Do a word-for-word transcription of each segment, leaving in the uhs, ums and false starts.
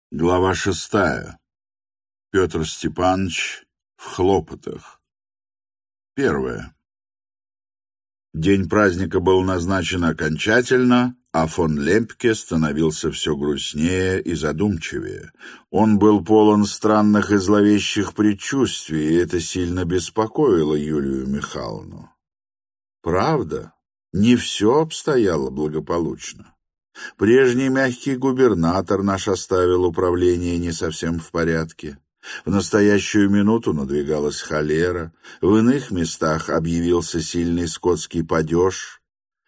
Глава шестая. Петр Степанович в хлопотах. Первое. День праздника был назначен окончательно, а фон Лемпке становился все грустнее и задумчивее. Он был полон странных и зловещих предчувствий, и это сильно беспокоило Юлию Михайловну. Правда, не все обстояло благополучно. Прежний мягкий губернатор наш оставил управление не совсем в порядке. В настоящую минуту надвигалась холера, в иных местах объявился сильный скотский падеж.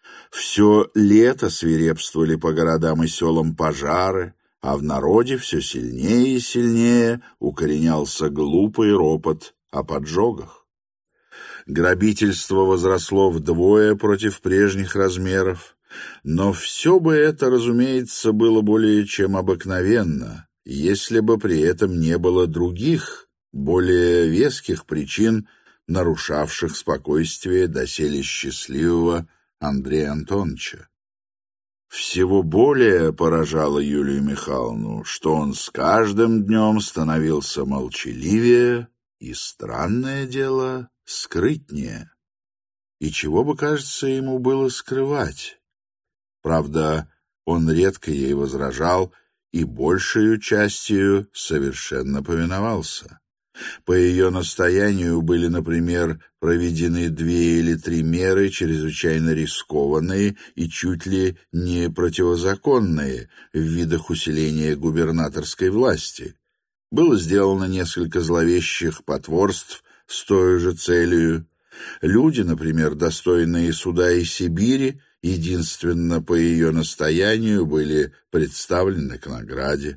Все лето свирепствовали по городам и селам пожары, а в народе все сильнее и сильнее укоренялся глупый ропот о поджогах. Грабительство возросло вдвое против прежних размеров. Но все бы это, разумеется, было более чем обыкновенно, если бы при этом не было других, более веских причин, нарушавших спокойствие доселе счастливого Андрея Антоновича. Всего более поражало Юлию Михайловну, что он с каждым днем становился молчаливее и, странное дело, скрытнее. И чего бы, кажется, ему было скрывать? Правда, он редко ей возражал и большею частью совершенно повиновался. По ее настоянию были, например, проведены две или три меры, чрезвычайно рискованные и чуть ли не противозаконные в видах усиления губернаторской власти. Было сделано несколько зловещих потворств с той же целью. Люди, например, достойные суда и Сибири, единственно по ее настоянию были представлены к награде.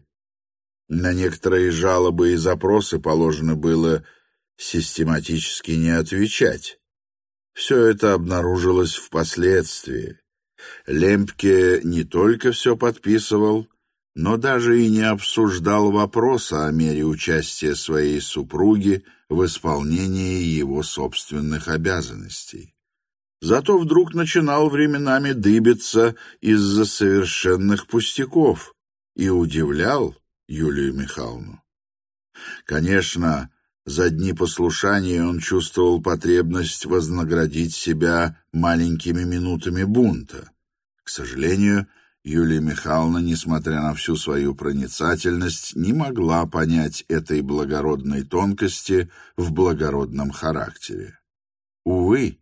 На некоторые жалобы и запросы положено было систематически не отвечать. Все это обнаружилось впоследствии. Лемпке не только все подписывал, но даже и не обсуждал вопроса о мере участия своей супруги в исполнении его собственных обязанностей. Зато вдруг начинал временами дыбиться из-за совершенных пустяков и удивлял Юлию Михайловну. Конечно, за дни послушания он чувствовал потребность вознаградить себя маленькими минутами бунта. К сожалению, Юлия Михайловна, несмотря на всю свою проницательность, не могла понять этой благородной тонкости в благородном характере. Увы,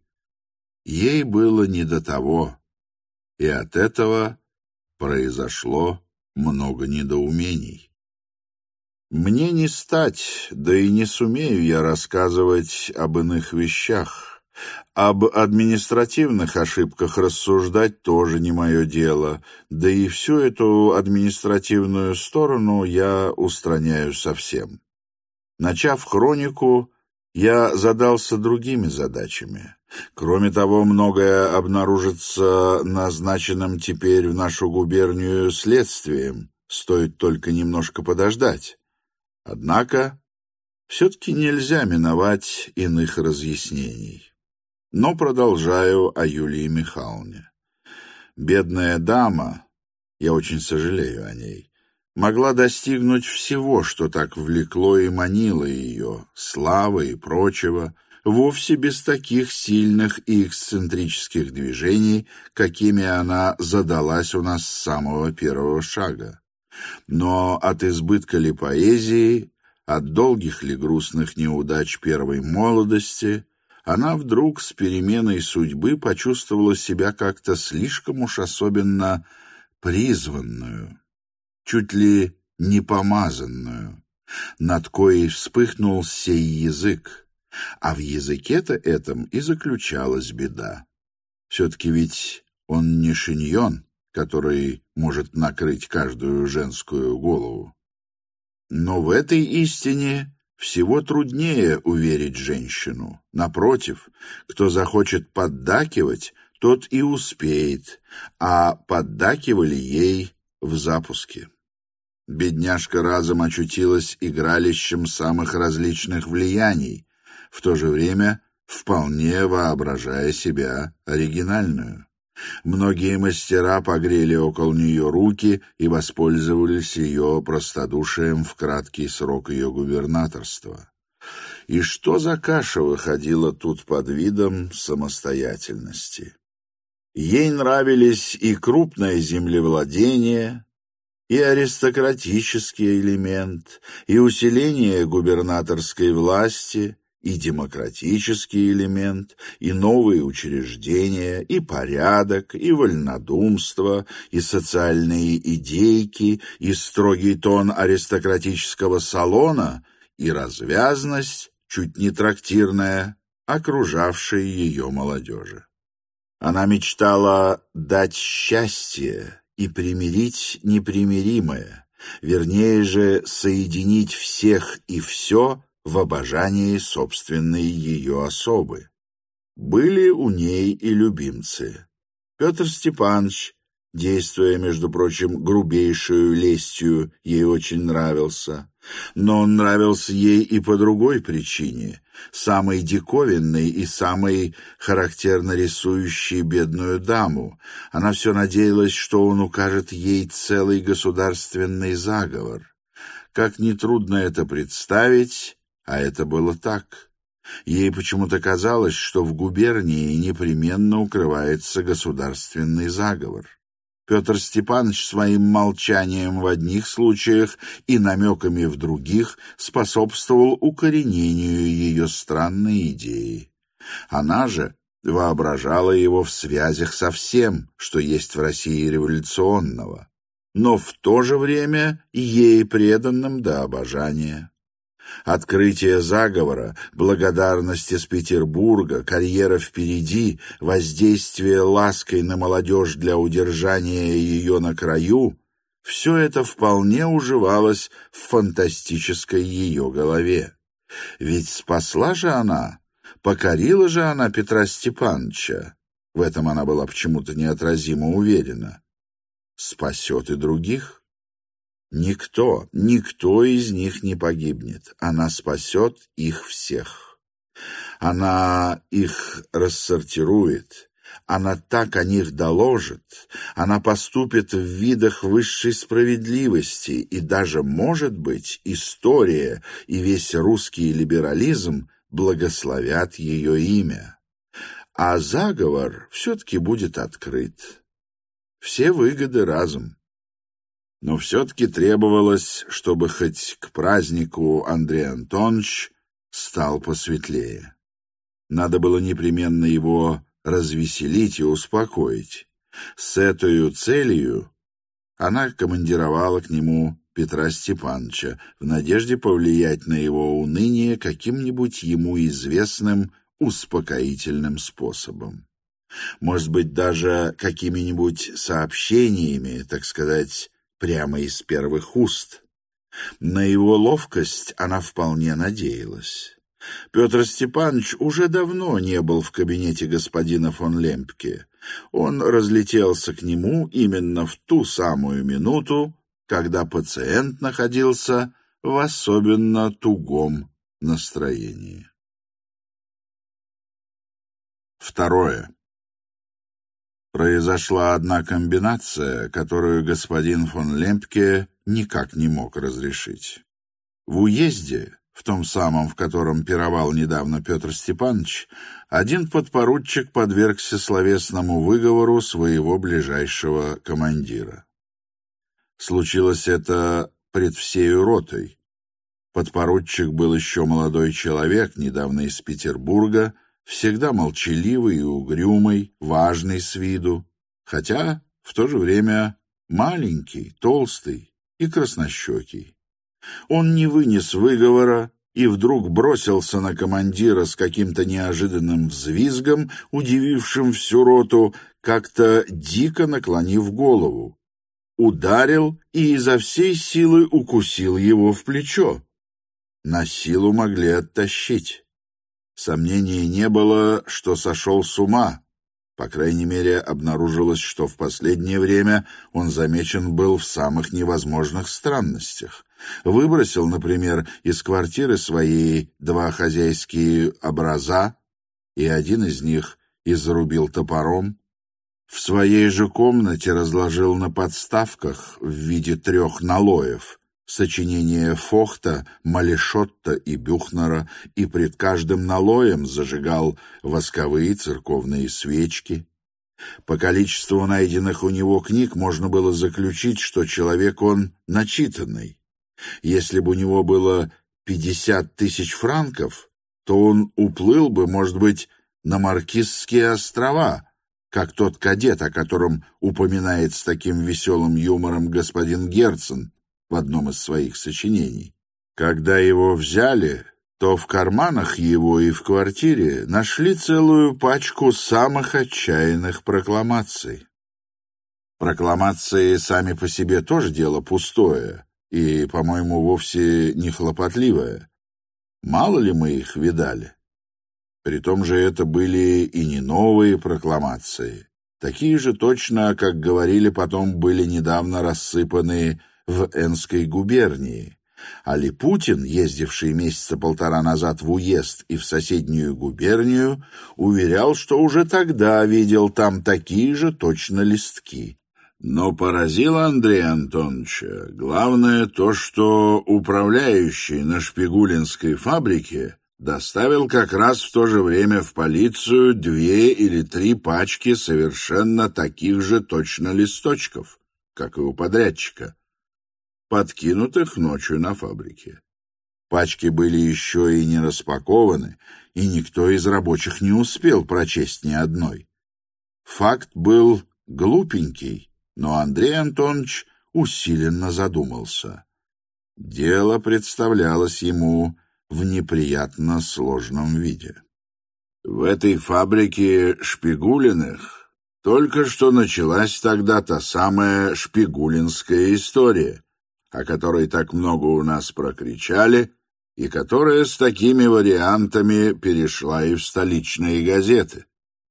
ей было не до того, и от этого произошло много недоумений. Мне не стать, да и не сумею я рассказывать об иных вещах. Об административных ошибках рассуждать тоже не мое дело, да и всю эту административную сторону я устраняю совсем. Начав хронику, я задался другими задачами. Кроме того, многое обнаружится назначенным теперь в нашу губернию следствием, стоит только немножко подождать. Однако, все-таки нельзя миновать иных разъяснений. Но продолжаю о Юлии Михайловне. Бедная дама, я очень сожалею о ней, могла достигнуть всего, что так влекло и манило ее, славы и прочего, вовсе без таких сильных и эксцентрических движений, какими она задалась у нас с самого первого шага. Но от избытка ли поэзии, от долгих ли грустных неудач первой молодости, она вдруг с переменой судьбы почувствовала себя как-то слишком уж особенно призванную, чуть ли не помазанную, над коей вспыхнул сей язык. А в языке-то этом и заключалась беда. Все-таки ведь он не шиньон, который может накрыть каждую женскую голову. Но в этой истине всего труднее уверить женщину. Напротив, кто захочет поддакивать, тот и успеет, а поддакивали ей в запуске. Бедняжка разом очутилась игралищем самых различных влияний, в то же время вполне воображая себя оригинальную. Многие мастера погрели около нее руки и воспользовались ее простодушием в краткий срок ее губернаторства. И что за каша выходила тут под видом самостоятельности? Ей нравились и крупное землевладение, и аристократический элемент, и усиление губернаторской власти, и демократический элемент, и новые учреждения, и порядок, и вольнодумство, и социальные идейки, и строгий тон аристократического салона, и развязность, чуть не трактирная, окружавшей ее молодежи. Она мечтала дать счастье и примирить непримиримое, вернее же соединить всех и все в обожании собственной ее особы. Были у ней и любимцы. Петр Степанович, действуя, между прочим, грубейшую лестью, ей очень нравился. Но он нравился ей и по другой причине, самой диковинной и самой характерно рисующей бедную даму. Она все надеялась, что он укажет ей целый государственный заговор. Как нетрудно это представить, а это было так. Ей почему-то казалось, что в губернии непременно укрывается государственный заговор. Петр Степанович своим молчанием в одних случаях и намеками в других способствовал укоренению ее странной идеи. Она же воображала его в связях со всем, что есть в России революционного, но в то же время ей преданным до обожания. Открытие заговора, благодарность из Петербурга, карьера впереди, воздействие лаской на молодежь для удержания ее на краю — все это вполне уживалось в фантастической ее голове. Ведь спасла же она, покорила же она Петра Степановича, в этом она была почему-то неотразимо уверена. Спасет и других. Никто, никто из них не погибнет. Она спасет их всех. Она их рассортирует. Она так о них доложит. Она поступит в видах высшей справедливости. И даже, может быть, история и весь русский либерализм благословят ее имя. А заговор все-таки будет открыт. Все выгоды разом. Но все-таки требовалось, чтобы хоть к празднику Андрей Антонович стал посветлее. Надо было непременно его развеселить и успокоить. С этой целью она командировала к нему Петра Степановича в надежде повлиять на его уныние каким-нибудь ему известным успокоительным способом. Может быть, даже какими-нибудь сообщениями, так сказать, прямо из первых уст. На его ловкость она вполне надеялась. Петр Степанович уже давно не был в кабинете господина фон Лемпке. Он разлетелся к нему именно в ту самую минуту, когда пациент находился в особенно тугом настроении. Второе. Произошла одна комбинация, которую господин фон Лемпке никак не мог разрешить. В уезде, в том самом, в котором пировал недавно Петр Степанович, один подпоручик подвергся словесному выговору своего ближайшего командира. Случилось это пред всею ротой. Подпоручик был еще молодой человек, недавно из Петербурга, всегда молчаливый и угрюмый, важный с виду, хотя в то же время маленький, толстый и краснощекий. Он не вынес выговора и вдруг бросился на командира с каким-то неожиданным взвизгом, удивившим всю роту, как-то дико наклонив голову. Ударил и изо всей силы укусил его в плечо. На силу могли оттащить. Сомнений не было, что сошел с ума. По крайней мере, обнаружилось, что в последнее время он замечен был в самых невозможных странностях. Выбросил, например, из квартиры своей два хозяйские образа, и один из них изрубил топором. В своей же комнате разложил на подставках в виде трех налоев сочинения Фохта, Малешотта и Бюхнера, и пред каждым налоем зажигал восковые церковные свечки. По количеству найденных у него книг можно было заключить, что человек он начитанный. Если бы у него было пятьдесят тысяч франков, то он уплыл бы, может быть, на Маркизские острова, как тот кадет, о котором упоминает с таким веселым юмором господин Герцен в одном из своих сочинений. Когда его взяли, то в карманах его и в квартире нашли целую пачку самых отчаянных прокламаций. Прокламации сами по себе тоже дело пустое и, по-моему, вовсе не хлопотливое. Мало ли мы их видали. Притом же это были и не новые прокламации. Такие же точно, как говорили потом, были недавно рассыпаны в Энской губернии. А Липутин, ездивший месяца полтора назад в уезд и в соседнюю губернию, уверял, что уже тогда видел там такие же точно листки. Но поразило Андрея Антоновича главное то, что управляющий на Шпигулинской фабрике доставил как раз в то же время в полицию две или три пачки совершенно таких же точно листочков, как и у подрядчика, подкинутых ночью на фабрике. Пачки были еще и не распакованы, и никто из рабочих не успел прочесть ни одной. Факт был глупенький, но Андрей Антонович усиленно задумался. Дело представлялось ему в неприятно сложном виде. В этой фабрике Шпигулиных только что началась тогда та самая шпигулинская история, о которой так много у нас прокричали, и которая с такими вариантами перешла и в столичные газеты.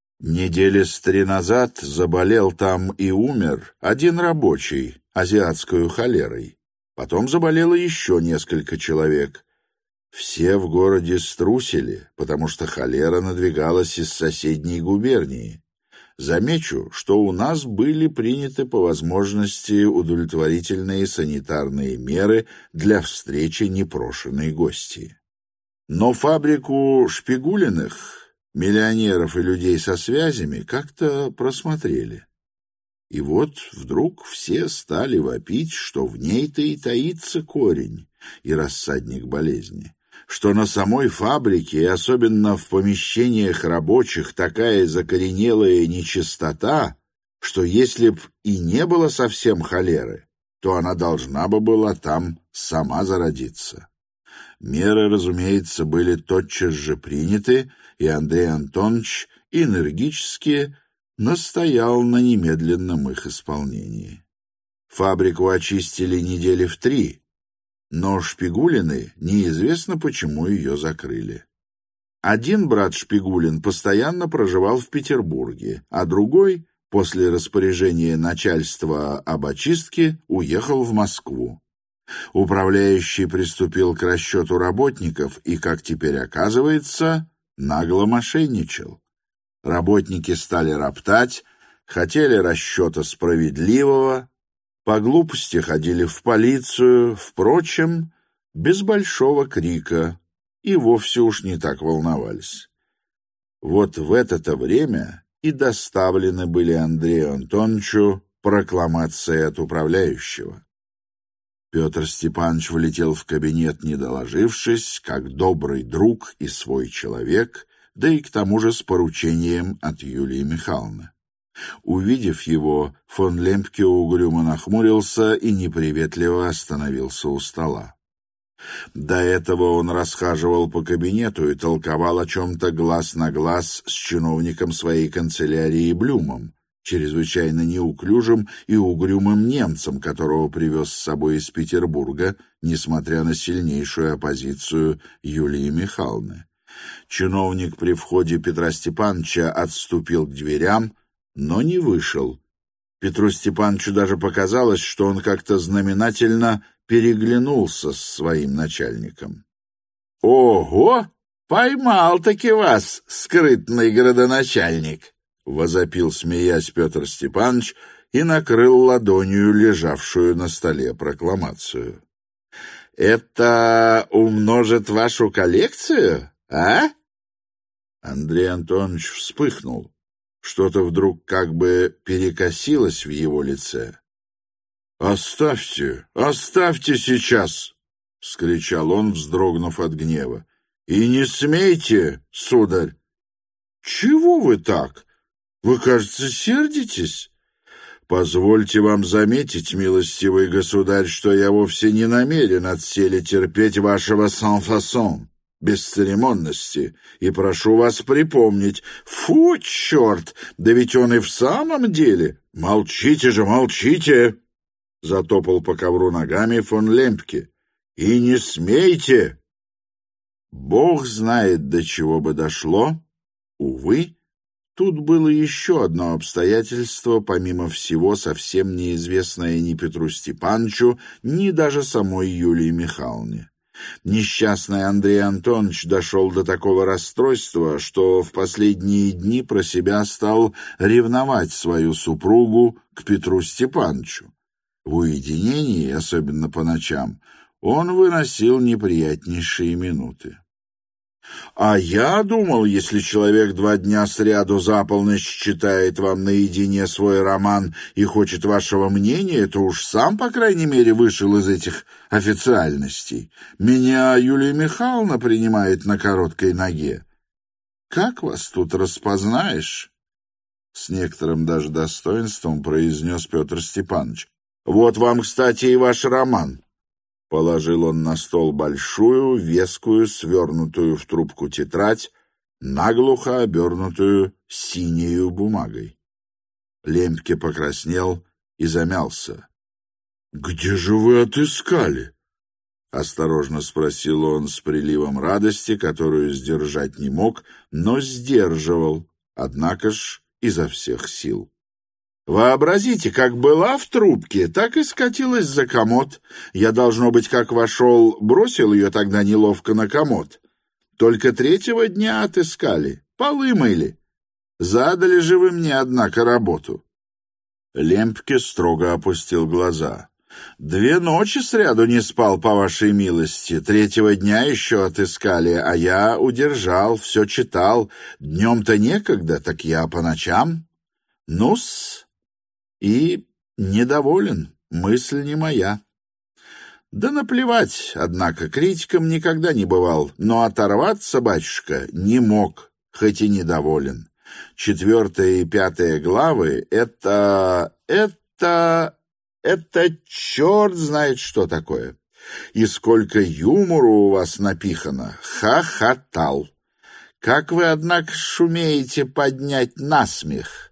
Недели с три назад заболел там и умер один рабочий азиатскую холерой. Потом заболело еще несколько человек. Все в городе струсили, потому что холера надвигалась из соседней губернии. Замечу, что у нас были приняты по возможности удовлетворительные санитарные меры для встречи непрошенной гости. Но фабрику Шпигулиных, миллионеров и людей со связями, как-то просмотрели. И вот вдруг все стали вопить, что в ней-то и таится корень и рассадник болезни, что на самой фабрике, и особенно в помещениях рабочих, такая закоренелая нечистота, что если б и не было совсем холеры, то она должна бы была там сама зародиться. Меры, разумеется, были тотчас же приняты, и Андрей Антонович энергически настоял на немедленном их исполнении. Фабрику очистили недели в три, но Шпигулины неизвестно, почему ее закрыли. Один брат Шпигулин постоянно проживал в Петербурге, а другой, после распоряжения начальства об очистке, уехал в Москву. Управляющий приступил к расчету работников и, как теперь оказывается, нагло мошенничал. Работники стали роптать, хотели расчета справедливого, по глупости ходили в полицию, впрочем, без большого крика, и вовсе уж не так волновались. Вот в это-то время и доставлены были Андрею Антоновичу прокламации от управляющего. Петр Степанович влетел в кабинет, не доложившись, как добрый друг и свой человек, да и к тому же с поручением от Юлии Михайловны. Увидев его, фон Лемпке угрюмо нахмурился и неприветливо остановился у стола. До этого он расхаживал по кабинету и толковал о чем-то глаз на глаз с чиновником своей канцелярии Блюмом, чрезвычайно неуклюжим и угрюмым немцем, которого привез с собой из Петербурга, несмотря на сильнейшую оппозицию Юлии Михайловны. Чиновник при входе Петра Степановича отступил к дверям, но не вышел. Петру Степановичу даже показалось, что он как-то знаменательно переглянулся с своим начальником. — Ого! Поймал-таки вас, скрытный градоначальник! — возопил, смеясь, Петр Степанович и накрыл ладонью лежавшую на столе прокламацию. «Это умножит вашу коллекцию, а?» Андрей Антонович вспыхнул. Что-то вдруг как бы перекосилось в его лице. «Оставьте, оставьте сейчас!» — вскричал он, вздрогнув от гнева. «И не смейте, сударь!» «Чего вы так? Вы, кажется, сердитесь?» «Позвольте вам заметить, милостивый государь, что я вовсе не намерен отселе терпеть вашего сан-фасон, бесцеремонности, и прошу вас припомнить. Фу, черт! Да ведь он и в самом деле... Молчите же, молчите!» — затопал по ковру ногами фон Лемпке. «И не смейте!» Бог знает, до чего бы дошло. Увы, тут было еще одно обстоятельство, помимо всего совсем неизвестное ни Петру Степановичу, ни даже самой Юлии Михайловне. Несчастный Андрей Антонович дошел до такого расстройства, что в последние дни про себя стал ревновать свою супругу к Петру Степановичу. В уединении, особенно по ночам, он выносил неприятнейшие минуты. «А я думал, если человек два дня сряду за полночь читает вам наедине свой роман и хочет вашего мнения, то уж сам, по крайней мере, вышел из этих официальностей. Меня Юлия Михайловна принимает на короткой ноге. Как вас тут распознаешь?» С некоторым даже достоинством произнес Петр Степанович. «Вот вам, кстати, и ваш роман». Положил он на стол большую, вескую, свернутую в трубку тетрадь, наглухо обернутую синею бумагой. Лемпке покраснел и замялся. «Где же вы отыскали?» — осторожно спросил он с приливом радости, которую сдержать не мог, но сдерживал, однако ж изо всех сил. «Вообразите, как была в трубке, так и скатилась за комод. Я, должно быть, как вошел, бросил ее тогда неловко на комод. Только третьего дня отыскали, полы мыли. Задали же вы мне, однако, работу». Лемпке строго опустил глаза. «Две ночи сряду не спал, по вашей милости. Третьего дня еще отыскали, а я удержал, все читал. Днем-то некогда, так я по ночам. Ну-с, и недоволен, мысль не моя. Да наплевать, однако, критиком никогда не бывал, но оторваться, батюшка, не мог, хоть и недоволен. Четвертая и пятая главы — это... это... это черт знает что такое. И сколько юмору у вас напихано, хохотал. Как вы, однако, шумеете поднять насмех.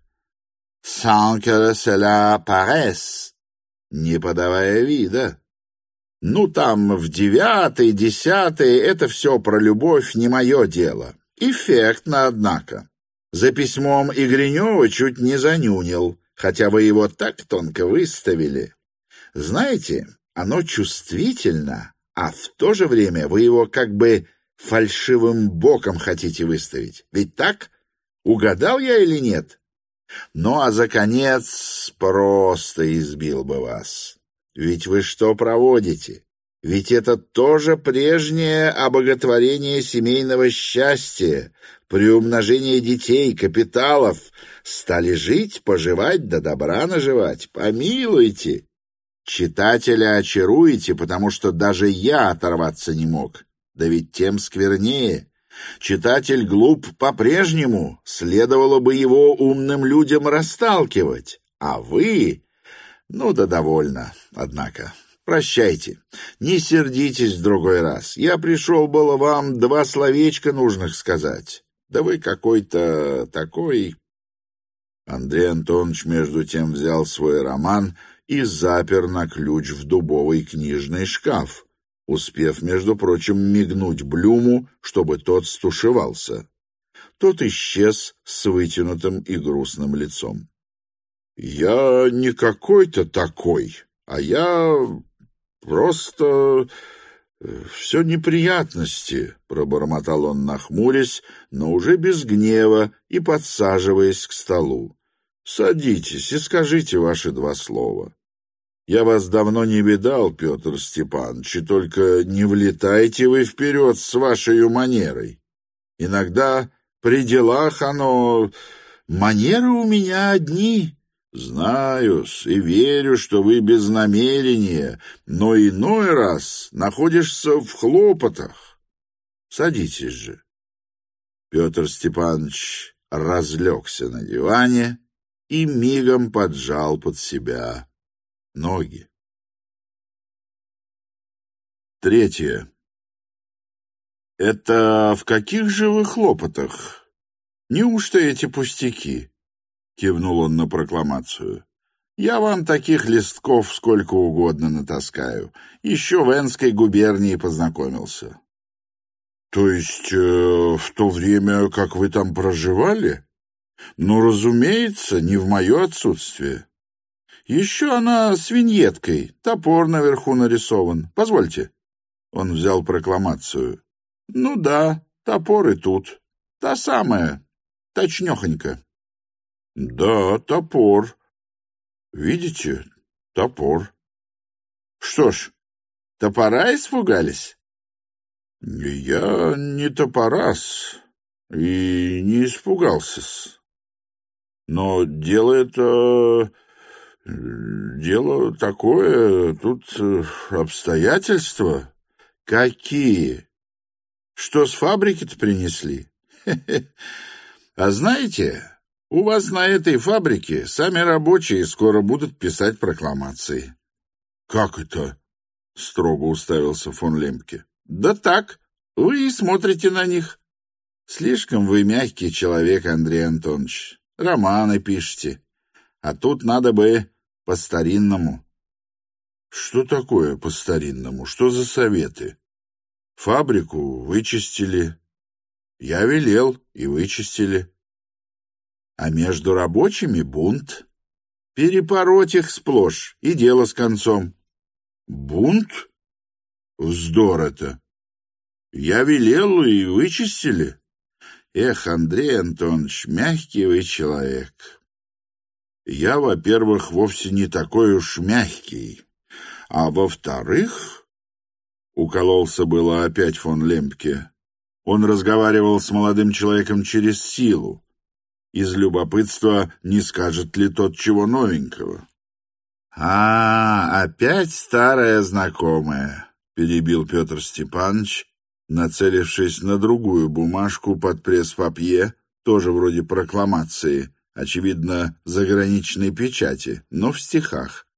«Sans que cela paraisse», не подавая вида. Ну, там в девятой, десятой — это все про любовь, не мое дело. Эффектно, однако. За письмом Игренева чуть не занюнил, хотя вы его так тонко выставили. Знаете, оно чувствительно, а в то же время вы его как бы фальшивым боком хотите выставить. Ведь так? Угадал я или нет? Ну, а за конец просто избил бы вас. Ведь вы что проводите? Ведь это тоже прежнее обоготворение семейного счастья, приумножение детей, капиталов. Стали жить, поживать, да добра наживать. Помилуйте. Читателя очаруете, потому что даже я оторваться не мог. Да ведь тем сквернее. Читатель глуп по-прежнему, следовало бы его умным людям расталкивать. А вы... Ну да довольно, однако. Прощайте, не сердитесь в другой раз. Я пришел было вам два словечка нужных сказать. Да вы какой-то такой... Андрей Антонович между тем взял свой роман и запер на ключ в дубовый книжный шкаф, успев, между прочим, мигнуть Блюму, чтобы тот стушевался. Тот исчез с вытянутым и грустным лицом. «Я не какой-то такой, а я просто все неприятности, — пробормотал он, нахмурясь, но уже без гнева и подсаживаясь к столу. — Садитесь и скажите ваши два слова. Я вас давно не видал, Петр Степанович, и только не влетайте вы вперед с вашей манерой. Иногда при делах оно... Манеры у меня одни. Знаю-с и верю, что вы без намерения, но иной раз находишься в хлопотах. Садитесь же. Петр Степанович разлегся на диване и мигом поджал под себя ноги. Третье. Это в каких же вы хлопотах? Неужто эти пустяки? Кивнул он на прокламацию. Я вам таких листков сколько угодно натаскаю. Еще в Энской губернии познакомился. То есть, э, в то время, как вы там проживали? Ну, разумеется, не в мое отсутствие. Еще она с виньеткой, топор наверху нарисован. Позвольте. Он взял прокламацию. Ну да, топор и тут. Та самая, точнёхонько. Да, топор. Видите, топор. Что ж, топора испугались? Я не топорас и не испугался-с. Но дело это... Дело такое, тут обстоятельства. Какие? Что с фабрики-то принесли? А знаете, у вас на этой фабрике сами рабочие скоро будут писать прокламации. Как это? Строго уставился фон Лембке. Да так, вы и смотрите на них. Слишком вы мягкий человек, Андрей Антонович. Романы пишете. А тут надо бы по-старинному. Что такое по-старинному? Что за советы? Фабрику вычистили. Я велел, и вычистили. А между рабочими бунт. Перепороть их сплошь, и дело с концом. Бунт? Вздор это. Я велел, и вычистили. Эх, Андрей Антонович, мягкий вы человек. Я, во-первых, вовсе не такой уж мягкий, а во-вторых, укололся было опять фон Лембке, он разговаривал с молодым человеком через силу, из любопытства, не скажет ли тот чего новенького. — А, опять старая знакомая, — перебил Петр Степанович, нацелившись на другую бумажку под пресс-папье, тоже вроде прокламации, очевидно, заграничной печати, но в стихах.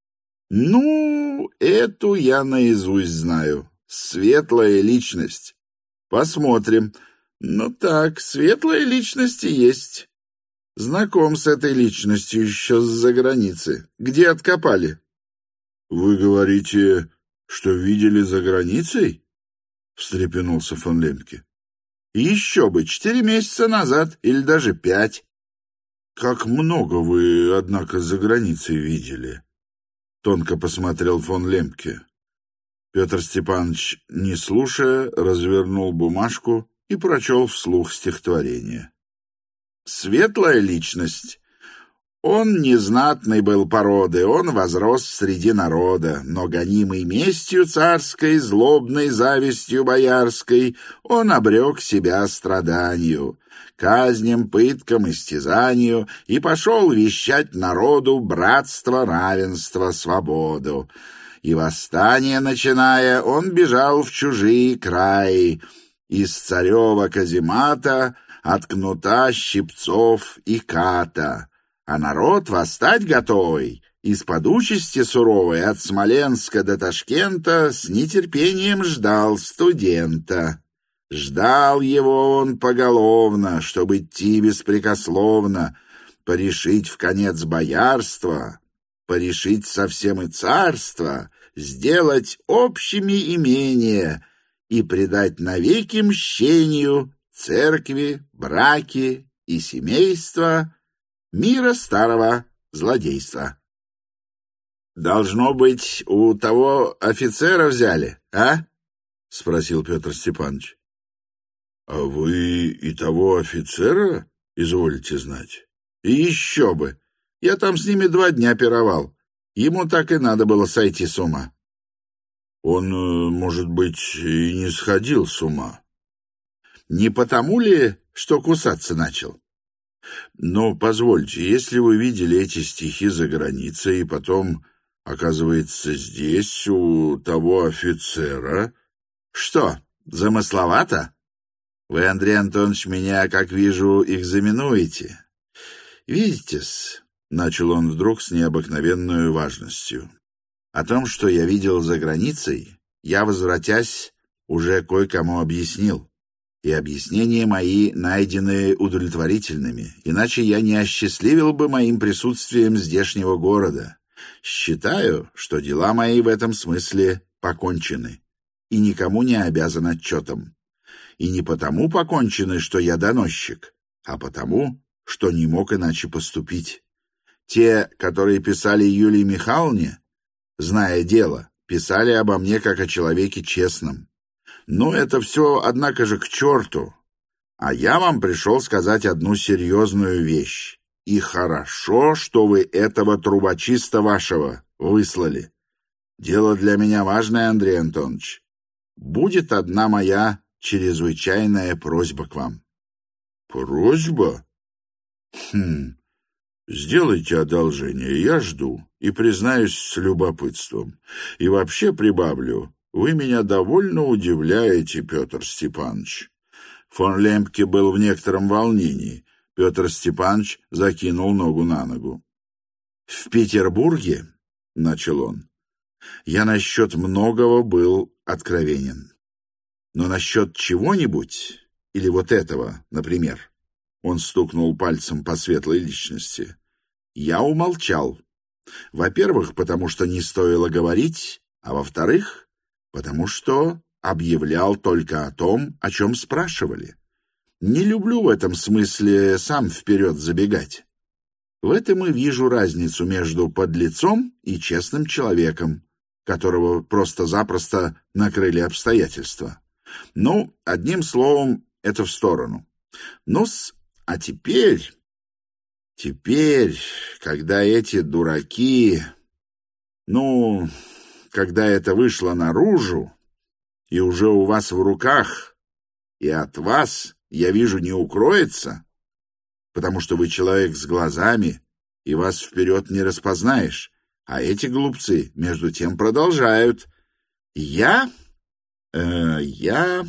Ну, эту я наизусть знаю. Светлая личность. Посмотрим. Ну так, светлая личность и есть. Знаком с этой личностью еще с-за границы. Где откопали? Вы говорите, что видели за границей? Встрепенулся фон Лембке. Еще бы, четыре месяца назад, или даже пять. Как много вы, однако, за границей видели? Тонко посмотрел фон Лембке. Петр Степанович, не слушая, развернул бумажку и прочел вслух стихотворение. Светлая личность. Он незнатный был породы, он возрос среди народа, но гонимый местью царской, злобной завистью боярской, он обрек себя страданию, казням, пыткам, истязанию и пошел вещать народу братство, равенство, свободу. И восстание начиная, он бежал в чужие краи, из царева каземата, от кнута, щипцов и ката. А народ восстать готовый, из-под участи суровой, от Смоленска до Ташкента, с нетерпением ждал студента. Ждал его он поголовно, чтобы идти беспрекословно, порешить в конец боярства, порешить совсем и царство, сделать общими имения и предать навеки мщению церкви, браки и семейства мира старого злодейства. Должно быть, у того офицера взяли, а? спросил Петр Степанович. А вы и того офицера изволите знать? И еще бы! Я там с ними два дня пировал. Ему так и надо было сойти с ума. Он, может быть, и не сходил с ума. Не потому ли, что кусаться начал? Но позвольте, если вы видели эти стихи за границей и потом, оказывается, здесь, у того офицера... Что, замысловато? Вы, Андрей Антонович, меня, как вижу, экзаменуете. Видите-с, — начал он вдруг с необыкновенной важностью, — о том, что я видел за границей, я, возвратясь, уже кое-кому объяснил. И объяснения мои найдены удовлетворительными, иначе я не осчастливил бы моим присутствием здешнего города. Считаю, что дела мои в этом смысле покончены, и никому не обязан отчетом. И не потому покончены, что я доносчик, а потому, что не мог иначе поступить. Те, которые писали Юлии Михайловне, зная дело, писали обо мне как о человеке честном. Ну, это все, однако же, к черту. А я вам пришел сказать одну серьезную вещь. И хорошо, что вы этого трубочиста вашего выслали. Дело для меня важное, Андрей Антонович. Будет одна моя чрезвычайная просьба к вам. Просьба? Хм, сделайте одолжение, я жду, и признаюсь с любопытством. И вообще прибавлю, вы меня довольно удивляете, Петр Степанович. Фон Лембке был в некотором волнении. Петр Степанович закинул ногу на ногу. В Петербурге, — начал он, — я насчет многого был откровенен. Но насчет чего-нибудь, или вот этого, например, он стукнул пальцем по светлой личности, я умолчал. Во-первых, потому что не стоило говорить, а во-вторых, потому что объявлял только о том, о чем спрашивали. Не люблю в этом смысле сам вперед забегать. В этом и вижу разницу между подлецом и честным человеком, которого просто-запросто накрыли обстоятельства. Ну, одним словом, это в сторону. Ну-с, а теперь... Теперь, когда эти дураки... Ну... Когда это вышло наружу, и уже у вас в руках, и от вас, я вижу, не укроется, потому что вы человек с глазами, и вас вперед не распознаешь, а эти глупцы, между тем, продолжают. Я... Э, я...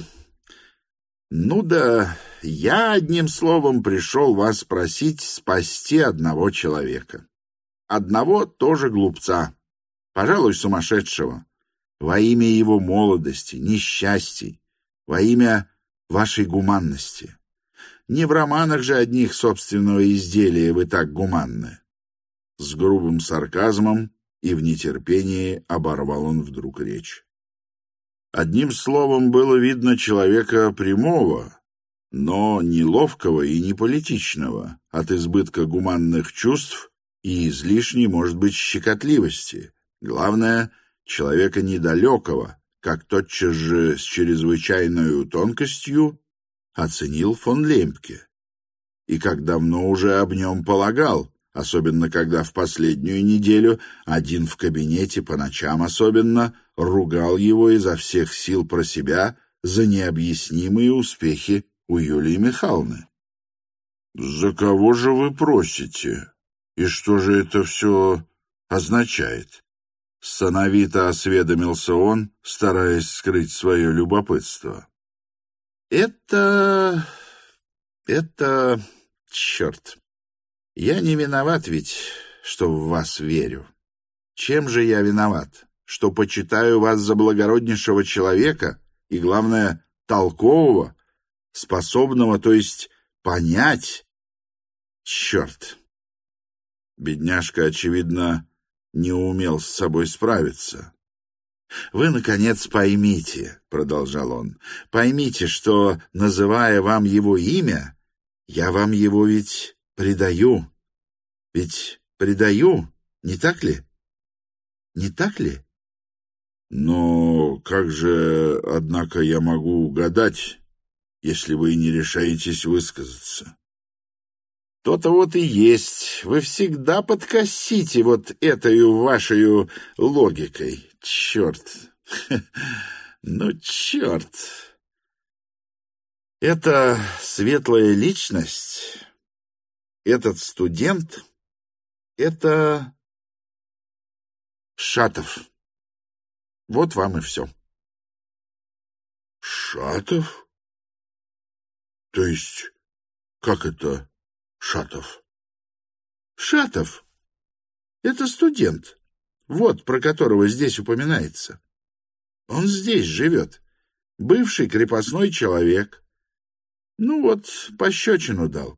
Ну да, я, одним словом, пришел вас просить спасти одного человека. Одного тоже глупца. Пожалуй, сумасшедшего, во имя его молодости, несчастий, во имя вашей гуманности. Не в романах же одних собственного изделия вы так гуманны. С грубым сарказмом и в нетерпении оборвал он вдруг речь. Одним словом, было видно человека прямого, но не ловкого и не политичного, от избытка гуманных чувств и излишней, может быть, щекотливости. Главное, человека недалекого, как тотчас же с чрезвычайной тонкостью оценил фон Лембке. И как давно уже об нем полагал, особенно когда в последнюю неделю один в кабинете по ночам особенно ругал его изо всех сил про себя за необъяснимые успехи у Юлии Михайловны. «За кого же вы просите? И что же это все означает?» Сановито осведомился он, стараясь скрыть свое любопытство. «Это... это... черт. Я не виноват ведь, что в вас верю. Чем же я виноват? Что почитаю вас за благороднейшего человека и, главное, толкового, способного, то есть понять. Черт!» Бедняжка, очевидно, не умел с собой справиться. «Вы, наконец, поймите, — продолжал он, — поймите, что, называя вам его имя, я вам его ведь предаю. Ведь предаю, не так ли? Не так ли?» Но как же, однако, я могу угадать, если вы не решаетесь высказаться? То-то вот и есть. Вы всегда подкосите вот этой вашей логикой. Черт. Ну, черт. Это светлая личность, этот студент, это Шатов. Вот вам и все. Шатов? То есть, как это Шатов? Шатов. Это студент. Вот, про которого здесь упоминается. Он здесь живет. Бывший крепостной человек. Ну вот, пощечину дал.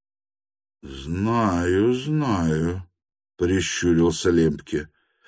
Знаю, знаю, прищурился Лемпке.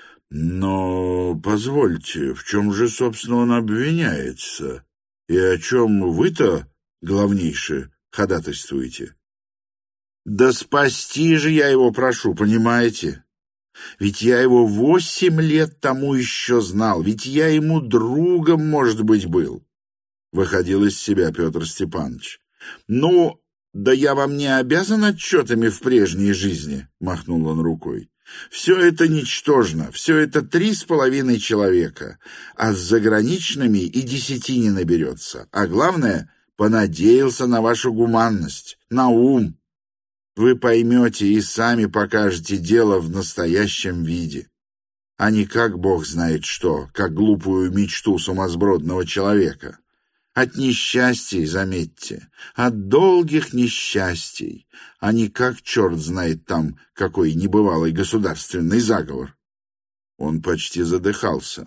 Но, позвольте, в чем же, собственно, он обвиняется? И о чем вы-то, главнейше, ходатайствуете? Да спасти же я его прошу, понимаете? Ведь я его восемь лет тому еще знал, ведь я ему другом, может быть, был. Выходил из себя Петр Степанович. Ну, да я вам не обязан отчетами в прежней жизни, махнул он рукой. Все это ничтожно, все это три с половиной человека, а с заграничными и десяти не наберется. А главное, понадеялся на вашу гуманность, на ум. Вы поймете и сами покажете дело в настоящем виде, а не как бог знает что, как глупую мечту сумасбродного человека. От несчастий, заметьте, от долгих несчастий, а не как черт знает там какой небывалый государственный заговор. Он почти задыхался.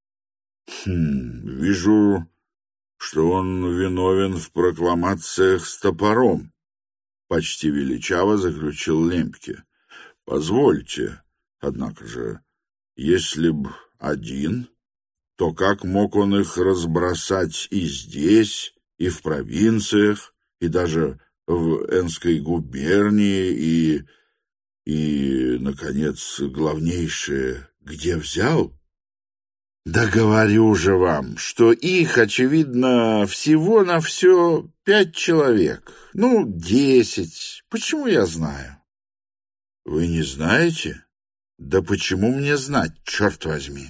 Хм, вижу, что он виновен в прокламациях с топором, почти величаво заключил Лемпке. Позвольте, однако же, если б один, то как мог он их разбросать и здесь, и в провинциях, и даже в Энской губернии, и, и, наконец, главнейшее, где взял? Да говорю же вам, что их, очевидно, всего на все пять человек, ну, десять, почему я знаю? Вы не знаете? Да почему мне знать, черт возьми?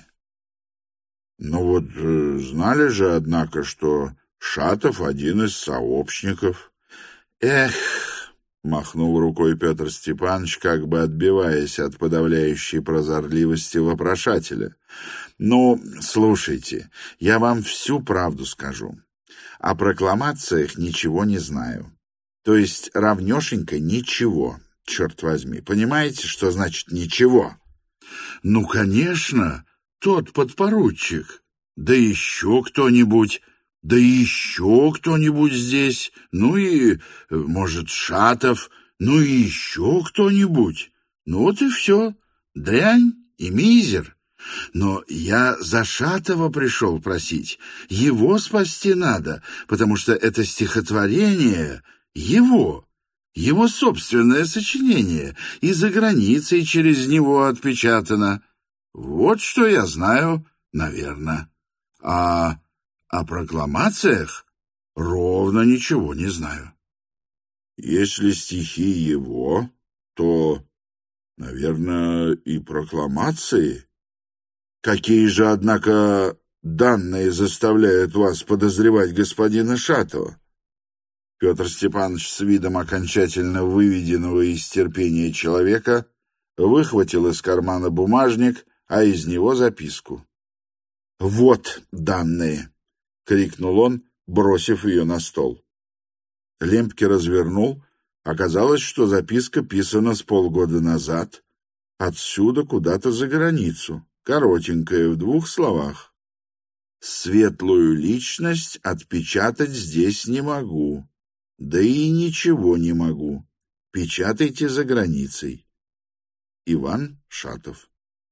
Ну вот, э, знали же, однако, что Шатов один из сообщников. Эх, махнул рукой Петр Степанович, как бы отбиваясь от подавляющей прозорливости вопрошателя. Ну, слушайте, я вам всю правду скажу. О прокламациях ничего не знаю. То есть равнешенько ничего, черт возьми. Понимаете, что значит ничего? Ну, конечно, тот подпоручик, да еще кто-нибудь, да еще кто-нибудь здесь, ну и, может, Шатов, ну и еще кто-нибудь. Ну вот и все, дрянь и мизер. Но я за Шатова пришел просить, его спасти надо, потому что это стихотворение его, его собственное сочинение, и за границей через него отпечатано. Вот что я знаю, наверное. А о прокламациях ровно ничего не знаю. Если стихи его, то, наверное, и прокламации. Какие же, однако, данные заставляют вас подозревать господина Шатова? Петр Степанович с видом окончательно выведенного из терпения человека выхватил из кармана бумажник, а из него записку. «Вот данные!» — крикнул он, бросив ее на стол. Лемпке развернул. Оказалось, что записка писана с полгода назад, отсюда куда-то за границу, коротенькая, в двух словах. «Светлую личность отпечатать здесь не могу, да и ничего не могу. Печатайте за границей. Иван Шатов».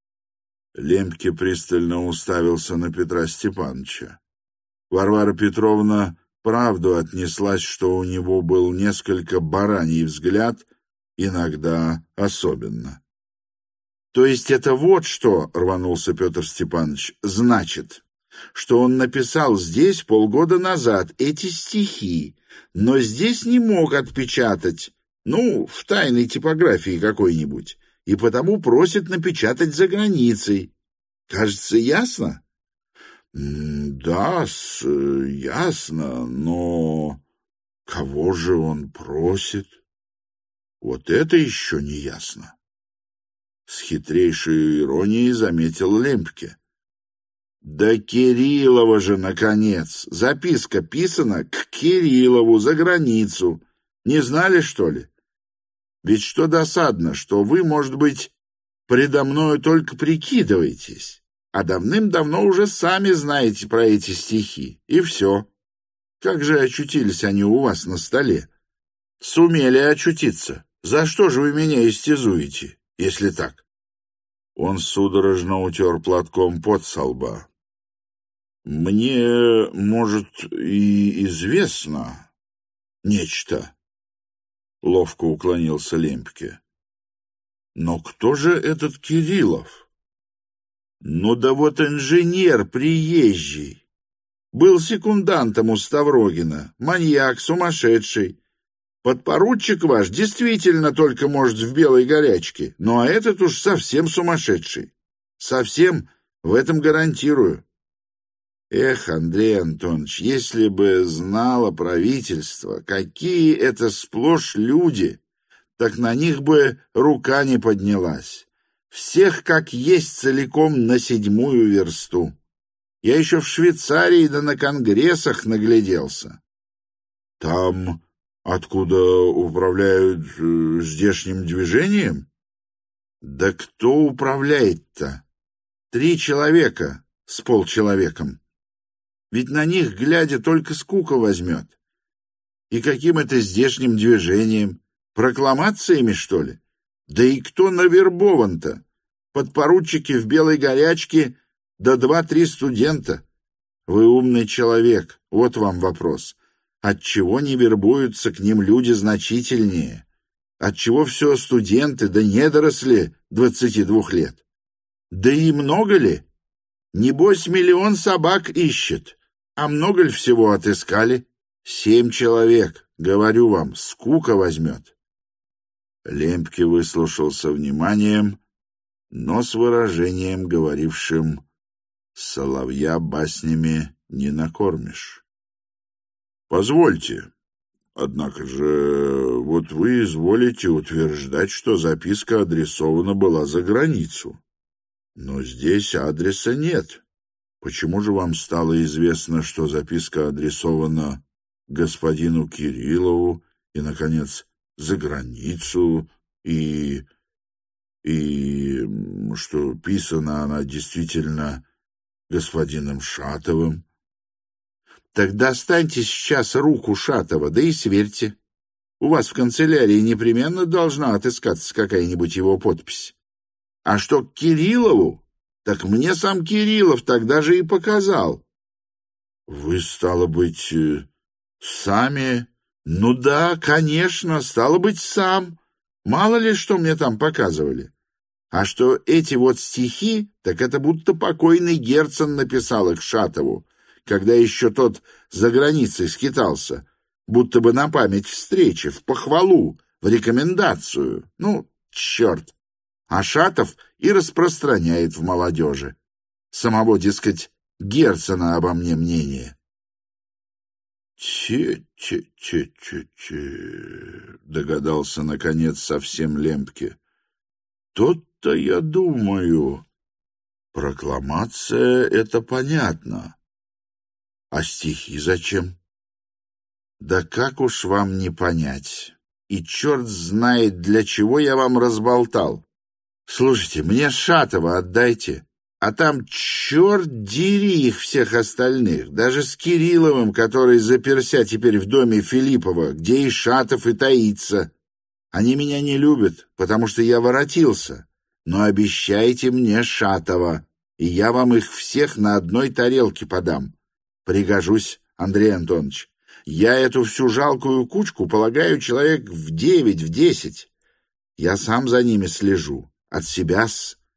Лемпке пристально уставился на Петра Степановича. Варвара Петровна правду отнеслась, что у него был несколько бараний взгляд, иногда особенно. То есть это вот что, — рванулся Петр Степанович, — значит, что он написал здесь полгода назад эти стихи, но здесь не мог отпечатать, ну, в тайной типографии какой-нибудь, и потому просит напечатать за границей. Кажется, ясно? — Да, ясно, но кого же он просит? Вот это еще не ясно. С хитрейшей иронией заметил Лемпке. Да Кириллова же, наконец! Записка писана к Кириллову за границу. Не знали, что ли? Ведь что досадно, что вы, может быть, предо мною только прикидываетесь, а давным-давно уже сами знаете про эти стихи, и все. Как же очутились они у вас на столе? Сумели очутиться. За что же вы меня истязуете, если так? Он судорожно утер платком пот со лба. Мне, может, и известно нечто, — ловко уклонился Лемпке. Но кто же этот Кириллов? Ну да вот инженер приезжий. Был секундантом у Ставрогина, маньяк, сумасшедший. Подпоручик ваш действительно только может в белой горячке, ну а этот уж совсем сумасшедший. Совсем, в этом гарантирую. Эх, Андрей Антонович, если бы знало правительство, какие это сплошь люди, так на них бы рука не поднялась. Всех как есть целиком на седьмую версту. Я еще в Швейцарии да на конгрессах нагляделся. Там... Откуда управляют э, здешним движением? Да кто управляет-то? Три человека с полчеловеком. Ведь на них, глядя, только скука возьмет. И каким это здешним движением? Прокламациями, что ли? Да и кто навербован-то? Подпоручики в белой горячке, да два-три студента. Вы умный человек, вот вам вопрос. Отчего не вербуются к ним люди значительнее? Отчего все студенты да недоросли двадцати двух лет? Да и много ли? Небось, миллион собак ищет. А много ли всего отыскали? Семь человек, говорю вам, скука возьмет. Лемпке выслушал со вниманием, но с выражением, говорившим: «Соловья баснями не накормишь». «Позвольте, однако же, вот вы изволите утверждать, что записка адресована была за границу. Но здесь адреса нет. Почему же вам стало известно, что записка адресована господину Кириллову и, наконец, за границу, и... и... что писана она действительно господином Шатовым?» Тогда достаньте сейчас руку Шатова, да и сверьте. У вас в канцелярии непременно должна отыскаться какая-нибудь его подпись. А что к Кириллову, так мне сам Кириллов тогда же и показал. Вы, стало быть, сами? Ну да, конечно, стало быть, сам. Мало ли, что мне там показывали. А что эти вот стихи, так это будто покойный Герцен написал их Шатову, когда еще тот за границей скитался, будто бы на память встречи, в похвалу, в рекомендацию. Ну, черт! А Шатов и распространяет в молодежи. Самого, дескать, Герцена обо мне мнение. «Че-че-че-че-че», — догадался, наконец, совсем Лемпке. «Тот-то я думаю. Прокламация — это понятно. А стихи зачем?» «Да как уж вам не понять. И черт знает, для чего я вам разболтал. Слушайте, мне Шатова отдайте, а там черт дери их всех остальных, даже с Кирилловым, который заперся теперь в доме Филиппова, где и Шатов, и таится. Они меня не любят, потому что я воротился. Но обещайте мне Шатова, и я вам их всех на одной тарелке подам. Пригожусь, Андрей Антонович. Я эту всю жалкую кучку полагаю человек в девять, в десять. Я сам за ними слежу, от себя-с.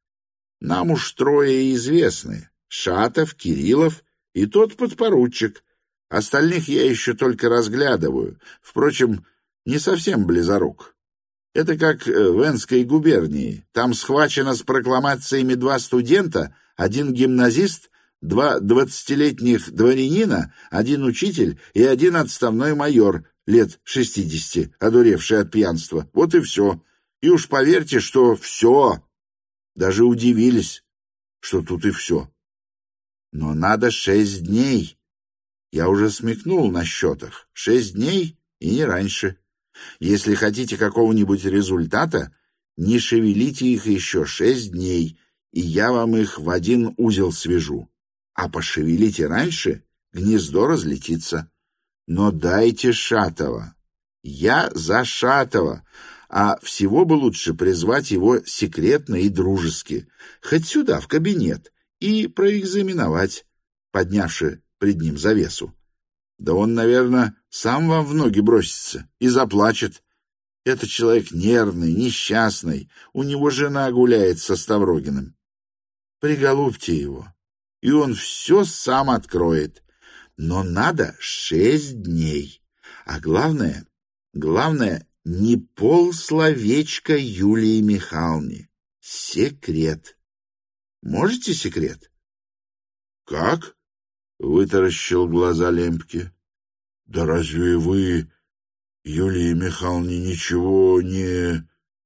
Нам уж трое известны: Шатов, Кириллов и тот подпоручик. Остальных я еще только разглядываю. Впрочем, не совсем близорук. Это как в Энской губернии. Там схвачено с прокламациями два студента, один гимназист, два двадцатилетних дворянина, один учитель и один отставной майор лет шестидесяти, одуревший от пьянства. Вот и все. И уж поверьте, что все. Даже удивились, что тут и все. Но надо шесть дней. Я уже смекнул на счетах. Шесть дней и не раньше. Если хотите какого-нибудь результата, не шевелите их еще шесть дней, и я вам их в один узел свяжу. А пошевелите раньше, гнездо разлетится. Но дайте Шатова. Я за Шатова, а всего бы лучше призвать его секретно и дружески, хоть сюда, в кабинет, и проэкзаменовать, поднявши пред ним завесу. Да он, наверное, сам вам в ноги бросится и заплачет. Этот человек нервный, несчастный, у него жена гуляет со Ставрогиным. Приголубьте его, и он все сам откроет. Но надо шесть дней. А главное, главное, не полсловечка Юлии Михайловне. Секрет. Можете секрет? Как? Вытаращил глаза Лемпке. Да разве вы, Юлии Михайловне, ничего не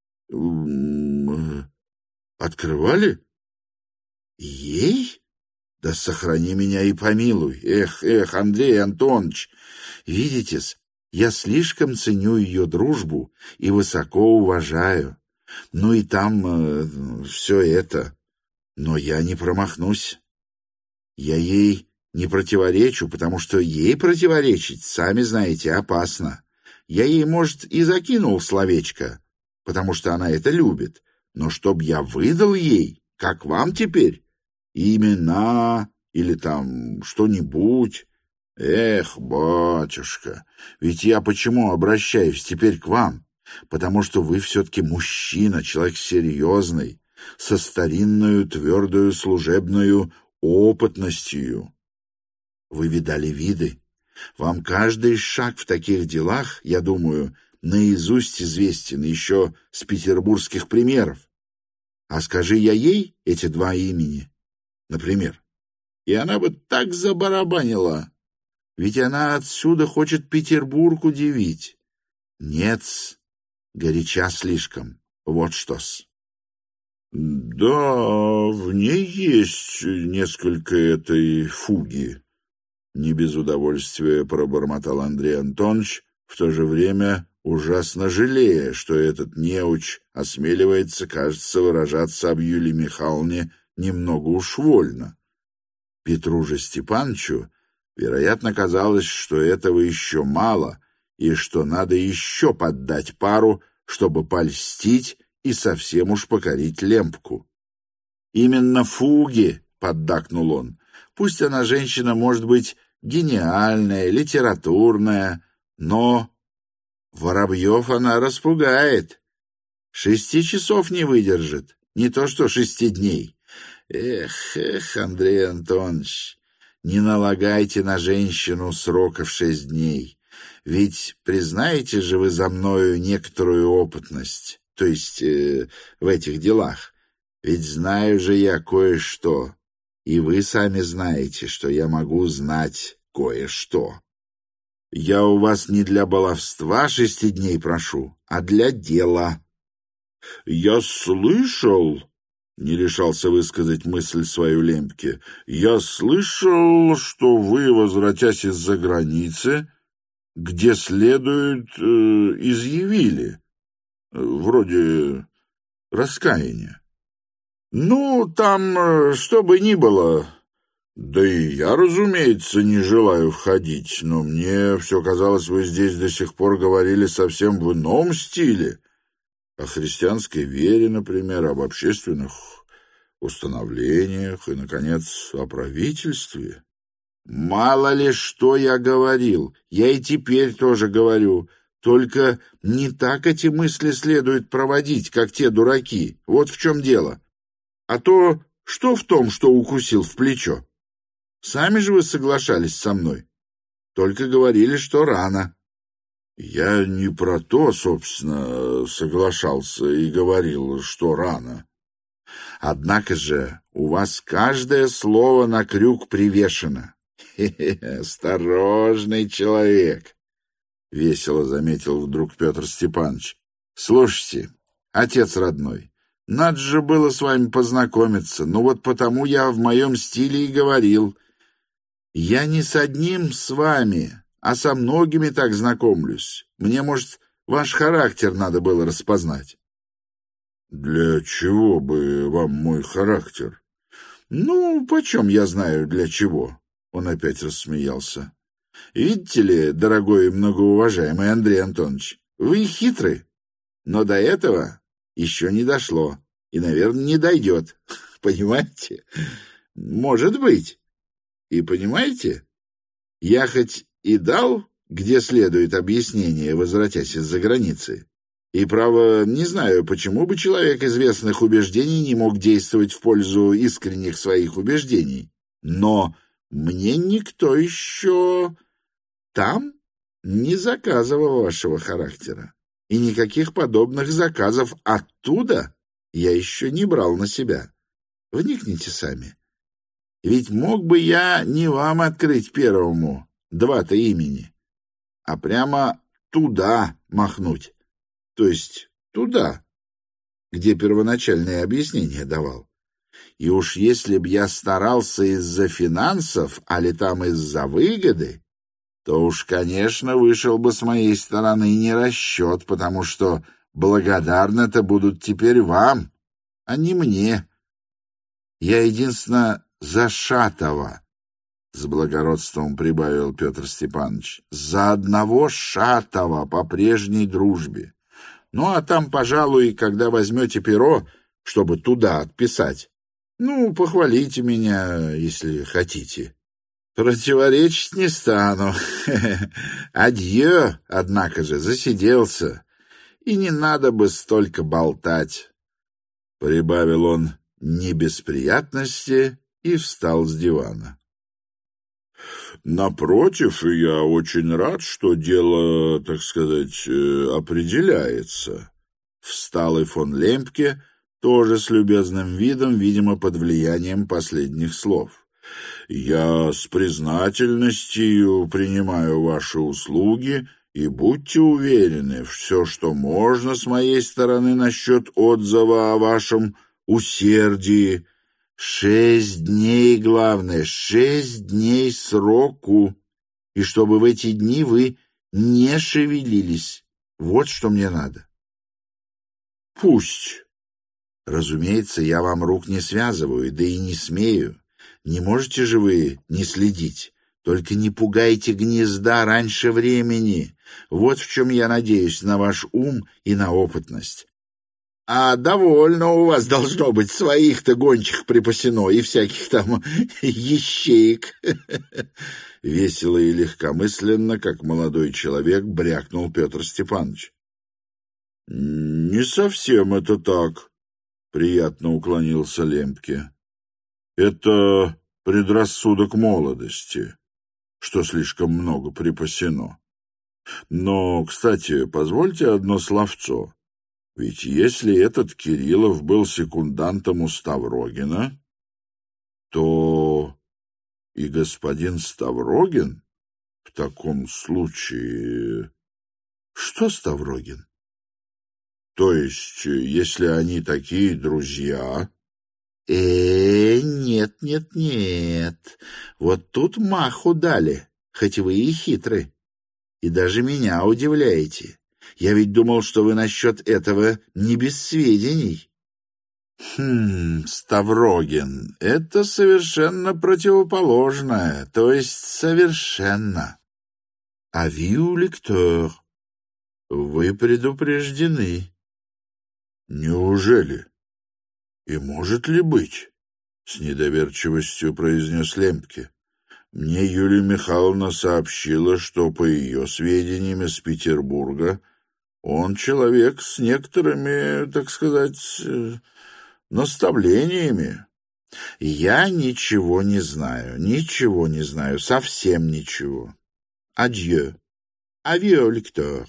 открывали? Ей? Да сохрани меня и помилуй. Эх, эх, Андрей Антонович, видите-с, я слишком ценю ее дружбу и высоко уважаю. Ну и там э, все это. Но я не промахнусь. Я ей не противоречу, потому что ей противоречить, сами знаете, опасно. Я ей, может, и закинул словечко, потому что она это любит. Но чтоб я выдал ей, как вам теперь, имена или там что-нибудь... Эх, батюшка, ведь я почему обращаюсь теперь к вам? Потому что вы все-таки мужчина, человек серьезный, со старинную твердую служебную опытностью. Вы видали виды. Вам каждый шаг в таких делах, я думаю, наизусть известен еще с петербургских примеров. А скажи я ей эти два имени, например, и она бы так забарабанила. Ведь она отсюда хочет Петербург удивить. Нет-с, горяча слишком. Вот что-с. Да, в ней есть несколько этой фуги. Не без удовольствия пробормотал Андрей Антонович, в то же время ужасно жалея, что этот неуч осмеливается, кажется, выражаться об Юлии Михайловне немного уж вольно. Петру же Степановичу, вероятно, казалось, что этого еще мало, и что надо еще поддать пару, чтобы польстить и совсем уж покорить Лемпку. «Именно фуги», — поддакнул он, — «пусть она женщина, может быть, гениальная, литературная, но Воробьев она распугает. Шести часов не выдержит, не то что шести дней. Эх, эх, Андрей Антонович, не налагайте на женщину срока в шесть дней, ведь признаете же вы за мною некоторую опытность, то есть э, в этих делах, ведь знаю же я кое-что, и вы сами знаете, что я могу знать кое-что. Я у вас не для баловства шести дней прошу, а для дела». «Я слышал...» — не решался высказать мысль свою Лемпке. «Я слышал, что вы, возвратясь из-за границы, где следует, э, изъявили, вроде раскаяния. Ну, там, что бы ни было, да и я, разумеется, не желаю входить, но мне все казалось, вы здесь до сих пор говорили совсем в ином стиле, о христианской вере, например, об общественных установлениях и, наконец, о правительстве». «Мало ли что я говорил, я и теперь тоже говорю, только не так эти мысли следует проводить, как те дураки, вот в чем дело. А то Что в том, что укусил в плечо? Сами же вы соглашались со мной. Только говорили, что рано. Я не про то, собственно, соглашался и говорил, что рано. Однако же у вас каждое слово на крюк привешено. Хе-хе, осторожный человек, — весело заметил вдруг Петр Степанович. Слушайте, отец родной, надо же было с вами познакомиться, ну вот потому я в моем стиле и говорил. Я не с одним с вами, а со многими так знакомлюсь. Мне, может, ваш характер надо было распознать. Для чего бы вам мой характер? Ну, почем я знаю, для чего? Он опять рассмеялся. Видите ли, дорогой и многоуважаемый Андрей Антонович, вы хитрый, но до этого еще не дошло и, наверное, не дойдет. Понимаете? Может быть. И понимаете, я хоть и дал, где следует объяснение, возвратясь из-за границы, и, право, не знаю, почему бы человек известных убеждений не мог действовать в пользу искренних своих убеждений, но мне никто еще там не заказывал вашего характера, и никаких подобных заказов оттуда я еще не брал на себя. Вникните сами. Ведь мог бы я не вам открыть первому два-то имени, а прямо туда махнуть, то есть туда, где первоначальное объяснение давал. И уж если б я старался из-за финансов, али там из-за выгоды, то уж, конечно, вышел бы с моей стороны не расчет, потому что благодарны-то будут теперь вам, а не мне. Я единственно за Шатова, — с благородством прибавил Петр Степанович, — за одного Шатова по прежней дружбе. Ну, а там, пожалуй, когда возьмете перо, чтобы туда отписать, ну, похвалите меня, если хотите. Противоречить не стану. Адьё, однако же, засиделся, и не надо бы столько болтать, — прибавил он не без приятности и встал с дивана. Напротив, я очень рад, что дело, так сказать, определяется. Встал и фон Лемпке, тоже с любезным видом, видимо, под влиянием последних слов. Я с признательностью принимаю ваши услуги, и будьте уверены, все, что можно с моей стороны насчет отзыва о вашем усердии. Шесть дней, главное, шесть дней сроку, и чтобы в эти дни вы не шевелились. Вот что мне надо. Пусть. Разумеется, я вам рук не связываю, да и не смею. Не можете же вы не следить. Только не пугайте гнезда раньше времени. Вот в чем я надеюсь на ваш ум и на опытность. А довольно у вас должно быть своих-то гончих припасено и всяких там ящеек. Весело и легкомысленно, как молодой человек, брякнул Петр Степанович. Не совсем это так, приятно уклонился Лемпке. Это предрассудок молодости, что слишком много припасено. Но, кстати, позвольте одно словцо. Ведь если этот Кириллов был секундантом у Ставрогина, то и господин Ставрогин в таком случае... Что Ставрогин? То есть, если они такие друзья... Э, нет, нет, нет. Вот тут маху дали, хоть вы и хитры. И даже меня удивляете. Я ведь думал, что вы насчет этого не без сведений. Хм, Ставрогин, это совершенно противоположное, то есть совершенно. А виу лектор, вы предупреждены. Неужели? И может ли быть? С недоверчивостью произнес Лемпке. Мне Юлия Михайловна сообщила, что, по ее сведениям из Петербурга, он человек с некоторыми, так сказать, наставлениями. Я ничего не знаю, ничего не знаю, совсем ничего. Адьё. Авио, лектор.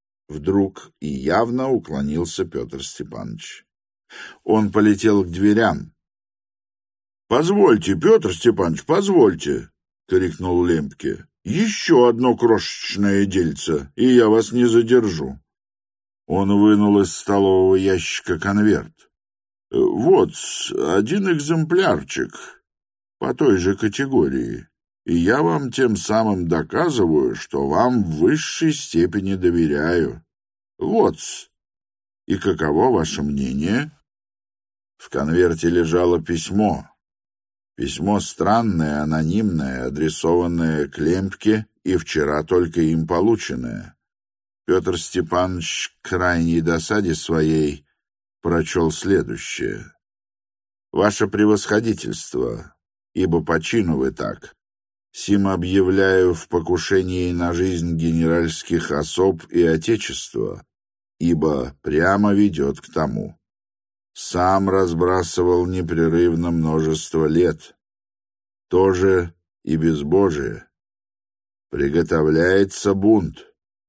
Вдруг и явно уклонился Петр Степанович. Он полетел к дверям. «Позвольте, Петр Степанович, позвольте!» — крикнул Лемпке. «Еще одно крошечное дельце, и я вас не задержу». Он вынул из столового ящика конверт. «Вот, один экземплярчик по той же категории, и я вам тем самым доказываю, что вам в высшей степени доверяю. Вот, и каково ваше мнение?» В конверте лежало письмо. Письмо странное, анонимное, адресованное к Лемпке и вчера только им полученное. Петр Степанович к крайней досаде своей прочел следующее. «Ваше превосходительство, ибо по чину вы так, сим объявляю в покушении на жизнь генеральских особ и отечества, ибо прямо ведет к тому. Сам разбрасывал непрерывно множество лет. Тоже и безбожие. Приготовляется бунт.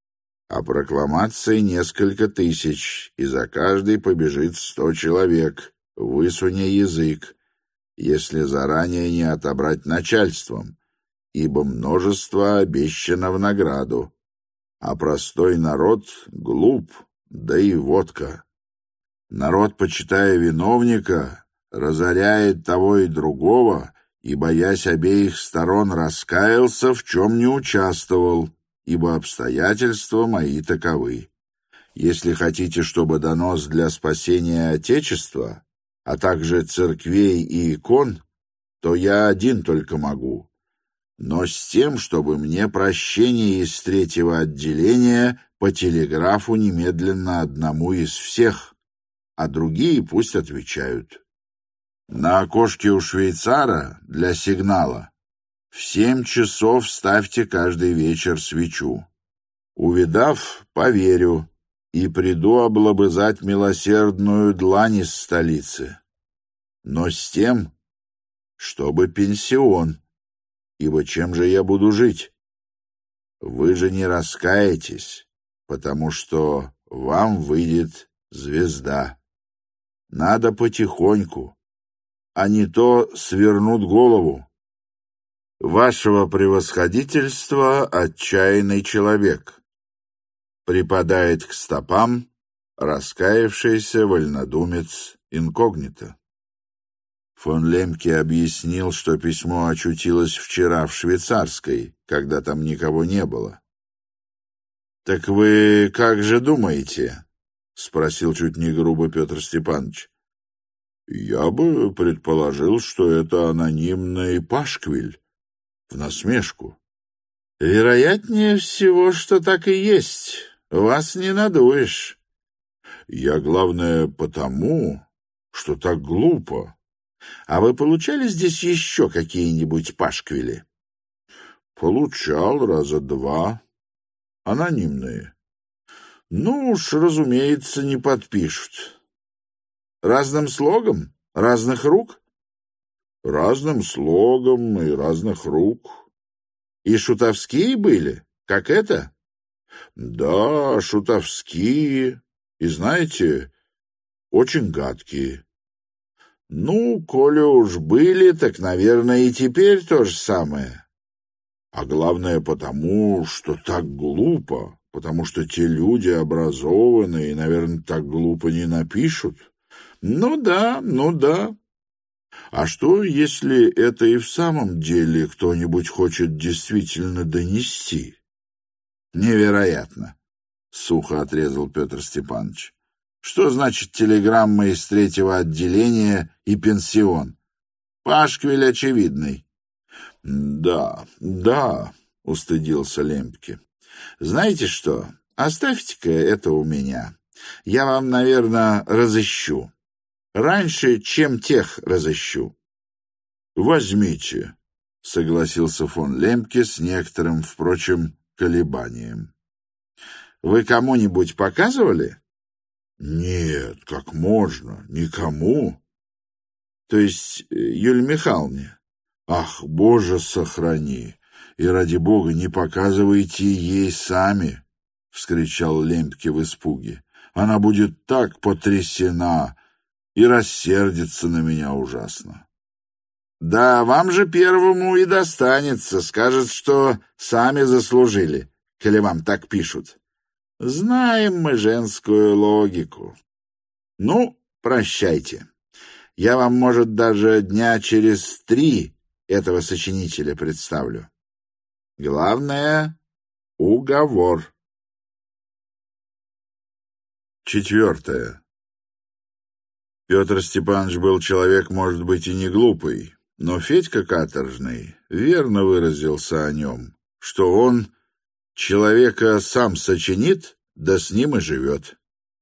А прокламаций несколько тысяч, и за каждой побежит сто человек, высуня язык, если заранее не отобрать начальством, ибо множество обещано в награду, а простой народ глуп, да и водка. Народ, почитая виновника, разоряет того и другого, и, боясь обеих сторон, раскаялся, в чем не участвовал, ибо обстоятельства мои таковы. Если хотите, чтобы донос для спасения Отечества, а также церквей и икон, то я один только могу, но с тем, чтобы мне прощение из третьего отделения по телеграфу немедленно одному из всех, а другие пусть отвечают. На окошке у швейцара для сигнала в семь часов ставьте каждый вечер свечу. Увидав, поверю, и приду облобызать милосердную длань из столицы. Но с тем, чтобы пенсион, ибо чем же я буду жить? Вы же не раскаетесь, потому что вам выйдет звезда. Надо потихоньку, а не то свернут голову. Вашего превосходительства отчаянный человек. Припадает к стопам раскаявшийся вольнодумец инкогнито. Фон Лемпке объяснил, что письмо очутилось вчера в швейцарской, когда там никого не было. «Так вы как же думаете?» — спросил чуть не грубо Петр Степанович. «Я бы предположил, что это анонимный пашквиль, в насмешку». «Вероятнее всего, что так и есть. Вас не надуешь». «Я, главное, потому, что так глупо». «А вы получали здесь еще какие-нибудь пашквили?» «Получал раза два. Анонимные». «Ну уж, разумеется, не подпишут». «Разным слогом? Разных рук?» «Разным слогом и разных рук». «И шутовские были, как это?» «Да, шутовские. И, знаете, очень гадкие». «Ну, коли уж были, так, наверное, и теперь то же самое». «А главное потому, что так глупо, потому что те люди образованные и, наверное, так глупо не напишут». «Ну да, ну да». «А что, если это и в самом деле кто-нибудь хочет действительно донести?» «Невероятно», — сухо отрезал Петр Степанович. «Что значит телеграмма из третьего отделения и пенсион? Пашквиль очевидный». «Да, да», — устыдился Лемпке. «Знаете что, оставьте-ка это у меня. Я вам, наверное, разыщу. Раньше, чем тех разыщу». «Возьмите», — согласился фон Лемпке с некоторым, впрочем, колебанием. «Вы кому-нибудь показывали?» «Нет, как можно, никому». то есть Юлии Михайловне. Ах, Боже, сохрани! И ради Бога не показывайте ей сами, — вскричал Лемпке в испуге. Она будет так потрясена и рассердится на меня ужасно. Да вам же первому и достанется, скажет, что сами заслужили, коли вам так пишут. Знаем мы женскую логику. Ну, прощайте. Я вам, может, даже дня через три этого сочинителя представлю. Главное — уговор. Четвертое. Петр Степанович был человек, может быть, и не глупый, но Федька Каторжный верно выразился о нем, что он человека сам сочинит, да с ним и живет.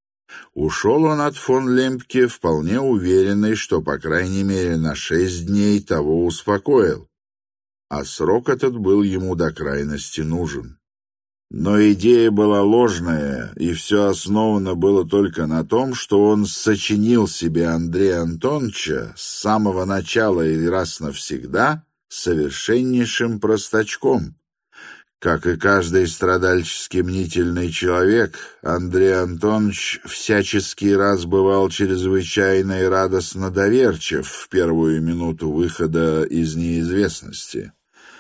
Ушел он от фон Лемпке вполне уверенный, что, по крайней мере, на шесть дней того успокоил, а срок этот был ему до крайности нужен. Но идея была ложная, и все основано было только на том, что он сочинил себе Андрея Антоновича с самого начала и раз навсегда совершеннейшим простачком. Как и каждый страдальчески мнительный человек, Андрей Антонович всяческий раз бывал чрезвычайно и радостно доверчив в первую минуту выхода из неизвестности.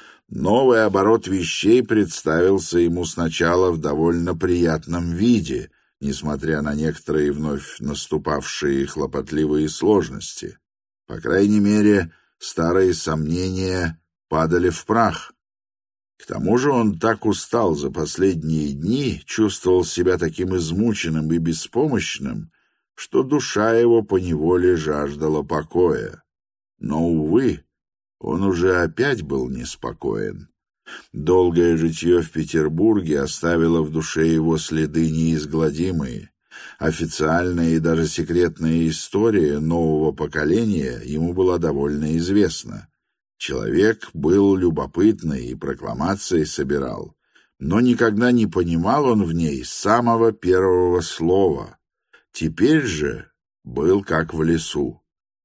Новый оборот вещей представился ему сначала в довольно приятном виде, несмотря на некоторые вновь наступавшие хлопотливые сложности. По крайней мере, старые сомнения падали в прах. К тому же он так устал за последние дни, чувствовал себя таким измученным и беспомощным, что душа его поневоле жаждала покоя. Но, увы, он уже опять был неспокоен. Долгое житье в Петербурге оставило в душе его следы неизгладимые. Официальная и даже секретная история нового поколения ему была довольно известна. Человек был любопытный и прокламации собирал, но никогда не понимал он в ней самого первого слова. Теперь же был как в лесу.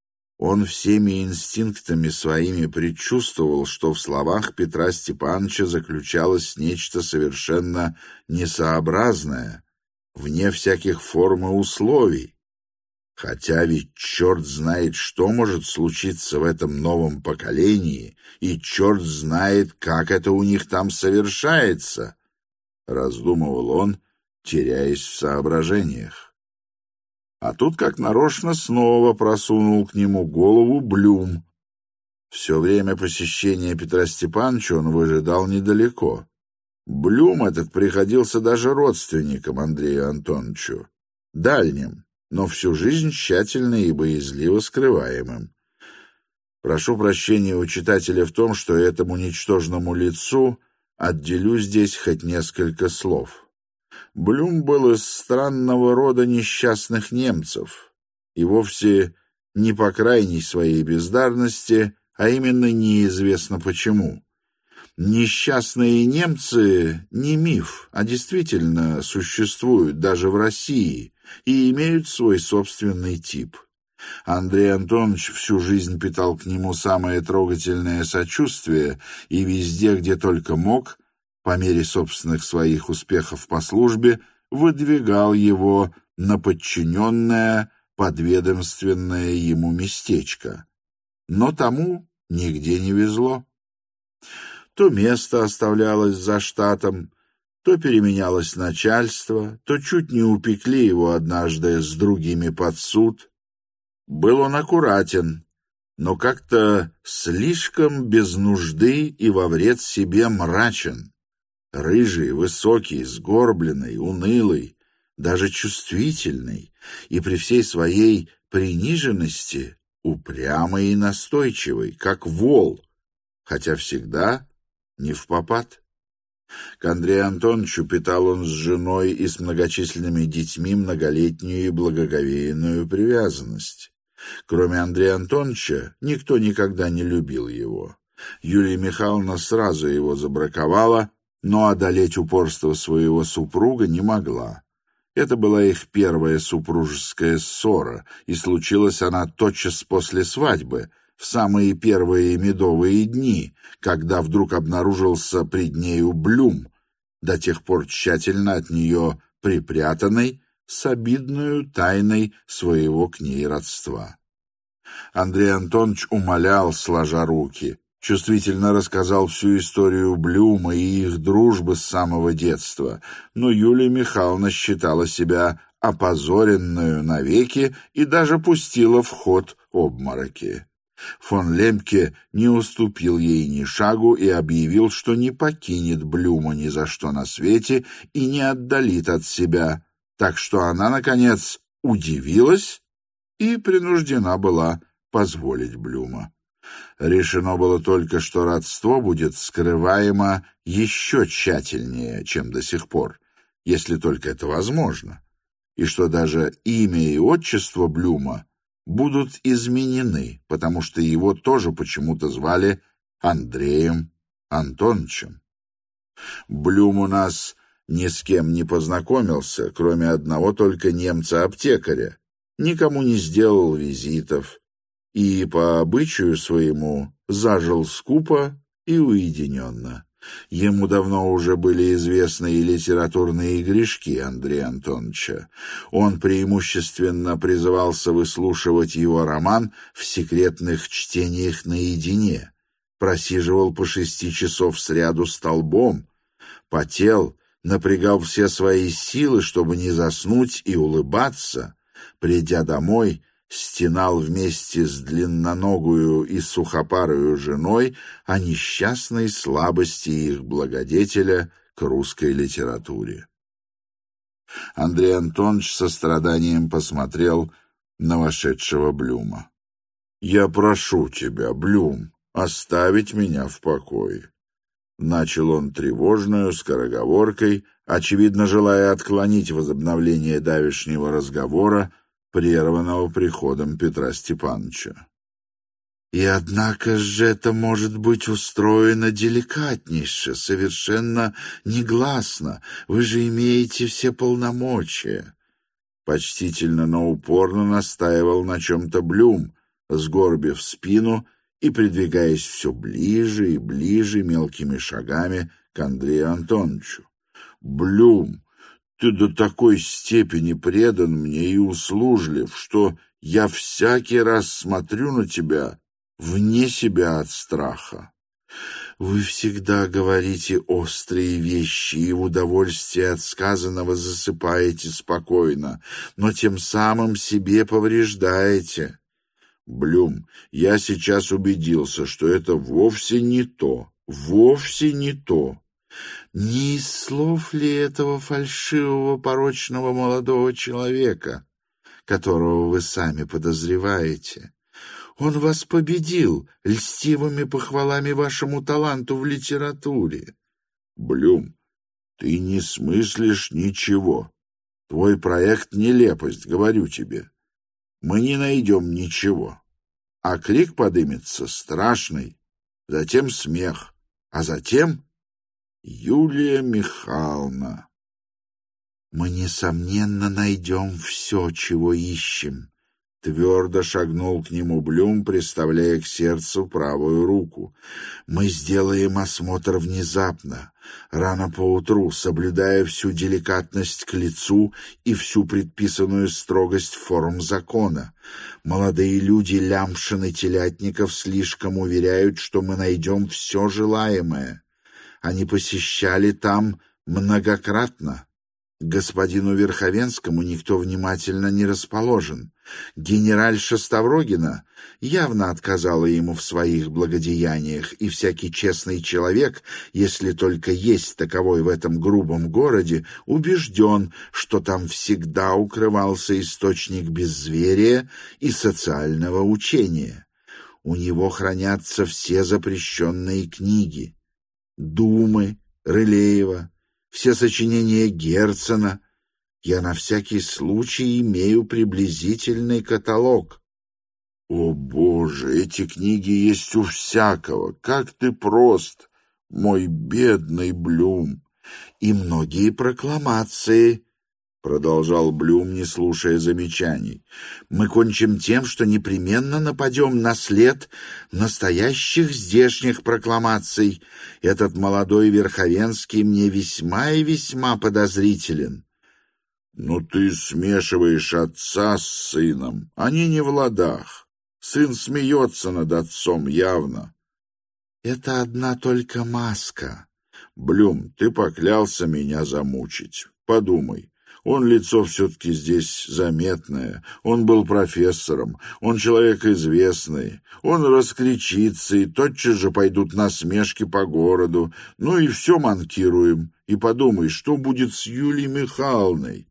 Он всеми инстинктами своими предчувствовал, что в словах Петра Степановича заключалось нечто совершенно несообразное, вне всяких форм и условий. Хотя ведь черт знает, что может случиться в этом новом поколении, и черт знает, как это у них там совершается, — раздумывал он, теряясь в соображениях. А тут, как нарочно, снова просунул к нему голову Блюм. Все время посещения Петра Степановича он выжидал недалеко. Блюм этот приходился даже родственником Андрею Антоновичу, дальним, но всю жизнь тщательно и боязливо скрываемым. Прошу прощения у читателя в том, что этому ничтожному лицу отделю здесь хоть несколько слов. Блюм был из странного рода несчастных немцев, и вовсе не по крайней своей бездарности, а именно неизвестно почему. Несчастные немцы не миф, а действительно существуют даже в России и имеют свой собственный тип. Андрей Антонович всю жизнь питал к нему самое трогательное сочувствие и везде, где только мог, по мере собственных своих успехов по службе, выдвигал его на подчиненное, подведомственное ему местечко. Но тому нигде не везло. То место оставлялось за штатом, то переменялось начальство, то чуть не упекли его однажды с другими под суд. Был он аккуратен, но как-то слишком без нужды и во вред себе мрачен. Рыжий, высокий, сгорбленный, унылый, даже чувствительный, и при всей своей приниженности упрямый и настойчивый, как вол, хотя всегда не впопад. К Андрею Антоновичу питал он с женой и с многочисленными детьми многолетнюю и благоговейную привязанность. Кроме Андрея Антоновича, никто никогда не любил его. Юлия Михайловна сразу его забраковала, но одолеть упорство своего супруга не могла. Это была их первая супружеская ссора, и случилась она тотчас после свадьбы, в самые первые медовые дни, когда вдруг обнаружился пред нею Блюм, до тех пор тщательно от нее припрятанный, с обидную тайной своего к ней родства. Андрей Антонович умолял, сложа руки, чувствительно рассказал всю историю Блюма и их дружбы с самого детства, но Юлия Михайловна считала себя опозоренную навеки и даже пустила в ход обмороки. Фон Лемпке не уступил ей ни шагу и объявил, что не покинет Блюма ни за что на свете и не отдалит от себя, так что она, наконец, удивилась и принуждена была позволить Блюма. Решено было только, что родство будет скрываемо еще тщательнее, чем до сих пор, если только это возможно, и что даже имя и отчество Блюма будут изменены, потому что его тоже почему-то звали Андреем Антоновичем. Блюм у нас ни с кем не познакомился, кроме одного только немца-аптекаря, никому не сделал визитов и по обычаю своему зажил скупо и уединенно. Ему давно уже были известны и литературные грешки Андрея Антоновича. Он преимущественно призывался выслушивать его роман в секретных чтениях наедине, просиживал по шести часов сряду столбом, потел, напрягал все свои силы, чтобы не заснуть и улыбаться, придя домой, стенал вместе с длинноногую и сухопарую женой о несчастной слабости их благодетеля к русской литературе. Андрей Антонович со страданием посмотрел на вошедшего Блюма. «Я прошу тебя, Блюм, оставить меня в покое». Начал он тревожную скороговоркой, очевидно желая отклонить возобновление давешнего разговора, прерванного приходом Петра Степановича. «И однако же это может быть устроено деликатнейше, совершенно негласно. Вы же имеете все полномочия». Почтительно, но упорно настаивал на чем-то Блюм, сгорбив спину и придвигаясь все ближе и ближе мелкими шагами к Андрею Антоновичу. «Блюм, ты до такой степени предан мне и услужлив, что я всякий раз смотрю на тебя вне себя от страха. Вы всегда говорите острые вещи и в удовольствии от сказанного засыпаете спокойно, но тем самым себе повреждаете. Блюм, я сейчас убедился, что это вовсе не то, вовсе не то. Не из слов ли этого фальшивого порочного молодого человека, которого вы сами подозреваете? Он вас победил льстивыми похвалами вашему таланту в литературе. Блюм, ты не смыслишь ничего. Твой проект — нелепость, говорю тебе. Мы не найдем ничего. А крик подымется страшный, затем смех, а затем... Юлия Михайловна. Мы, несомненно, найдем все, чего ищем. Твердо шагнул к нему Блюм, приставляя к сердцу правую руку. Мы сделаем осмотр внезапно, рано поутру, соблюдая всю деликатность к лицу и всю предписанную строгость форм закона. Молодые люди Лямшин и Телятников слишком уверяют, что мы найдем все желаемое. Они посещали там многократно. Господину Верховенскому никто внимательно не расположен. Генеральша Ставрогина явно отказала ему в своих благодеяниях, и всякий честный человек, если только есть таковой в этом грубом городе, убежден, что там всегда укрывался источник беззверия и социального учения. У него хранятся все запрещенные книги. Думы, Рылеева, все сочинения Герцена. Я на всякий случай имею приблизительный каталог. О, Боже, эти книги есть у всякого. Как ты прост, мой бедный Блюм. И многие прокламации. продолжал Блюм, не слушая замечаний. «Мы кончим тем, что непременно нападем на след настоящих здешних прокламаций. Этот молодой Верховенский мне весьма и весьма подозрителен». «Ну ты смешиваешь отца с сыном. Они не в ладах. Сын смеется над отцом явно». «Это одна только маска». «Блюм, ты поклялся меня замучить. Подумай. Он лицо все-таки здесь заметное. Он был профессором. Он человек известный. Он раскричится, и тотчас же пойдут насмешки по городу. Ну и все манкируем. И подумай, что будет с Юлией Михайловной?»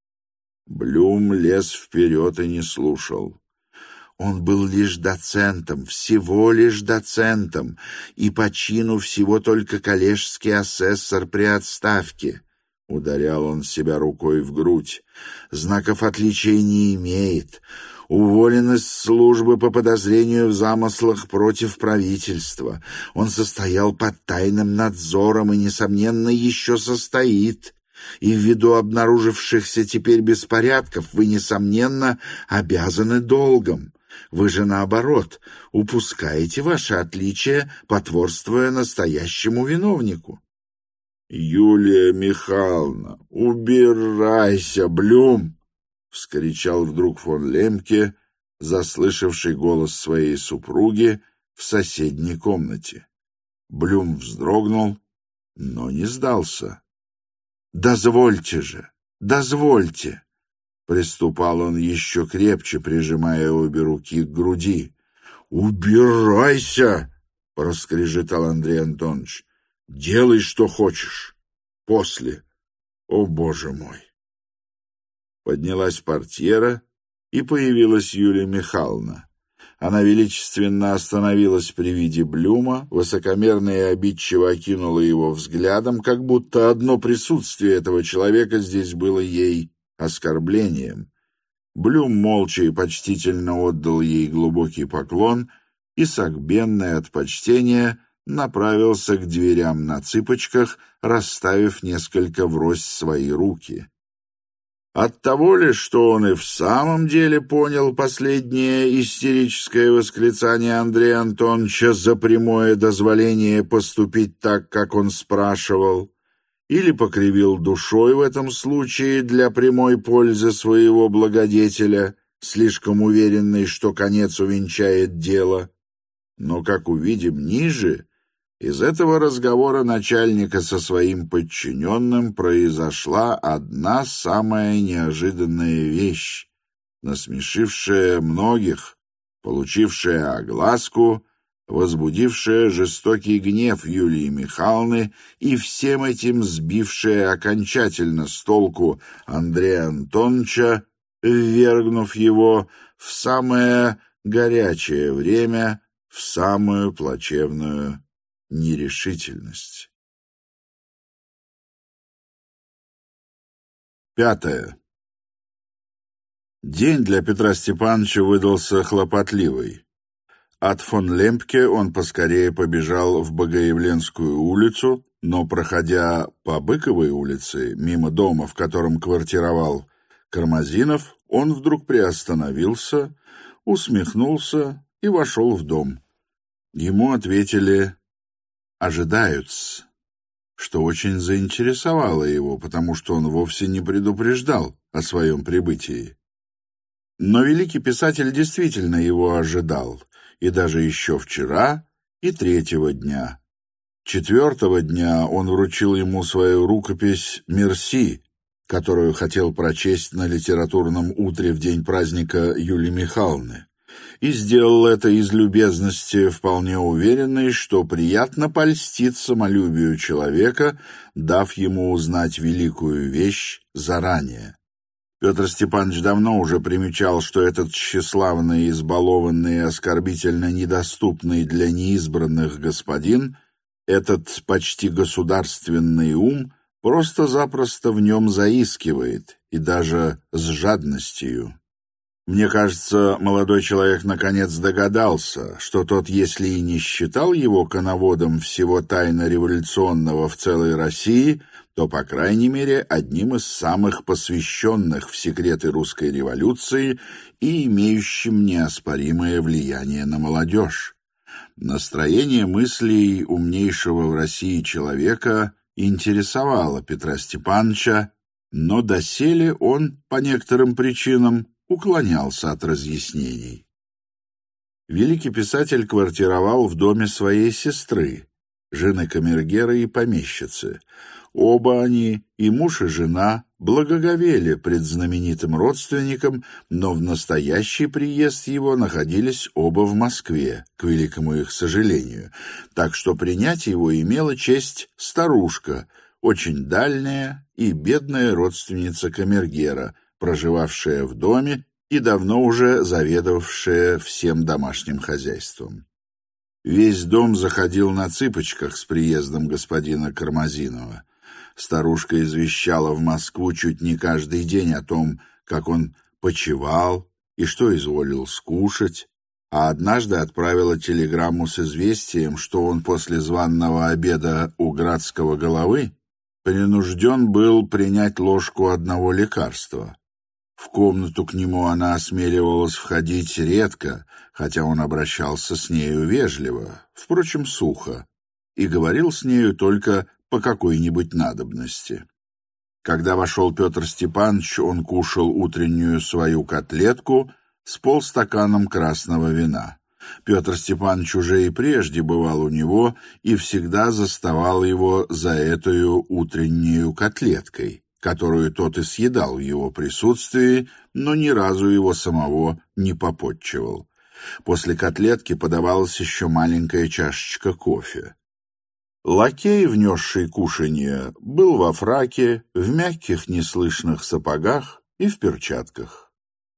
Блюм лез вперед и не слушал. «Он был лишь доцентом, всего лишь доцентом, и по чину всего только коллежский асессор при отставке». Ударял он себя рукой в грудь. «Знаков отличия не имеет. Уволен из службы по подозрению в замыслах против правительства. Он состоял под тайным надзором и, несомненно, еще состоит. И ввиду обнаружившихся теперь беспорядков вы, несомненно, обязаны долгом. Вы же, наоборот, упускаете ваше отличие, потворствуя настоящему виновнику». «Юлия Михайловна, убирайся, Блюм!» — вскричал вдруг фон Лемке, заслышавший голос своей супруги в соседней комнате. Блюм вздрогнул, но не сдался. «Дозвольте же, дозвольте!» Приступал он еще крепче, прижимая обе руки к груди. «Убирайся!» — проскрежетал Андрей Антонович. «Делай, что хочешь. После. О, Боже мой!» Поднялась портьера, и появилась Юлия Михайловна. Она величественно остановилась при виде Блюма, высокомерно и обидчиво окинула его взглядом, как будто одно присутствие этого человека здесь было ей оскорблением. Блюм молча и почтительно отдал ей глубокий поклон и, согбенный от почтения, направился к дверям на цыпочках, расставив несколько врозь свои руки. Оттого ли, что он и в самом деле понял последнее истерическое восклицание Андрея Антоновича за прямое дозволение поступить так, как он спрашивал, или покривил душой в этом случае для прямой пользы своего благодетеля, слишком уверенный, что конец увенчает дело. Но, как увидим ниже, из этого разговора начальника со своим подчиненным произошла одна самая неожиданная вещь, насмешившая многих, получившая огласку, возбудившая жестокий гнев Юлии Михайловны и всем этим сбившая окончательно с толку Андрея Антоновича, ввергнув его в самое горячее время, в самую плачевную нерешительность. Пятое. День для Петра Степановича выдался хлопотливый. От фон Лемпке он поскорее побежал в Богоявленскую улицу, но, проходя по Быковой улице, мимо дома, в котором квартировал Кармазинов, он вдруг приостановился, усмехнулся и вошел в дом. Ему ответили «ожидаются», что очень заинтересовало его, потому что он вовсе не предупреждал о своем прибытии. Но великий писатель действительно его ожидал, и даже еще вчера, и третьего дня. Четвертого дня он вручил ему свою рукопись «Мерси», которую хотел прочесть на литературном утре в день праздника Юлии Михайловны, и сделал это из любезности, вполне уверенный, что приятно польстит самолюбию человека, дав ему узнать великую вещь заранее. Петр Степанович давно уже примечал, что этот тщеславный, избалованный и оскорбительно недоступный для неизбранных господин, этот почти государственный ум, просто-запросто в нем заискивает, и даже с жадностью. Мне кажется, молодой человек наконец догадался, что тот, если и не считал его коноводом всего тайно-революционного в целой России, то, по крайней мере, одним из самых посвященных в секреты русской революции и имеющим неоспоримое влияние на молодежь. Настроение мыслей умнейшего в России человека интересовало Петра Степановича, но доселе он, по некоторым причинам, уклонялся от разъяснений. Великий писатель квартировал в доме своей сестры, жены камергера и помещицы. Оба они, и муж, и жена, благоговели пред знаменитым родственником, но в настоящий приезд его находились оба в Москве, к великому их сожалению, так что принять его имела честь старушка, очень дальняя и бедная родственница камергера, проживавшая в доме и давно уже заведовавшая всем домашним хозяйством. Весь дом заходил на цыпочках с приездом господина Кармазинова. Старушка извещала в Москву чуть не каждый день о том, как он почивал и что изволил скушать, а однажды отправила телеграмму с известием, что он после званного обеда у Градского головы принужден был принять ложку одного лекарства. В комнату к нему она осмеливалась входить редко, хотя он обращался с нею вежливо, впрочем, сухо, и говорил с нею только по какой-нибудь надобности. Когда вошел Петр Степанович, он кушал утреннюю свою котлетку с полстаканом красного вина. Петр Степанович уже и прежде бывал у него и всегда заставал его за эту утреннюю котлеткой, которую тот и съедал в его присутствии, но ни разу его самого не попотчевал. После котлетки подавалась еще маленькая чашечка кофе. Лакей, внесший кушанье, был во фраке, в мягких неслышных сапогах и в перчатках.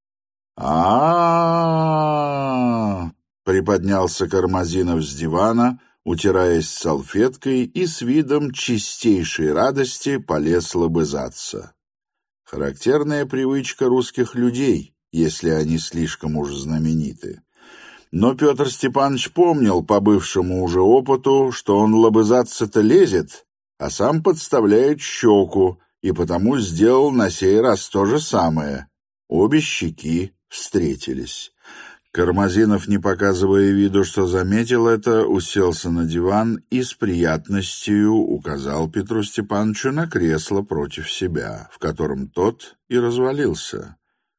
а приподнялся Кармазинов с дивана, утираясь салфеткой, и с видом чистейшей радости полез лобызаться. Характерная привычка русских людей, если они слишком уж знамениты. Но Петр Степанович помнил по бывшему уже опыту, что он лобызаться-то лезет, а сам подставляет щеку, и потому сделал на сей раз то же самое. Обе щеки встретились. Кармазинов, не показывая виду, что заметил это, уселся на диван и с приятностью указал Петру Степановичу на кресло против себя, в котором тот и развалился.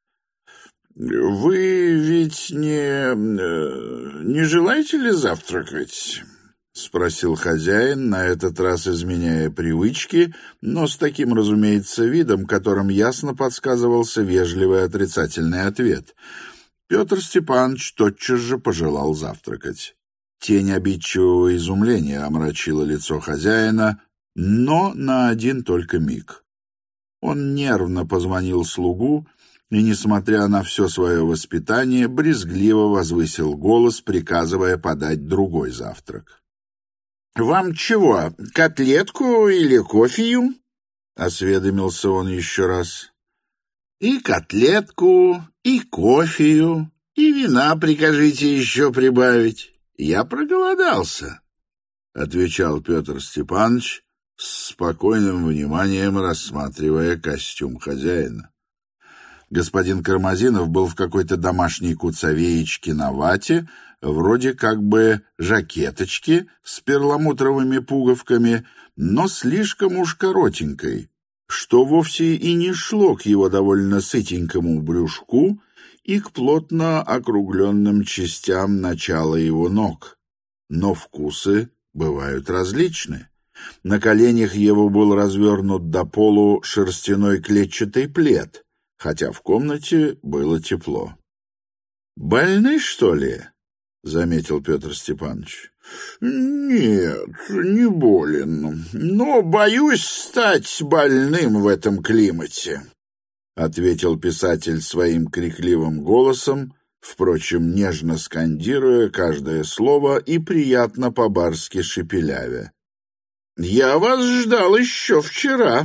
«Вы ведь не... не желаете ли завтракать?» — спросил хозяин, на этот раз изменяя привычки, но с таким, разумеется, видом, которым ясно подсказывался вежливый отрицательный ответ. Петр Степанович тотчас же пожелал завтракать. Тень обидчивого изумления омрачила лицо хозяина, но на один только миг. Он нервно позвонил слугу и, несмотря на все свое воспитание, брезгливо возвысил голос, приказывая подать другой завтрак. «Вам чего, котлетку или кофею?» — осведомился он еще раз. «И котлетку, и кофею, и вина прикажите еще прибавить. Я проголодался», — отвечал Петр Степанович, с спокойным вниманием рассматривая костюм хозяина. Господин Кармазинов был в какой-то домашней куцовеечке на вате, вроде как бы жакеточки с перламутровыми пуговками, но слишком уж коротенькой, что вовсе и не шло к его довольно сытенькому брюшку и к плотно округленным частям начала его ног. Но вкусы бывают различны. На коленях его был развернут до полу шерстяной клетчатый плед, хотя в комнате было тепло. «Больны, что ли?» — заметил Петр Степанович. «Нет, не болен, но боюсь стать больным в этом климате», — ответил писатель своим крикливым голосом, впрочем, нежно скандируя каждое слово и приятно по-барски шепелявя. «Я вас ждал еще вчера».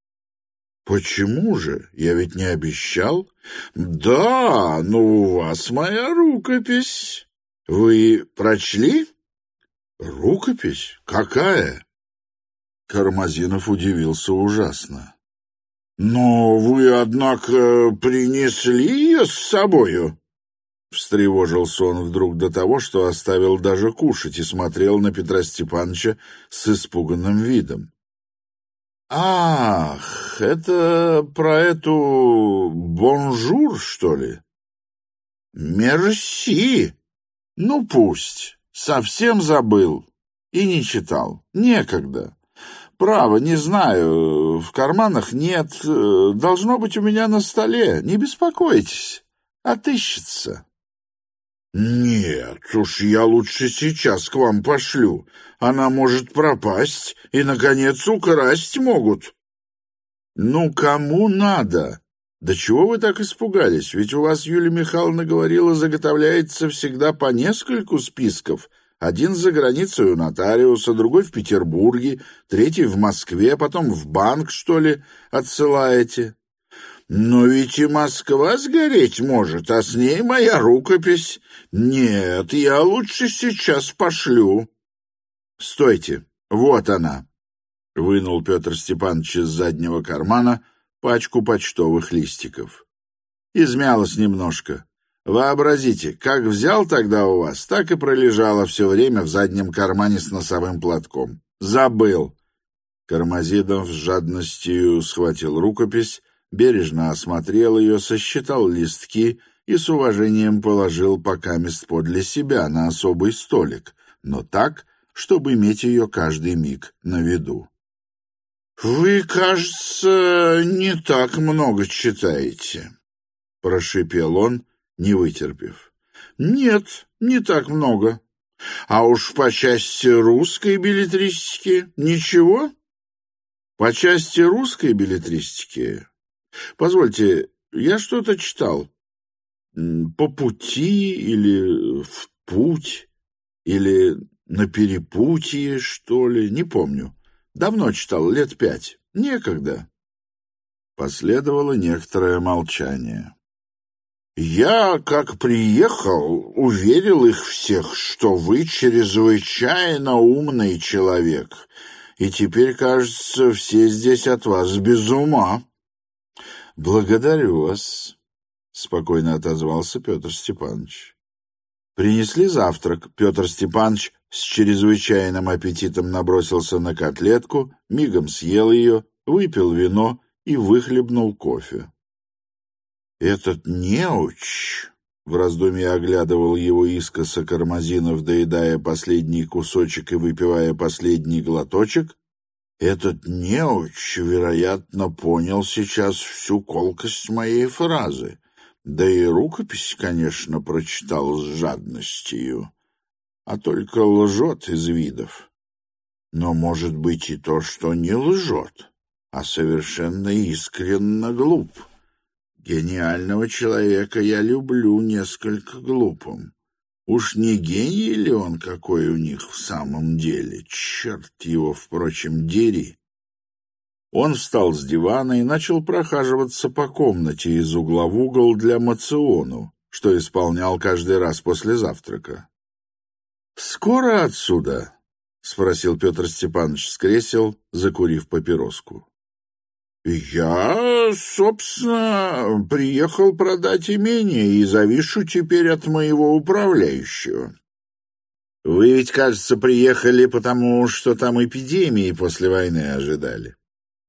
«Почему же? Я ведь не обещал». «Да, но у вас моя рукопись. Вы прочли?» «Рукопись? Какая?» Кармазинов удивился ужасно. «Но вы, однако, принесли ее с собою?» Встревожился он вдруг до того, что оставил даже кушать и смотрел на Петра Степановича с испуганным видом. «Ах, это про эту бонжур, что ли?» «Мерси! Ну, пусть. Совсем забыл. И не читал. Некогда. Право, не знаю. В карманах нет. Должно быть у меня на столе. Не беспокойтесь. Отыщется». «Нет уж, я лучше сейчас к вам пошлю. Она может пропасть и, наконец, украсть могут». «Ну, кому надо? Да чего вы так испугались? Ведь у вас, Юлия Михайловна говорила, заготовляется всегда по нескольку списков. Один за границей у нотариуса, другой в Петербурге, третий в Москве, потом в банк, что ли, отсылаете». «Но ведь и Москва сгореть может, а с ней моя рукопись. Нет, я лучше сейчас пошлю». «Стойте, вот она!» — вынул Петр Степанович из заднего кармана пачку почтовых листиков. Измялась немножко. Вообразите, как взял тогда у вас, так и пролежала все время в заднем кармане с носовым платком. Забыл. Кармазинов с жадностью схватил рукопись, бережно осмотрел ее, сосчитал листки и с уважением положил покамест подле себя на особый столик, но так, чтобы иметь ее каждый миг на виду. «Вы, кажется, не так много читаете», — прошипел он, не вытерпев. «Нет, не так много. А уж по части русской беллетристики ничего?» «По части русской беллетристики? Позвольте, я что-то читал. По пути или в путь, или на перепутье, что ли, не помню. Давно читал, лет пять. Некогда». Последовало некоторое молчание. «Я, как приехал, уверил их всех, что вы чрезвычайно умный человек, и теперь, кажется, все здесь от вас без ума». «Благодарю вас», — спокойно отозвался Петр Степанович. Принесли завтрак. Петр Степанович с чрезвычайным аппетитом набросился на котлетку, мигом съел ее, выпил вино и выхлебнул кофе. «Этот неуч», — в раздумье оглядывал его искоса Кармазинов, доедая последний кусочек и выпивая последний глоточек, «этот неуч, вероятно, понял сейчас всю колкость моей фразы, да и рукопись, конечно, прочитал с жадностью, а только лжет из видов. Но может быть и то, что не лжет, а совершенно искренно глуп. Гениального человека я люблю несколько глупым. Уж не гений ли он какой у них в самом деле? Черт его, впрочем, дери!» Он встал с дивана и начал прохаживаться по комнате из угла в угол для моциону, что исполнял каждый раз после завтрака. «Скоро отсюда?» — спросил Петр Степанович с кресел, закурив папироску. «Я, собственно, приехал продать имение и завишу теперь от моего управляющего». «Вы ведь, кажется, приехали потому, что там эпидемии после войны ожидали».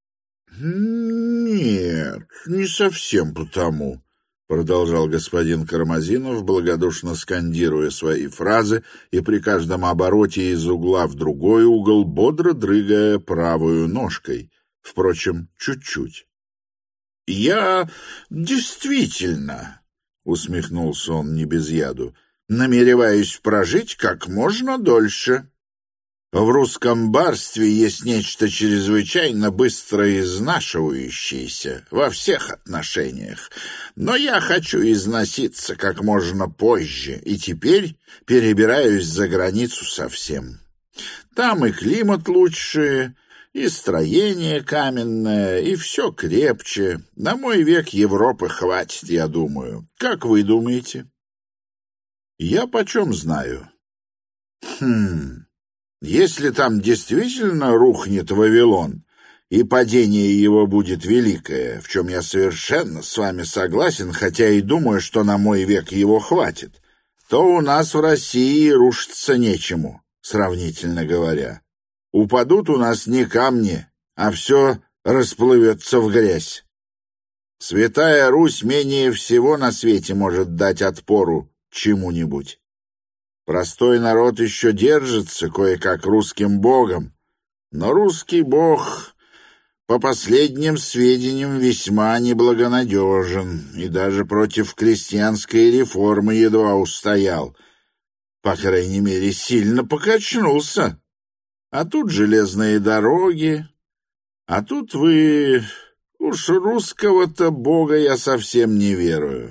«Нет, не совсем потому», — продолжал господин Кармазинов, благодушно скандируя свои фразы и при каждом обороте из угла в другой угол бодро дрыгая правую ножкой. Впрочем, чуть-чуть. «Я действительно, — усмехнулся он не без яду, — намереваюсь прожить как можно дольше. В русском барстве есть нечто чрезвычайно быстро изнашивающееся во всех отношениях, но я хочу износиться как можно позже, и теперь перебираюсь за границу совсем. Там и климат лучше, и строение каменное, и все крепче. На мой век Европы хватит, я думаю. Как вы думаете?» «Я почем знаю?» «Хм... Если там действительно рухнет Вавилон, и падение его будет великое, в чем я совершенно с вами согласен, хотя и думаю, что на мой век его хватит, то у нас в России рушиться нечему, сравнительно говоря. Упадут у нас не камни, а все расплывется в грязь. Святая Русь менее всего на свете может дать отпору чему-нибудь. Простой народ еще держится кое-как русским богом, но русский бог, по последним сведениям, весьма неблагонадежен и даже против крестьянской реформы едва устоял. По крайней мере, сильно покачнулся. А тут железные дороги, а тут вы... Уж русского-то бога я совсем не верую.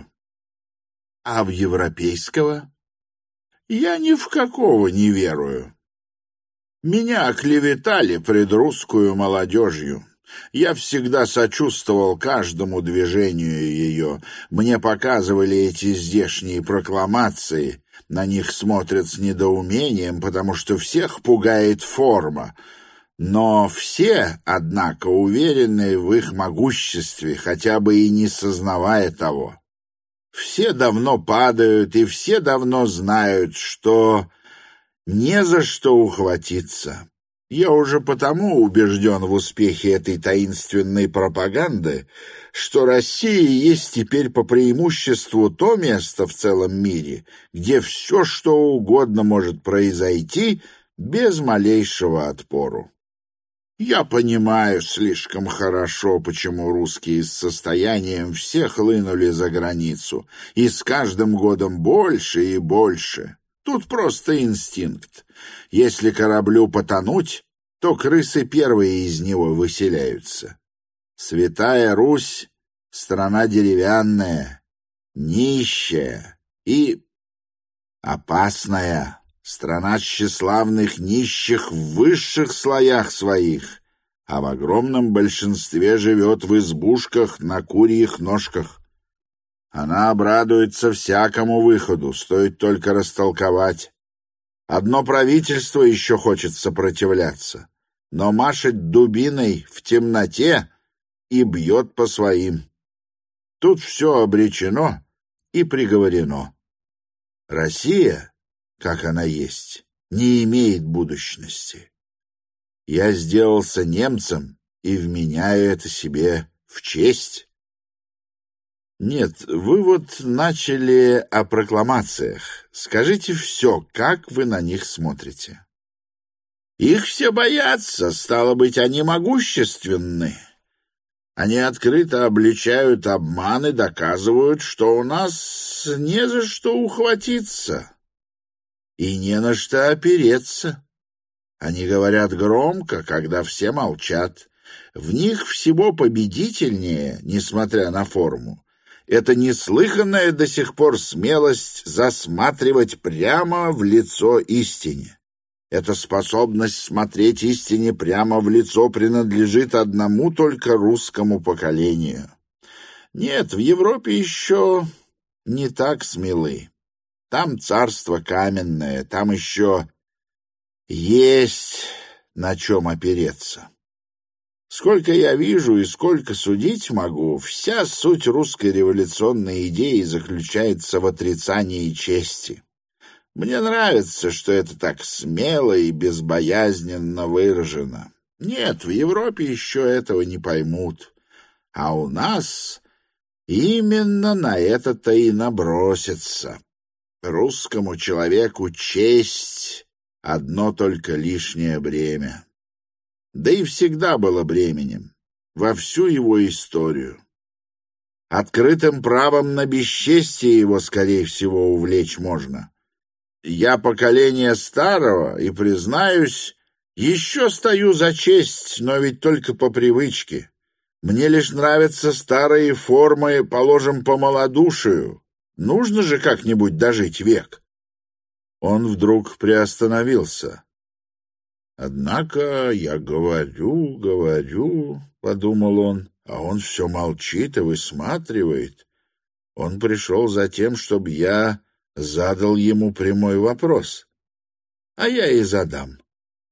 А в европейского? Я ни в какого не верую. Меня оклеветали пред русскую молодежью. Я всегда сочувствовал каждому движению ее. Мне показывали эти здешние прокламации. На них смотрят с недоумением, потому что всех пугает форма. Но все, однако, уверены в их могуществе, хотя бы и не сознавая того. Все давно падают, и все давно знают, что не за что ухватиться. Я уже потому убежден в успехе этой таинственной пропаганды, что Россия есть теперь по преимуществу то место в целом мире, где все, что угодно может произойти без малейшего отпору. Я понимаю слишком хорошо, почему русские с состоянием все хлынули за границу, и с каждым годом больше и больше. Тут просто инстинкт. Если кораблю потонуть, то крысы первые из него выселяются. Святая Русь — страна деревянная, нищая и опасная. Страна тщеславных нищих в высших слоях своих, а в огромном большинстве живет в избушках на курьих ножках. Она обрадуется всякому выходу, стоит только растолковать. Одно правительство еще хочет сопротивляться, но машет дубиной в темноте и бьет по своим. Тут все обречено и приговорено. Россия, как она есть, не имеет будущности. Я сделался немцем и вменяю это себе в честь. Нет, вы вот начали о прокламациях. Скажите все, как вы на них смотрите? Их все боятся, стало быть, они могущественны. Они открыто обличают обман и доказывают, что у нас не за что ухватиться и не на что опереться. Они говорят громко, когда все молчат. В них всего победительнее, несмотря на форму, это неслыханная до сих пор смелость засматривать прямо в лицо истине. Эта способность смотреть истине прямо в лицо принадлежит одному только русскому поколению. Нет, в Европе еще не так смелы. Там царство каменное, там еще есть на чем опереться. Сколько я вижу и сколько судить могу, вся суть русской революционной идеи заключается в отрицании чести. Мне нравится, что это так смело и безбоязненно выражено. Нет, в Европе еще этого не поймут. А у нас именно на это-то и набросятся. Русскому человеку честь — одно только лишнее бремя. Да и всегда было бременем, во всю его историю. Открытым правом на бесчестие его, скорее всего, увлечь можно. Я поколение старого и, признаюсь, еще стою за честь, но ведь только по привычке. Мне лишь нравятся старые формы, положим, по малодушию. Нужно же как-нибудь дожить век. Он вдруг приостановился. «Однако я говорю, говорю», — подумал он, — «а он все молчит и высматривает. Он пришел за тем, чтобы я задал ему прямой вопрос. А я и задам.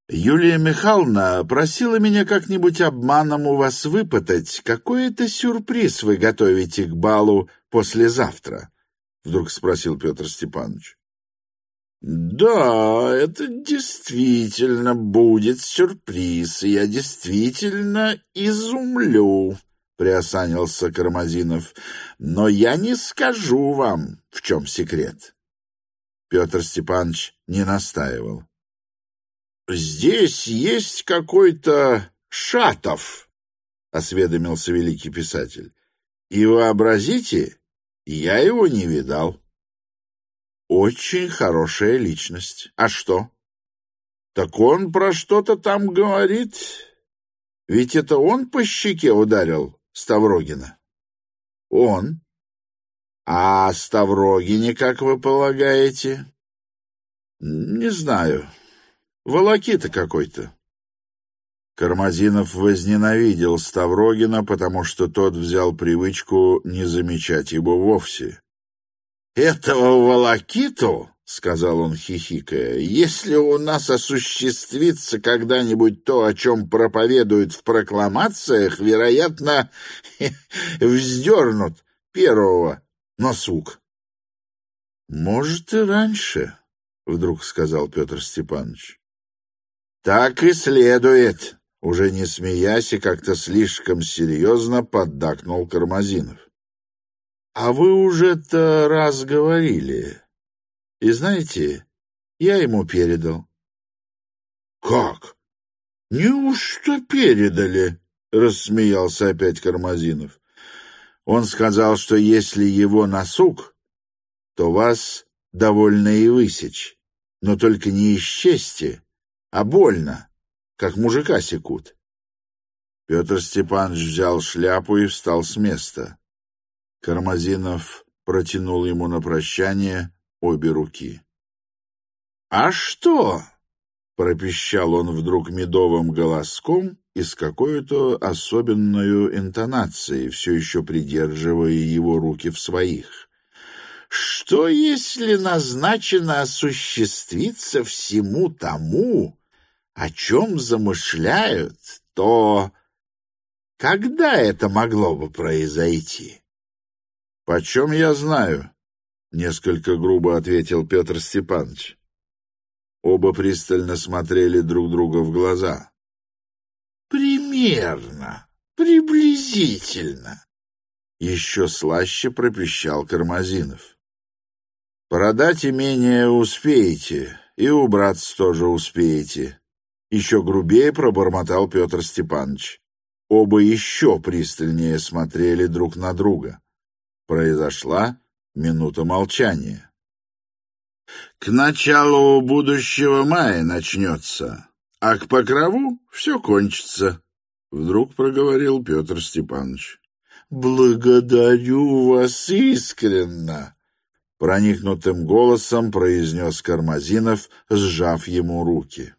Юлия Михайловна просила меня как-нибудь обманом у вас выпытать, какой это сюрприз вы готовите к балу послезавтра, — вдруг спросил Петр Степанович. — Да, это действительно будет сюрприз, и я действительно изумлю, — приосанился Кармазинов, — но я не скажу вам, в чем секрет. Петр Степанович не настаивал. «Здесь есть какой-то Шатов», — осведомился великий писатель. «И вообразите, я его не видал». «Очень хорошая личность. А что?» «Так он про что-то там говорит. Ведь это он по щеке ударил Ставрогина?» «Он. А о Ставрогине, как вы полагаете?» «Не знаю. Волокита какой-то». Кармазинов возненавидел Ставрогина, потому что тот взял привычку не замечать его вовсе. «Этого волокиту, — сказал он, хихикая, — если у нас осуществится когда-нибудь то, о чем проповедуют в прокламациях, вероятно, вздернут первого на сук». «Может, и раньше, — вдруг сказал Петр Степанович. «Так и следует», — уже не смеясь и как-то слишком серьезно поддакнул Кармазинов. «А вы уже-то раз говорили. И знаете, я ему передал». «Как? Неужто передали?» — рассмеялся опять Кармазинов. «Он сказал, что если его на сук, то вас довольно и высечь, но только не из чести, а больно, как мужика секут». Петр Степанович взял шляпу и встал с места. Кармазинов протянул ему на прощание обе руки. «А что?» — пропищал он вдруг медовым голоском и с какой-то особенной интонацией, все еще придерживая его руки в своих. «Что, если назначено осуществиться всему тому, о чем замышляют, то когда это могло бы произойти?» «Почем я знаю?» — несколько грубо ответил Петр Степанович. Оба пристально смотрели друг друга в глаза. «Примерно, приблизительно», — еще слаще пропищал Кармазинов. «Продать имение успеете, и убраться тоже успеете», — еще грубее пробормотал Петр Степанович. Оба еще пристальнее смотрели друг на друга. Произошла минута молчания. «К началу будущего мая начнется, а к покрову все кончится», — вдруг проговорил Петр Степанович. «Благодарю вас искренно», — проникнутым голосом произнес Кармазинов, сжав ему руки.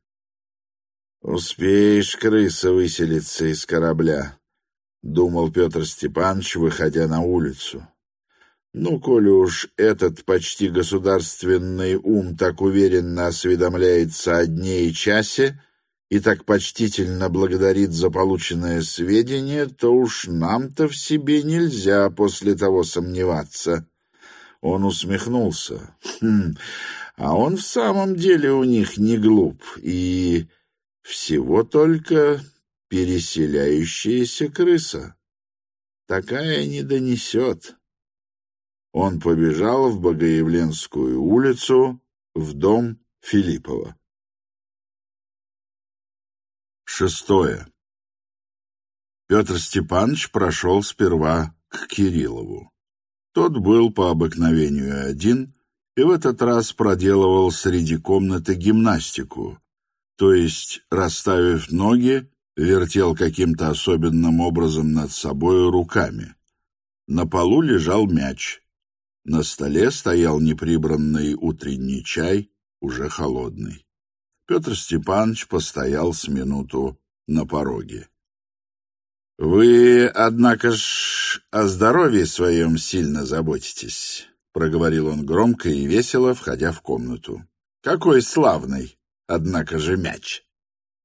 «Успеешь, крыса, выселиться из корабля», — думал Петр Степанович, выходя на улицу. «Ну, коли уж этот почти государственный ум так уверенно осведомляется о дне и часе и так почтительно благодарит за полученное сведение, то уж нам-то в себе нельзя после того сомневаться». Он усмехнулся. «Хм, а он в самом деле у них не глуп и всего только переселяющаяся крыса. Такая не донесет». Он побежал в Богоявленскую улицу, в дом Филиппова. Шестое. Петр Степанович прошел сперва к Кириллову. Тот был по обыкновению один и в этот раз проделывал среди комнаты гимнастику, то есть, расставив ноги, вертел каким-то особенным образом над собой руками. На полу лежал мяч. На столе стоял неприбранный утренний чай, уже холодный. Петр Степанович постоял с минуту на пороге. «Вы, однако ж, о здоровье своем сильно заботитесь», — проговорил он громко и весело, входя в комнату. «Какой славный, однако же, мяч!»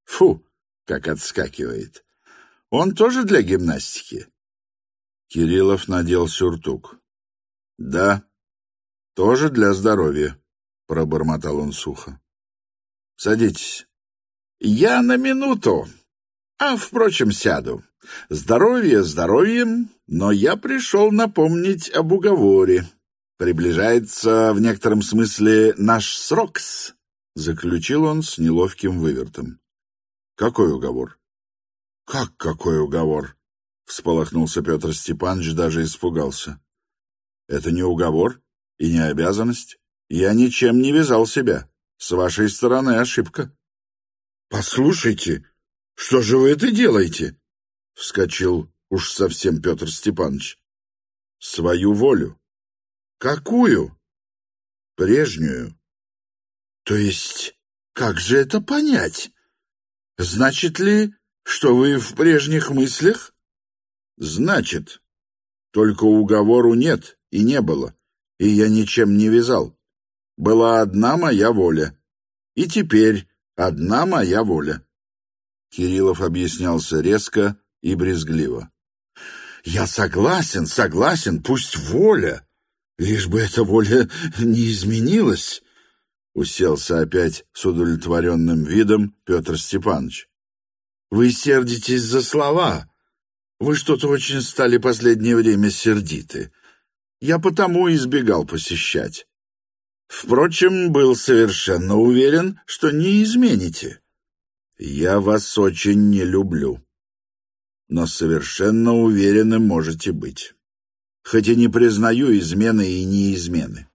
Фу, как отскакивает. Он тоже для гимнастики? Кириллов надел сюртук. Да, тоже для здоровья, пробормотал он сухо. Садитесь. Я на минуту. А, впрочем, сяду. Здоровье здоровьем, но я пришел напомнить об уговоре. Приближается в некотором смысле наш срок-с, заключил он с неловким вывертом. Какой уговор? Как какой уговор? Всполохнулся Петр Степанович, даже испугался. Это не уговор и не обязанность. Я ничем не вязал себя. С вашей стороны ошибка. Послушайте, что же вы это делаете? Вскочил уж совсем Петр Степанович. Свою волю. Какую? Прежнюю. То есть, как же это понять? Значит ли, что вы в прежних мыслях? Значит. Только уговору нет и не было, и я ничем не вязал. Была одна моя воля. И теперь одна моя воля. Кириллов объяснялся резко и брезгливо. Я согласен, согласен, пусть воля. Лишь бы эта воля не изменилась. Уселся опять с удовлетворенным видом Петр Степанович. Вы сердитесь за слова. Вы что-то очень стали последнее время сердиты. Я потому избегал посещать. Впрочем, был совершенно уверен, что не измените. Я вас очень не люблю. Но совершенно уверенным можете быть. Хоть и не признаю измены и неизмены.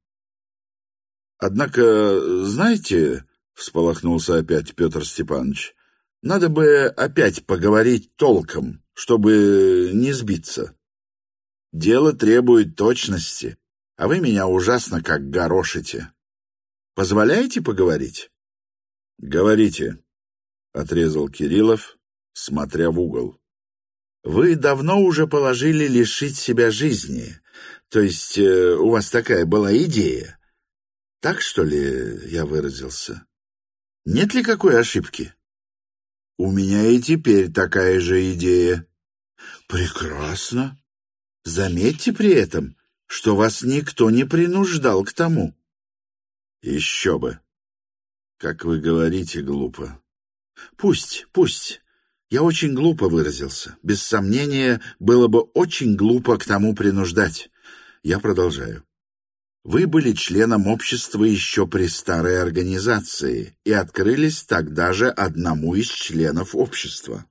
Однако, знаете, всполохнулся опять Петр Степанович, надо бы опять поговорить толком, чтобы не сбиться. Дело требует точности, а вы меня ужасно как горошите. Позволяете поговорить? Говорите, отрезал Кириллов, смотря в угол. Вы давно уже положили лишить себя жизни, то есть э, у вас такая была идея. Так, что ли, я выразился? Нет ли какой ошибки? У меня и теперь такая же идея. Прекрасно. Заметьте при этом, что вас никто не принуждал к тому. Еще бы. Как вы говорите, глупо. Пусть, пусть. Я очень глупо выразился. Без сомнения, было бы очень глупо к тому принуждать. Я продолжаю. Вы были членом общества еще при старой организации и открылись тогда же одному из членов общества.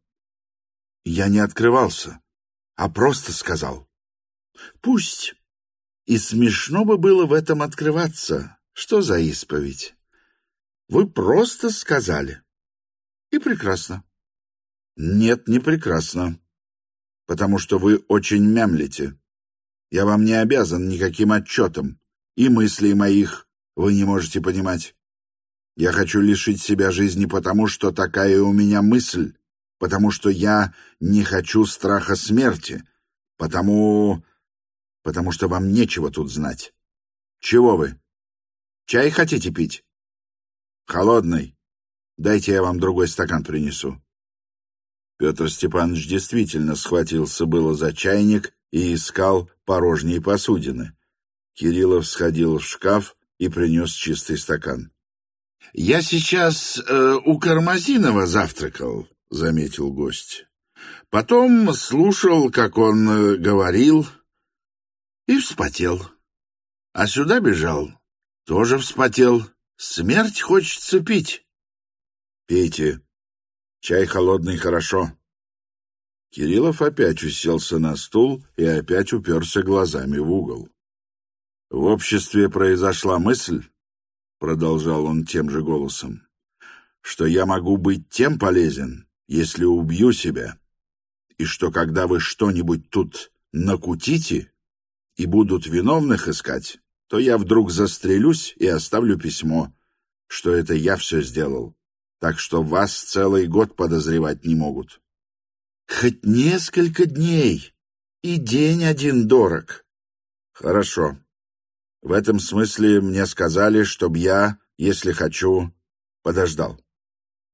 Я не открывался, а просто сказал. Пусть. И смешно бы было в этом открываться. Что за исповедь? Вы просто сказали. И прекрасно. Нет, не прекрасно. Потому что вы очень мямлите. Я вам не обязан никаким отчетом. И мыслей моих вы не можете понимать. Я хочу лишить себя жизни потому, что такая у меня мысль. Потому что я не хочу страха смерти. Потому... Потому что вам нечего тут знать. Чего вы? Чай хотите пить? Холодный. Дайте я вам другой стакан принесу. Петр Степанович действительно схватился было за чайник и искал порожней посудины. Кириллов сходил в шкаф и принес чистый стакан. — Я сейчас э, у Кармазинова завтракал, — заметил гость. Потом слушал, как он э, говорил, и вспотел. А сюда бежал, тоже вспотел. Смерть хочется пить. — Пейте. Чай холодный хорошо. Кириллов опять уселся на стул и опять уперся глазами в угол. В обществе произошла мысль, продолжал он тем же голосом, что я могу быть тем полезен, если убью себя, и что когда вы что-нибудь тут накутите и будут виновных искать, то я вдруг застрелюсь и оставлю письмо, что это я все сделал. Так что вас целый год подозревать не могут. Хоть несколько дней, и день один дорог. Хорошо. В этом смысле мне сказали, чтоб я, если хочу, подождал.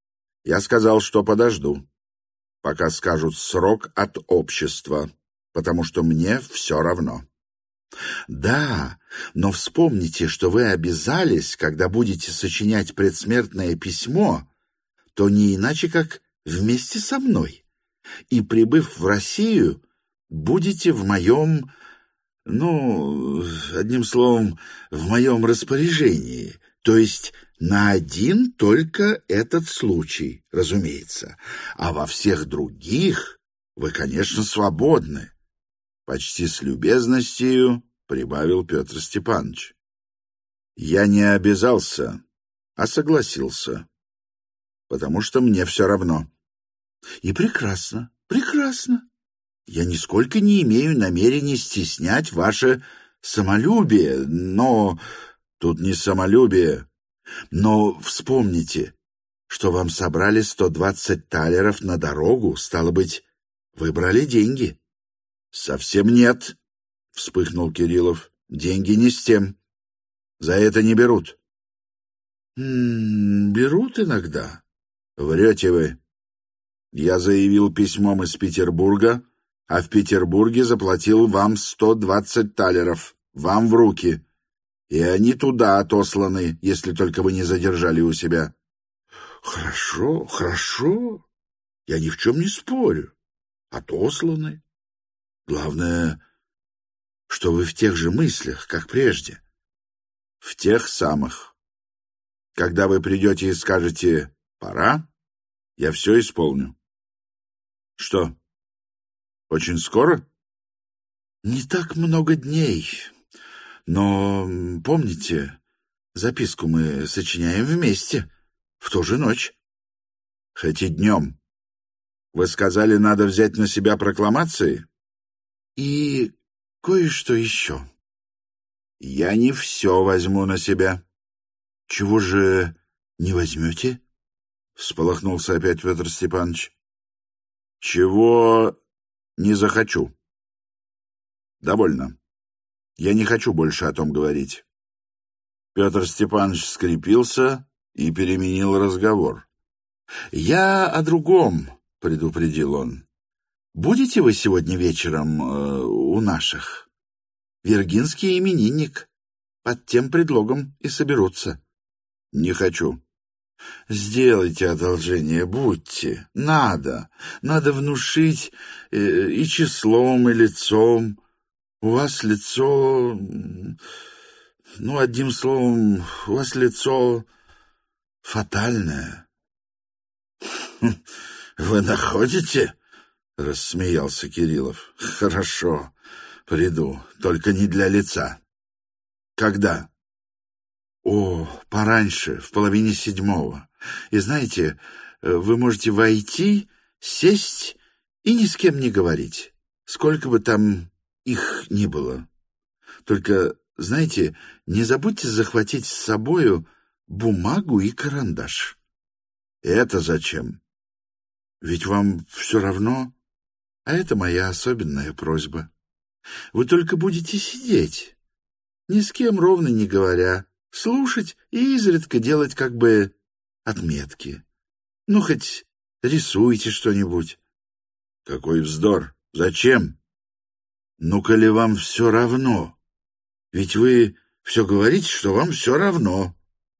Я сказал, что подожду, пока скажут срок от общества, потому что мне все равно. Да, но вспомните, что вы обязались, когда будете сочинять предсмертное письмо, то не иначе, как вместе со мной. И, прибыв в Россию, будете в моем, ну, одним словом, в моем распоряжении, то есть на один только этот случай, разумеется, а во всех других вы, конечно, свободны. Почти с любезностью прибавил Петр Степанович. Я не обязался, а согласился, потому что мне все равно. И прекрасно, прекрасно. Я нисколько не имею намерения стеснять ваше самолюбие, но... Тут не самолюбие. Но вспомните, что вам собрали сто двадцать талеров на дорогу, стало быть, вы брали деньги. Совсем нет, вспыхнул Кириллов. Деньги не с тем. За это не берут. М-м, берут иногда. Врете вы. Я заявил письмом из Петербурга, а в Петербурге заплатил вам сто двадцать талеров, вам в руки. И они туда отосланы, если только вы не задержали у себя. Хорошо, хорошо. Я ни в чем не спорю. Отосланы. Главное, что вы в тех же мыслях, как прежде. В тех самых. Когда вы придете и скажете «пора», я все исполню. Что, очень скоро? Не так много дней. Но, помните, записку мы сочиняем вместе, в ту же ночь. Хоть и днем. Вы сказали, надо взять на себя прокламации? И кое-что еще. Я не все возьму на себя. Чего же не возьмете? Всполохнулся опять Петр Степанович. Чего не захочу. Довольно. Я не хочу больше о том говорить. Петр Степанович скрепился и переменил разговор. «Я о другом», — предупредил он. «Будете вы сегодня вечером э, у наших? Виргинский именинник. Под тем предлогом и соберутся». «Не хочу». «Сделайте одолжение, будьте. Надо. Надо внушить э, и числом, и лицом. У вас лицо... Ну, одним словом, у вас лицо фатальное». «Вы находите?» — рассмеялся Кириллов. «Хорошо, приду, только не для лица». «Когда?» «О, пораньше, в половине седьмого. И знаете, вы можете войти, сесть и ни с кем не говорить, сколько бы там их ни было. Только, знаете, не забудьте захватить с собою бумагу и карандаш». «Это зачем?» «Ведь вам все равно, а это моя особенная просьба. Вы только будете сидеть, ни с кем ровно не говоря, слушать и изредка делать как бы отметки. Ну, хоть рисуйте что-нибудь». «Какой вздор! Зачем?» «Ну, коли вам все равно. Ведь вы все говорите, что вам все равно».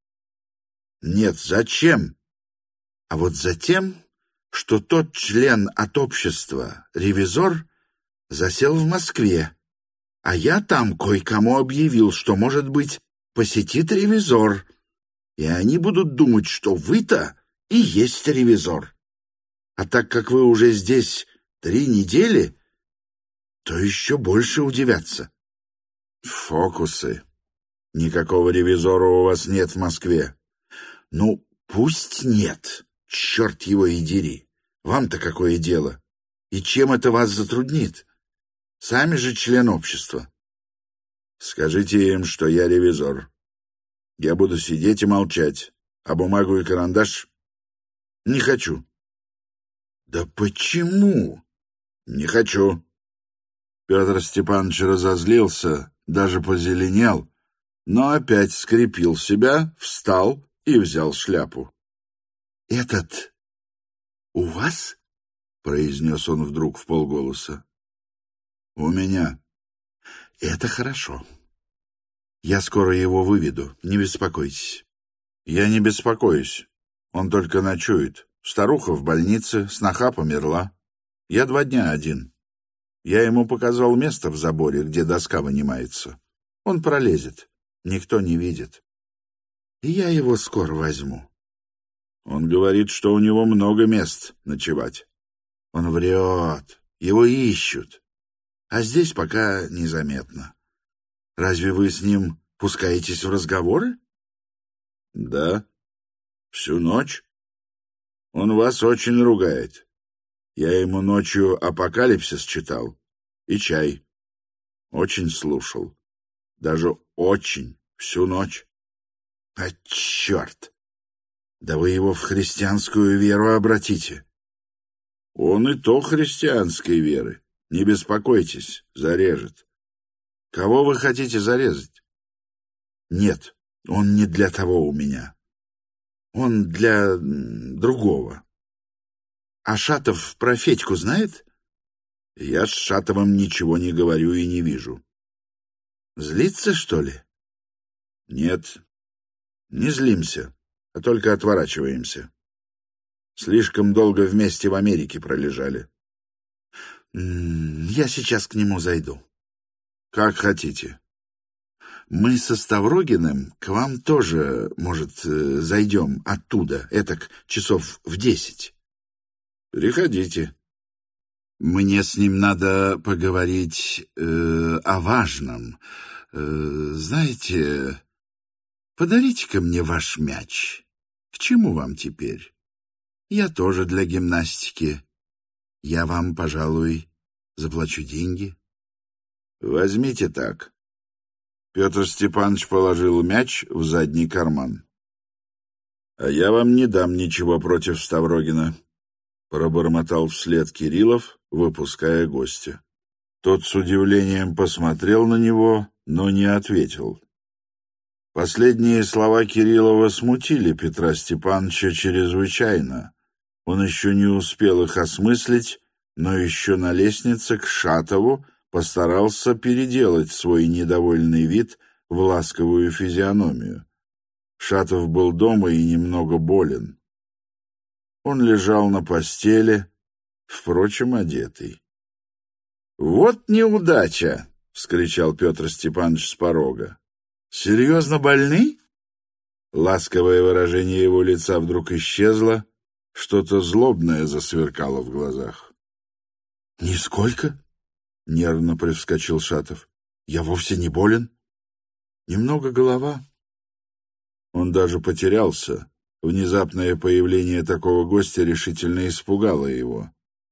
«Нет, зачем?» «А вот затем, что тот член от общества, ревизор, засел в Москве, а я там кое-кому объявил, что, может быть, посетит ревизор, и они будут думать, что вы-то и есть ревизор. А так как вы уже здесь три недели, то еще больше удивятся». «Фокусы. Никакого ревизора у вас нет в Москве». «Ну, пусть нет. Черт его и дери. Вам-то какое дело? И чем это вас затруднит? Сами же член общества». «Скажите им, что я ревизор. Я буду сидеть и молчать. А бумагу и карандаш? Не хочу». «Да почему?» «Не хочу». Петр Степанович разозлился, даже позеленел, но опять скрепил себя, встал и взял шляпу. «Этот «У вас?» — произнес он вдруг вполголоса. «У меня». «Это хорошо. Я скоро его выведу, не беспокойтесь». «Я не беспокоюсь. Он только ночует. Старуха в больнице, сноха померла. Я два дня один. Я ему показал место в заборе, где доска вынимается. Он пролезет. Никто не видит. И я его скоро возьму». Он говорит, что у него много мест ночевать. Он врет. Его ищут. А здесь пока незаметно. Разве вы с ним пускаетесь в разговоры? Да. Всю ночь. Он вас очень ругает. Я ему ночью «Апокалипсис» читал. И чай. Очень слушал. Даже очень. Всю ночь. А черт! Да вы его в христианскую веру обратите. Он и то христианской веры. Не беспокойтесь, зарежет. Кого вы хотите зарезать? Нет, он не для того у меня. Он для другого. А Шатов про Федьку знает? Я с Шатовым ничего не говорю и не вижу. Злится, что ли? Нет, не злимся, а только отворачиваемся. Слишком долго вместе в Америке пролежали. Я сейчас к нему зайду. Как хотите. Мы со Ставрогиным к вам тоже, может, зайдем оттуда, этак часов в десять. Приходите. Мне с ним надо поговорить э, о важном. Э, знаете, подарите-ка мне ваш мяч. К чему вам теперь? Я тоже для гимнастики. Я вам, пожалуй, заплачу деньги. Возьмите так. Петр Степанович положил мяч в задний карман. А я вам не дам ничего против Ставрогина, пробормотал вслед Кириллов, выпуская гостя. Тот с удивлением посмотрел на него, но не ответил. Последние слова Кириллова смутили Петра Степановича чрезвычайно. Он еще не успел их осмыслить, но еще на лестнице к Шатову постарался переделать свой недовольный вид в ласковую физиономию. Шатов был дома и немного болен. Он лежал на постели, впрочем, одетый. «Вот неудача!» — вскричал Петр Степанович с порога. «Серьезно больны?» Ласковое выражение его лица вдруг исчезло, что-то злобное засверкало в глазах. «Нисколько?» — нервно привскочил Шатов. «Я вовсе не болен. Немного голова». Он даже потерялся. Внезапное появление такого гостя решительно испугало его.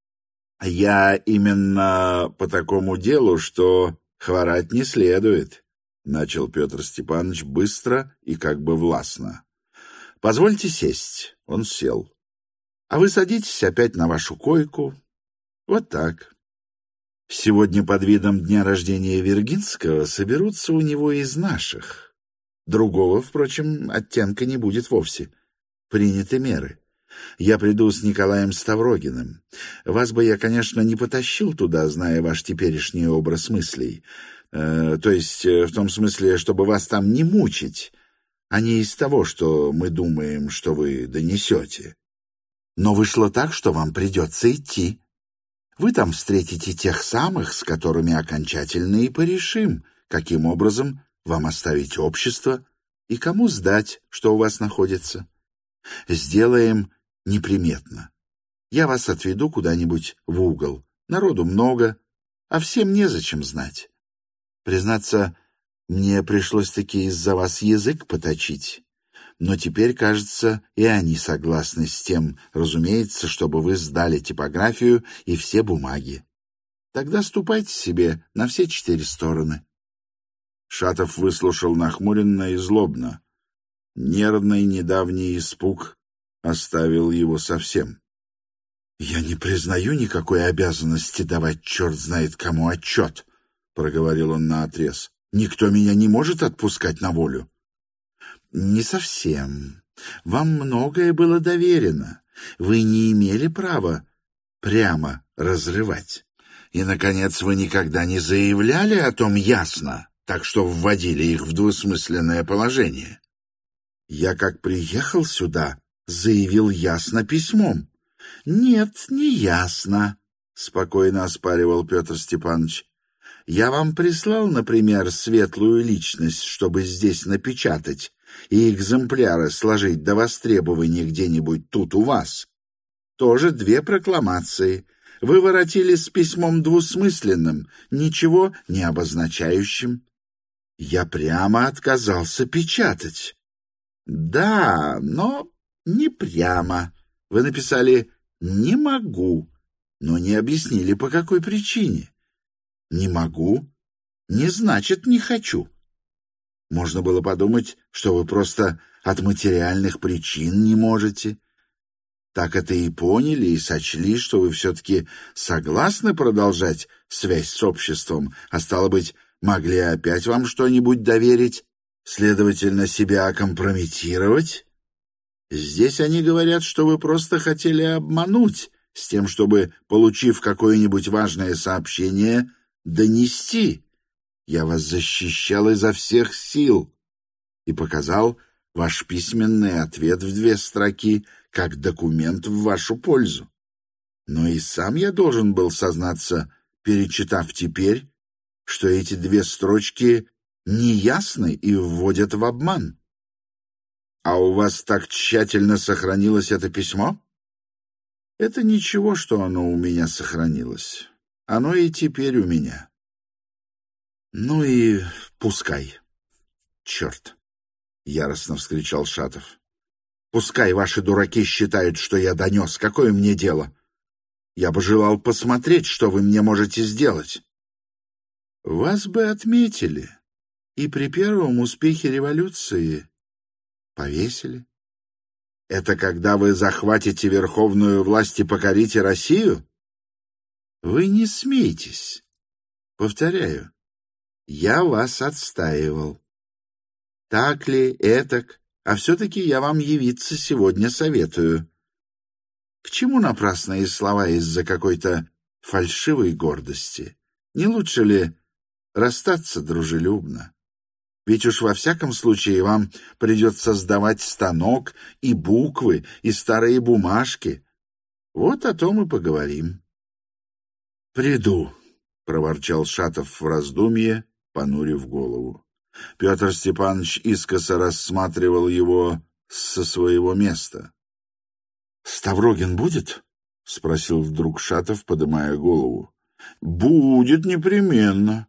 «Я именно по такому делу, что хворать не следует», — начал Петр Степанович быстро и как бы властно. «Позвольте сесть». Он сел. «А вы садитесь опять на вашу койку. Вот так. Сегодня под видом дня рождения Виргинского соберутся у него из наших. Другого, впрочем, оттенка не будет вовсе. Приняты меры. Я приду с Николаем Ставрогиным. Вас бы я, конечно, не потащил туда, зная ваш теперешний образ мыслей. Э, то есть в том смысле, чтобы вас там не мучить, а не из того, что мы думаем, что вы донесете. Но вышло так, что вам придется идти. Вы там встретите тех самых, с которыми окончательно и порешим, каким образом вам оставить общество и кому сдать, что у вас находится. Сделаем неприметно. Я вас отведу куда-нибудь в угол. Народу много, а всем незачем знать. Признаться, мне пришлось-таки из-за вас язык поточить. Но теперь, кажется, и они согласны с тем, разумеется, чтобы вы сдали типографию и все бумаги. Тогда ступайте себе на все четыре стороны. Шатов выслушал нахмуренно и злобно. Нервный недавний испуг оставил его совсем. — Я не признаю никакой обязанности давать черт знает кому отчет, — проговорил он наотрез. — Никто меня не может отпускать на волю. — Не совсем. Вам многое было доверено. Вы не имели права прямо разрывать. И, наконец, вы никогда не заявляли о том ясно, так что вводили их в двусмысленное положение. Я, как приехал сюда, заявил ясно письмом. Нет, не ясно, — спокойно оспаривал Петр Степанович. Я вам прислал, например, светлую личность, чтобы здесь напечатать, и экземпляры сложить до востребования где-нибудь тут у вас. Тоже две прокламации. Вы воротили с письмом двусмысленным, ничего не обозначающим. Я прямо отказался печатать. Да, но не прямо. Вы написали «не могу», но не объяснили, по какой причине. «Не могу» не значит «не хочу». Можно было подумать, что вы просто от материальных причин не можете. Так это и поняли, и сочли, что вы все-таки согласны продолжать связь с обществом, а стало быть, могли опять вам что-нибудь доверить, следовательно, себя компрометировать. Здесь они говорят, что вы просто хотели обмануть, с тем, чтобы, получив какое-нибудь важное сообщение, донести. Я вас защищал изо всех сил и показал ваш письменный ответ в две строки как документ в вашу пользу. Но и сам я должен был сознаться, перечитав теперь, что эти две строчки неясны и вводят в обман. А у вас так тщательно сохранилось это письмо? Это ничего, что оно у меня сохранилось. Оно и теперь у меня. Ну и пускай. Черт! — яростно вскричал Шатов. Пускай ваши дураки считают, что я донес. Какое мне дело? Я бы желал посмотреть, что вы мне можете сделать. Вас бы отметили, и при первом успехе революции повесили. Это когда вы захватите верховную власть и покорите Россию? Вы не смейтесь. Повторяю, я вас отстаивал. Так ли, этак, а все-таки я вам явиться сегодня советую. К чему напрасные слова из-за какой-то фальшивой гордости? Не лучше ли расстаться дружелюбно? Ведь уж во всяком случае вам придется сдавать станок и буквы, и старые бумажки. Вот о том и поговорим. — Приду, — проворчал Шатов в раздумье, понурив голову. Петр Степанович искоса рассматривал его со своего места. — Ставрогин будет? — спросил вдруг Шатов, подымая голову. — Будет непременно.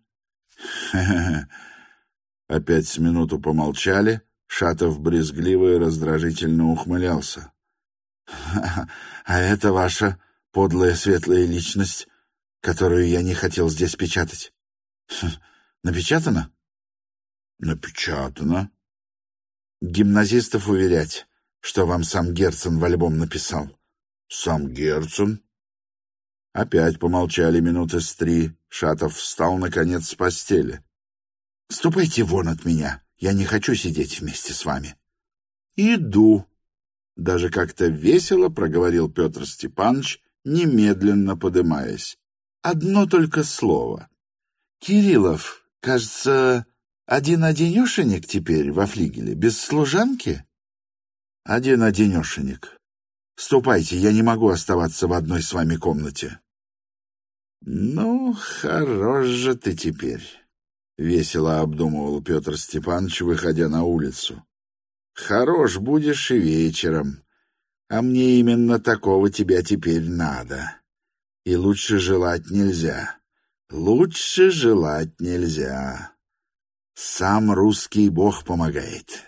Опять с минуту помолчали. Шатов брезгливо и раздражительно ухмылялся. — А это ваша подлая светлая личность, которую я не хотел здесь печатать. Напечатано? Напечатано. Гимназистов уверять, что вам сам Герцен в альбом написал. Сам Герцен? Опять помолчали минуты с три. Шатов встал, наконец, с постели. — Ступайте вон от меня. Я не хочу сидеть вместе с вами. — Иду. Даже как-то весело проговорил Петр Степанович, немедленно подымаясь. Одно только слово. Кириллов, кажется, один-одинешенек теперь во флигеле, без служанки? Один-одинешенек. Ступайте, я не могу оставаться в одной с вами комнате. Ну, хорош же ты теперь, — весело обдумывал Петр Степанович, выходя на улицу. Хорош будешь и вечером, а мне именно такого тебя теперь надо. И лучше желать нельзя. Лучше желать нельзя. Сам русский бог помогает.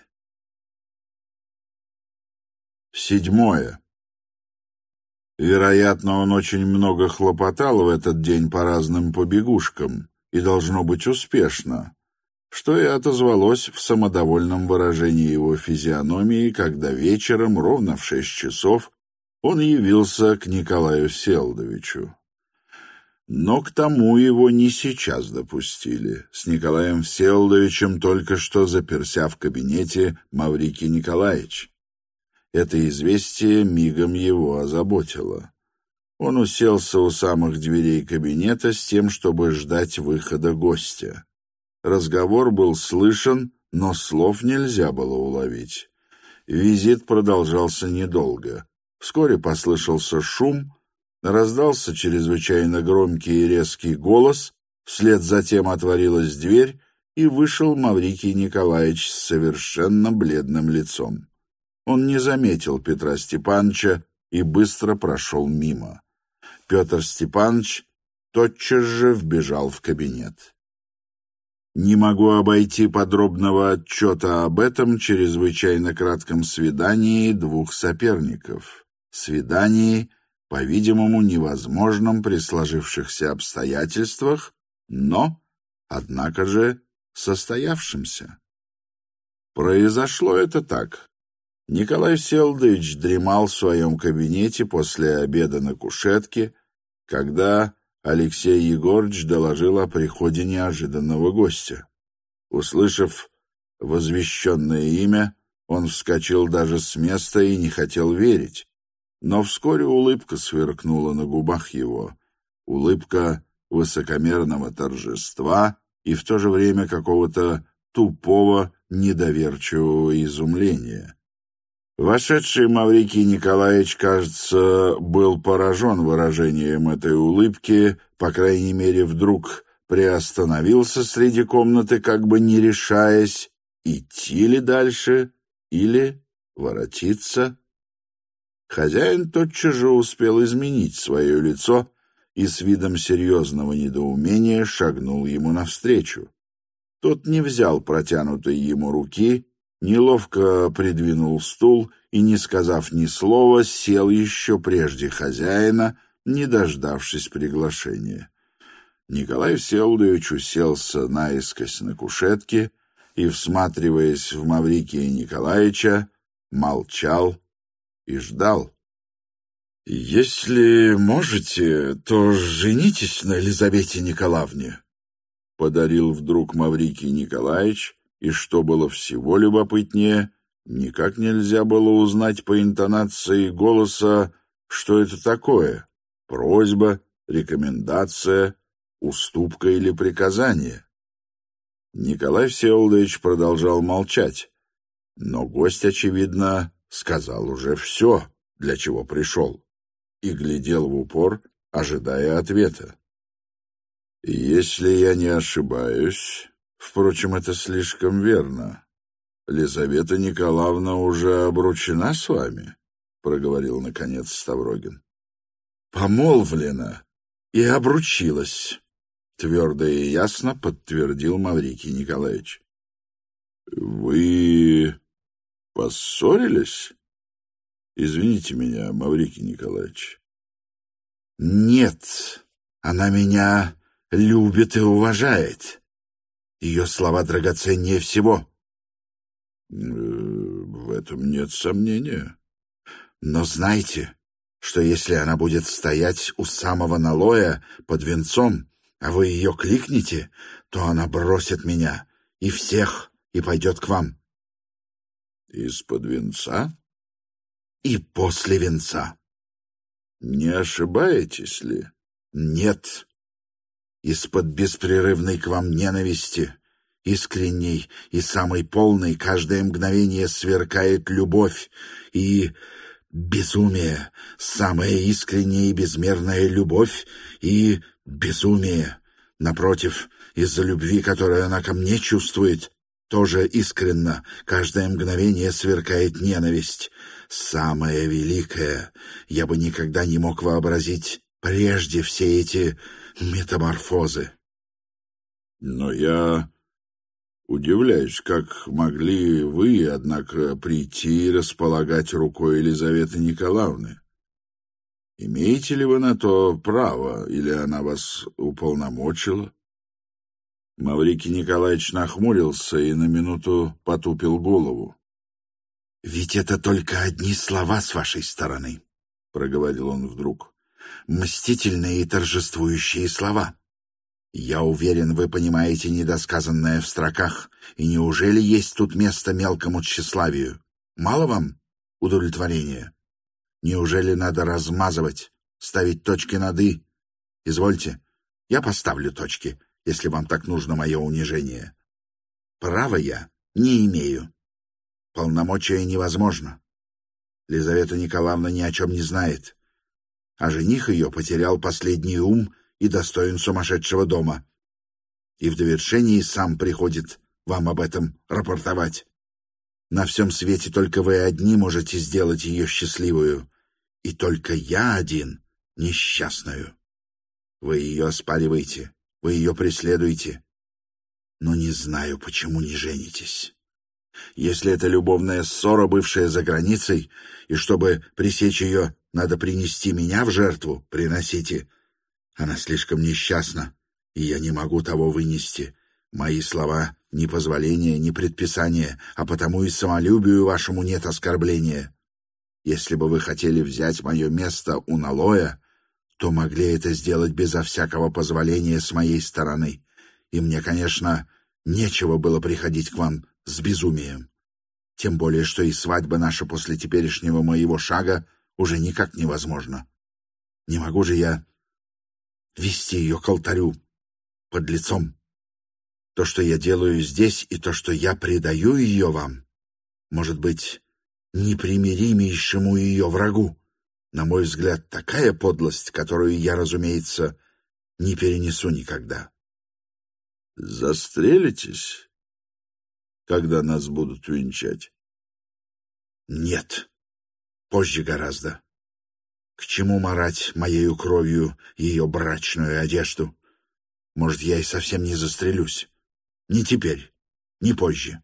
Седьмое. Вероятно, он очень много хлопотал в этот день по разным побегушкам, и должно быть успешно, что и отозвалось в самодовольном выражении его физиономии, когда вечером, ровно в шесть часов, он явился к Николаю Всеволодовичу. Но к тому его не сейчас допустили. С Николаем Всеволодовичем только что заперся в кабинете Маврикий Николаевич. это известие мигом его озаботило. Он уселся у самых дверей кабинета с тем, чтобы ждать выхода гостя. Разговор был слышен, но слов нельзя было уловить. Визит продолжался недолго. Вскоре послышался шум, раздался чрезвычайно громкий и резкий голос, вслед за тем отворилась дверь, и вышел Маврикий Николаевич с совершенно бледным лицом. Он не заметил Петра Степановича и быстро прошел мимо. Петр Степанович тотчас же вбежал в кабинет. Не могу обойти подробного отчета об этом чрезвычайно кратком свидании двух соперников. Свидании, по-видимому, невозможном при сложившихся обстоятельствах, но, однако же, состоявшемся. Произошло это так. Николай Всеволодович дремал в своем кабинете после обеда на кушетке, когда Алексей Егорыч доложил о приходе неожиданного гостя. Услышав возвещенное имя, он вскочил даже с места и не хотел верить. Но вскоре улыбка сверкнула на губах его, улыбка высокомерного торжества и в то же время какого-то тупого, недоверчивого изумления. Вошедший Маврикий Николаевич, кажется, был поражен выражением этой улыбки, по крайней мере, вдруг приостановился среди комнаты, как бы не решаясь, идти ли дальше или воротиться. Хозяин тотчас же успел изменить свое лицо и с видом серьезного недоумения шагнул ему навстречу. Тот не взял протянутой ему руки, неловко придвинул стул и, не сказав ни слова, сел еще прежде хозяина, не дождавшись приглашения. Николай Всеволодович уселся наискось на кушетке и, всматриваясь в Маврикия Николаевича, молчал и ждал. «Если можете, то женитесь на Елизавете Николаевне», — подарил вдруг Маврикий Николаевич, и, что было всего любопытнее, никак нельзя было узнать по интонации голоса, что это такое — просьба, рекомендация, уступка или приказание. Николай Всеволодович продолжал молчать, но гость, очевидно, сказал уже все, для чего пришел, и глядел в упор, ожидая ответа. «Если я не ошибаюсь, впрочем, это слишком верно, Лизавета Николаевна уже обручена с вами?» — проговорил, наконец, Ставрогин. «Помолвлена и обручилась», — твердо и ясно подтвердил Маврикий Николаевич. «Вы поссорились? Извините меня, Маврикий Николаевич». «Нет, она меня любит и уважает. Ее слова драгоценнее всего». «В этом нет сомнения. Но знайте, что если она будет стоять у самого налоя под венцом, а вы ее кликнете, то она бросит меня и всех и пойдет к вам». «Из-под венца?» «И после венца». «Не ошибаетесь ли?» «Нет. Из-под беспрерывной к вам ненависти, искренней и самой полной, каждое мгновение сверкает любовь и безумие, самая искренняя и безмерная любовь и безумие. Напротив, из-за любви, которую она ко мне чувствует, тоже искренно, каждое мгновение сверкает ненависть. Самая великая, я бы никогда не мог вообразить прежде все эти метаморфозы». «Но я удивляюсь, как могли вы, однако, прийти и располагать рукой Елизаветы Николаевны. Имеете ли вы на то право, или она вас уполномочила?» Маврикий Николаевич нахмурился и на минуту потупил голову. «Ведь это только одни слова с вашей стороны», — проговорил он вдруг. «Мстительные и торжествующие слова. Я уверен, вы понимаете недосказанное в строках, и неужели есть тут место мелкому тщеславию? Мало вам? удовлетворение? Неужели надо размазывать, ставить точки над «и»? Извольте, я поставлю точки, если вам так нужно мое унижение. Права я не имею. Полномочия невозможно. Лизавета Николаевна ни о чем не знает, а жених ее потерял последний ум и достоин сумасшедшего дома. И в довершении сам приходит вам об этом рапортовать. На всем свете только вы одни можете сделать ее счастливую, и только я один — несчастную. Вы ее оспариваете, вы ее преследуете, но не знаю, почему не женитесь. Если это любовная ссора, бывшая за границей, и чтобы пресечь ее, надо принести меня в жертву, приносите. Она слишком несчастна, и я не могу того вынести. Мои слова — ни позволения, ни предписания, а потому и самолюбию вашему нет оскорбления. Если бы вы хотели взять мое место у Налоя, то могли это сделать безо всякого позволения с моей стороны. И мне, конечно, нечего было приходить к вам с безумием. Тем более, что и свадьба наша после теперешнего моего шага уже никак невозможна. Не могу же я вести ее к алтарю под лицом. То, что я делаю здесь, и то, что я предаю ее вам, может быть, непримиримейшему ее врагу. На мой взгляд, такая подлость, которую я, разумеется, не перенесу никогда. Застрелитесь, когда нас будут венчать? Нет, позже гораздо. К чему марать моею кровью ее брачную одежду? Может, я и совсем не застрелюсь. Не теперь, не позже.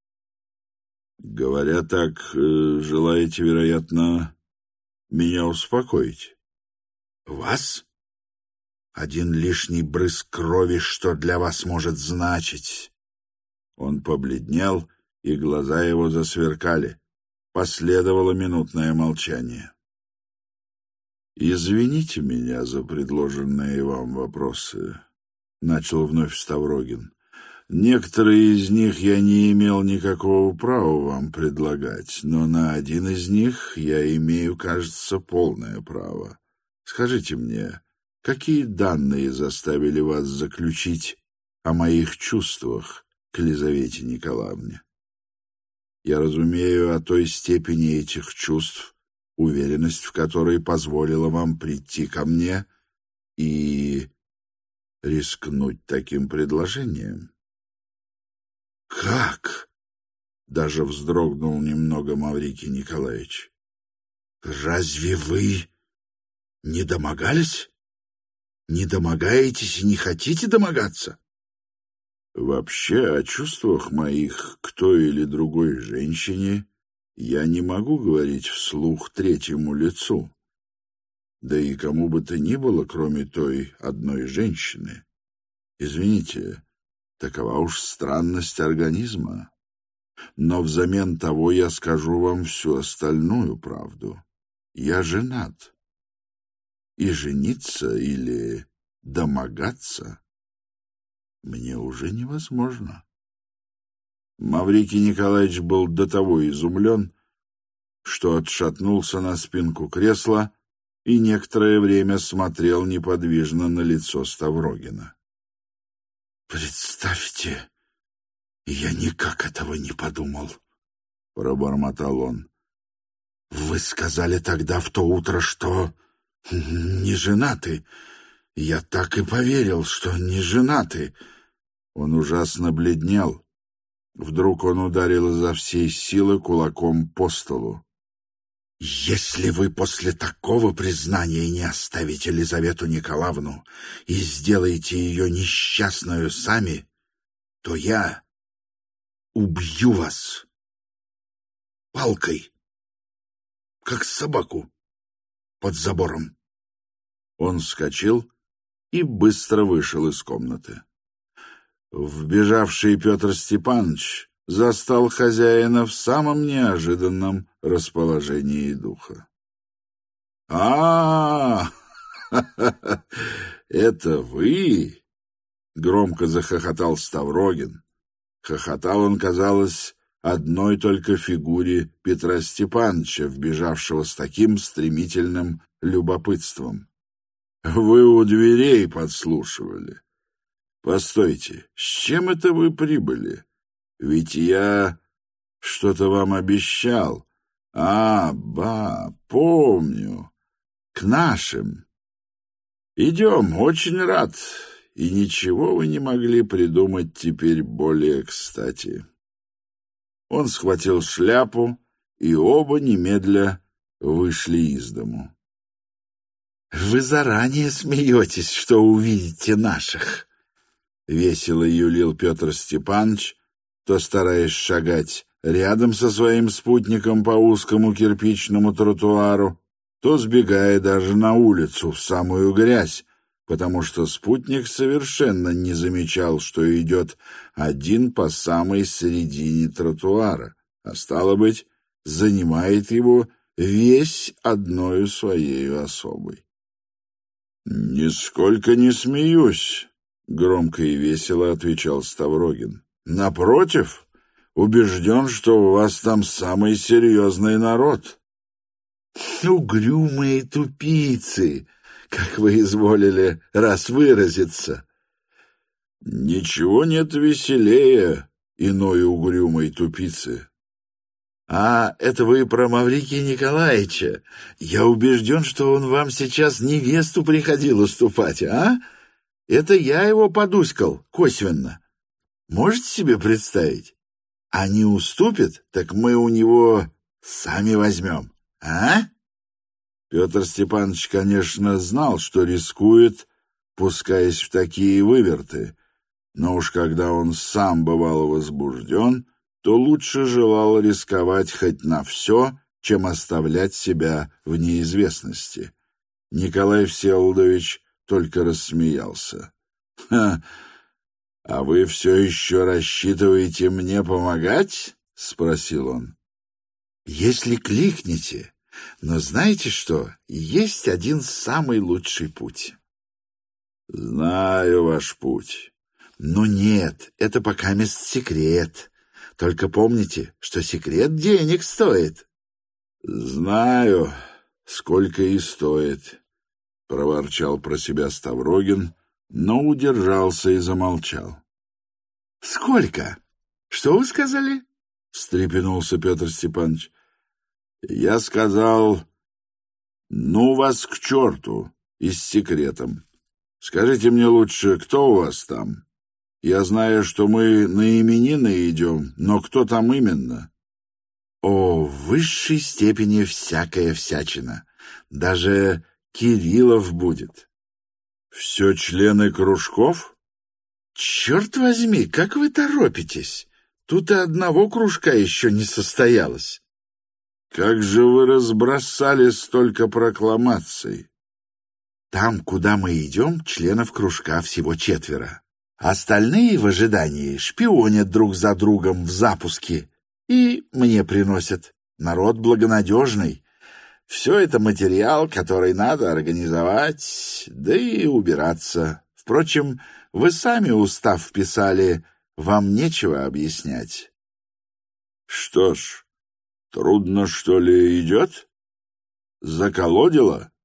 Говоря так, желаете, вероятно, меня успокоить? Вас? Один лишний брызг крови, что для вас может значить? Он побледнел, и глаза его засверкали. Последовало минутное молчание. «Извините меня за предложенные вам вопросы», — начал вновь Ставрогин. «Некоторые из них я не имел никакого права вам предлагать, но на один из них я имею, кажется, полное право. Скажите мне, какие данные заставили вас заключить о моих чувствах к Лизавете Николаевне? Я разумею о той степени этих чувств, уверенность в которой позволила вам прийти ко мне и рискнуть таким предложением». «Как?» — даже вздрогнул немного Маврикий Николаевич. «Разве вы не домогались? Не домогаетесь и не хотите домогаться?» «Вообще, о чувствах моих к той или другой женщине я не могу говорить вслух третьему лицу, да и кому бы то ни было, кроме той одной женщины. Извините, такова уж странность организма. Но взамен того я скажу вам всю остальную правду. Я женат. И жениться или домогаться мне уже невозможно». Маврикий Николаевич был до того изумлен, что отшатнулся на спинку кресла и некоторое время смотрел неподвижно на лицо Ставрогина. «Представьте, я никак этого не подумал», — пробормотал он. «Вы сказали тогда в то утро, что не женаты. Я так и поверил, что не женаты». Он ужасно бледнел. Вдруг он ударил изо всей силы кулаком по столу. «Если вы после такого признания не оставите Лизавету Николаевну и сделаете ее несчастную сами, то я убью вас палкой, как собаку под забором». Он вскочил и быстро вышел из комнаты. Вбежавший Петр Степанович застал хозяина в самом неожиданном расположении духа. «А, это вы?» — громко захохотал Ставрогин. Хохотал он, казалось, одной только фигуре Петра Степановича, вбежавшего с таким стремительным любопытством. Вы у дверей подслушивали. Постойте, с чем это вы прибыли? Ведь я что-то вам обещал. А, ба, помню. К нашим. Идем, очень рад. И ничего вы не могли придумать теперь более кстати. Он схватил шляпу, и оба немедля вышли из дому. «Вы заранее смеетесь, что увидите наших!» — весело юлил Петр Степанович, то стараясь шагать рядом со своим спутником по узкому кирпичному тротуару, то сбегая даже на улицу в самую грязь, потому что спутник совершенно не замечал, что идет один по самой середине тротуара, а, стало быть, занимает его весь одною своею особой. «Нисколько не смеюсь», — громко и весело отвечал Ставрогин. «Напротив, убежден, что у вас там самый серьезный народ». «Угрюмые тупицы, как вы изволили раз выразиться». «Ничего нет веселее иной угрюмой тупицы». «А это вы про Маврикия Николаевича. Я убежден, что он вам сейчас невесту приходил уступать, а? Это я его подуськал косвенно. Можете себе представить? А не уступит, так мы у него сами возьмем, а?» Петр Степанович, конечно, знал, что рискует, пускаясь в такие выверты, но уж когда он сам бывал возбужден, то лучше желал рисковать хоть на все, чем оставлять себя в неизвестности. Николай Всеволодович только рассмеялся. «Ха! А вы все еще рассчитываете мне помогать?» — спросил он. «Если кликнете. Но знаете что? Есть один самый лучший путь». «Знаю ваш путь». «Но нет, это пока мест секрет. Только помните, что секрет денег стоит». «Знаю, сколько и стоит», — проворчал про себя Ставрогин, но удержался и замолчал. «Сколько? Что вы сказали?» — встрепенулся Петр Степанович. «Я сказал, ну вас к черту и с секретом. Скажите мне лучше, кто у вас там? Я знаю, что мы на именины идем, но кто там именно?» «О, в высшей степени всякая всячина. Даже Кириллов будет». «Все члены кружков?» «Черт возьми, как вы торопитесь! Тут и одного кружка еще не состоялось». «Как же вы разбросали столько прокламаций?» «Там, куда мы идем, членов кружка всего четверо. Остальные в ожидании шпионят друг за другом в запуске и мне приносят. Народ благонадежный. Все это материал, который надо организовать, да и убираться. Впрочем, вы сами устав писали, вам нечего объяснять». «Что ж, трудно, что ли, идет? Заколодило?»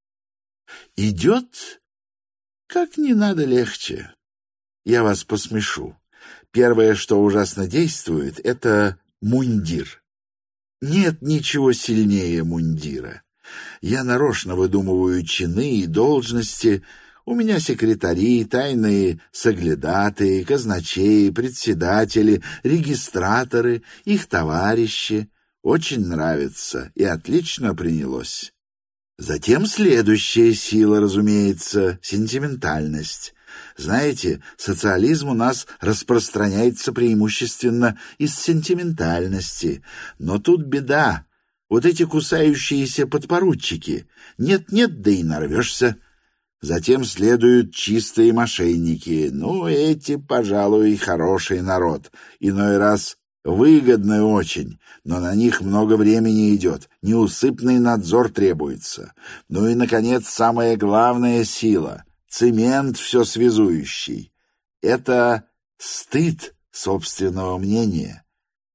«Идет? Как не надо легче. Я вас посмешу. Первое, что ужасно действует, это мундир. Нет ничего сильнее мундира. Я нарочно выдумываю чины и должности. У меня секретари, тайные соглядатые, казначеи, председатели, регистраторы, их товарищи. Очень нравится и отлично принялось. Затем следующая сила, разумеется, сентиментальность. Знаете, социализм у нас распространяется преимущественно из сентиментальности. Но тут беда. Вот эти кусающиеся подпоручики. Нет-нет, да и нарвешься. Затем следуют чистые мошенники. Ну, эти, пожалуй, хороший народ. Иной раз выгодны очень, но на них много времени идет. Неусыпный надзор требуется. Ну и, наконец, самая главная сила — цемент все связующий. Это стыд собственного мнения.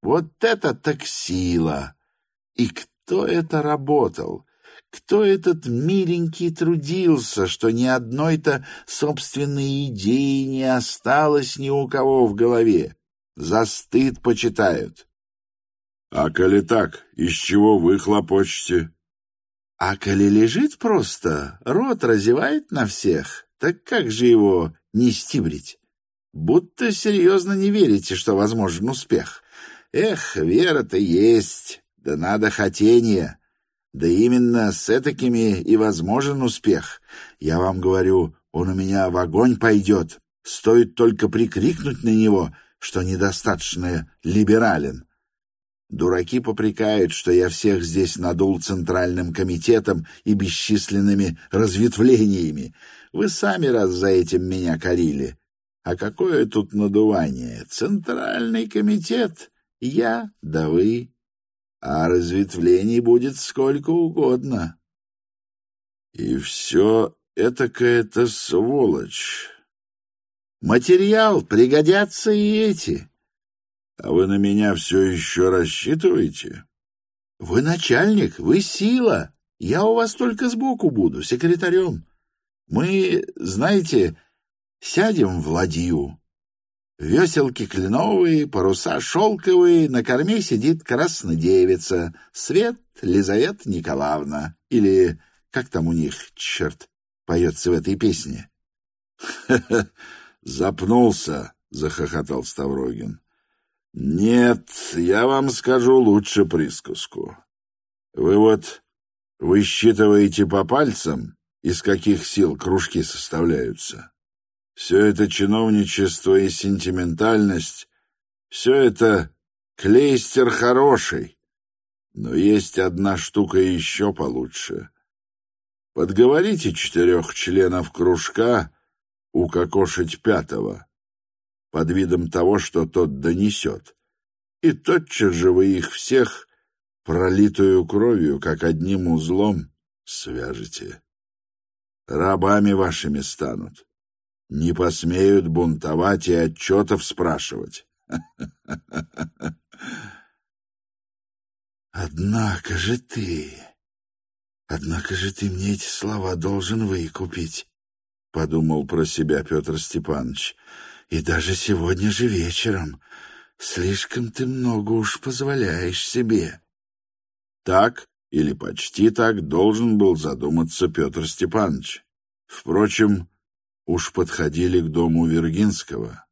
Вот это так сила! И кто это работал? Кто этот миленький трудился, что ни одной-то собственной идеи не осталось ни у кого в голове? За стыд почитают. А коли так, из чего вы хлопочете? А коли лежит просто, рот разевает на всех, так как же его не стибрить? Будто серьезно не верите, что возможен успех. Эх, вера-то есть, да надо хотение. Да именно с этакими и возможен успех. Я вам говорю, он у меня в огонь пойдет. Стоит только прикрикнуть на него, что недостаточно либерален. Дураки попрекают, что я всех здесь надул Центральным комитетом и бесчисленными разветвлениями. Вы сами раз за этим меня корили. А какое тут надувание? Центральный комитет, я да вы. А разветвлений будет сколько угодно. И все этакая-то сволочь. Материал, пригодятся и эти. А вы на меня все еще рассчитываете? Вы начальник, вы сила. Я у вас только сбоку буду, секретарем. Мы, знаете, сядем в ладью. Веселки кленовые, паруса шелковые, на корме сидит краснодевица, Свет Лизавета Николаевна, или как там у них, черт, поется в этой песне. — Запнулся, — захохотал Ставрогин. — Нет, я вам скажу лучше присказку. Вы вот высчитываете по пальцам, из каких сил кружки составляются. Все это чиновничество и сентиментальность, все это клейстер хороший. Но есть одна штука еще получше. Подговорите четырех членов кружка укокошить пятого, под видом того, что тот донесет, и тотчас же вы их всех пролитую кровью, как одним узлом, свяжете. Рабами вашими станут. Не посмеют бунтовать и отчетов спрашивать. Однако же ты, однако же ты мне эти слова должен выкупить, подумал про себя Петр Степанович. И даже сегодня же вечером. Слишком ты много уж позволяешь себе. Так, или почти так, должен был задуматься Петр Степанович. Впрочем, уж подходили к дому Виргинского.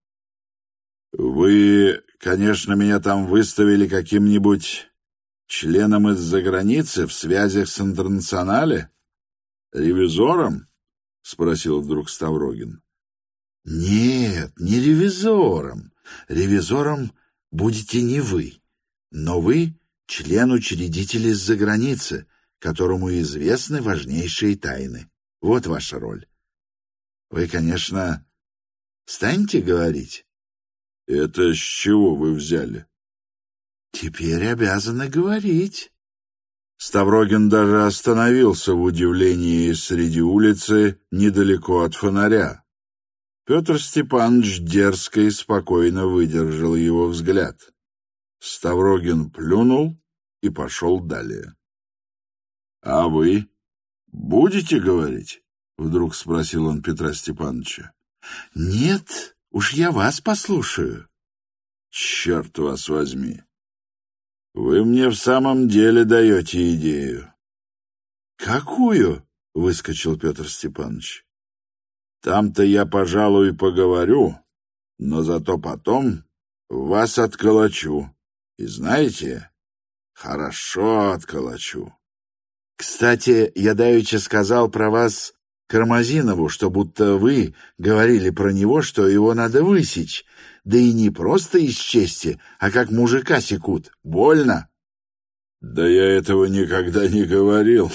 Вы, конечно, меня там выставили каким-нибудь членом из-за границы в связях с интернационале? Ревизором? — спросил вдруг Ставрогин. — Нет, не ревизором. Ревизором будете не вы, но вы — член-учредитель из-за границы, которому известны важнейшие тайны. Вот ваша роль. Вы, конечно, станете говорить? — Это с чего вы взяли? — Теперь обязаны говорить. Ставрогин даже остановился в удивлении среди улицы, недалеко от фонаря. Петр Степанович дерзко и спокойно выдержал его взгляд. Ставрогин плюнул и пошел далее. — А вы будете говорить? — вдруг спросил он Петра Степановича. — Нет, уж я вас послушаю. — Черт вас возьми! Вы мне в самом деле даете идею. — Какую? — выскочил Петр Степанович. — Там-то я, пожалуй, поговорю, но зато потом вас отколочу. И знаете, хорошо отколочу. Кстати, я давеча сказал про вас Кармазинову, что будто вы говорили про него, что его надо высечь. Да и не просто из чести, а как мужика секут. Больно. Да я этого никогда не говорил.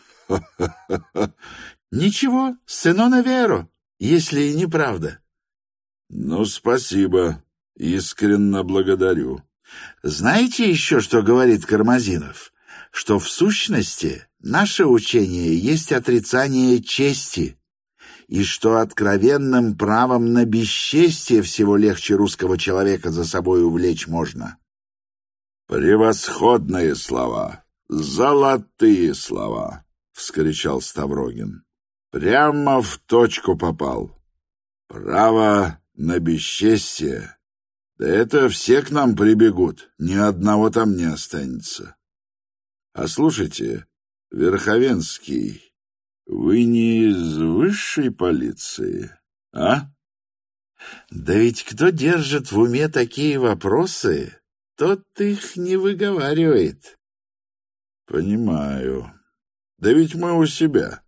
Ничего, сыно веру, если и неправда. Ну, спасибо, искренне благодарю. Знаете еще, что говорит Кармазинов? Что в сущности наше учение есть отрицание чести, и что откровенным правом на бесчестие всего легче русского человека за собой увлечь можно. Превосходные слова! Золотые слова! — вскричал Ставрогин. Прямо в точку попал. Право на бесчестие. Да это все к нам прибегут, ни одного там не останется. А слушайте, Верховенский, вы не из высшей полиции, а? Да ведь кто держит в уме такие вопросы, тот их не выговаривает. Понимаю. Да ведь мы у себя.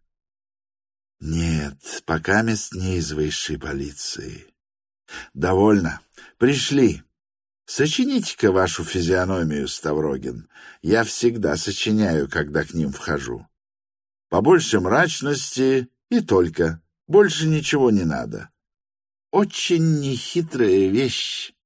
Нет, пока мест не из высшей полиции. Довольно. Пришли. Сочините-ка вашу физиономию, Ставрогин. Я всегда сочиняю, когда к ним вхожу. Побольше мрачности и только. Больше ничего не надо. Очень нехитрая вещь.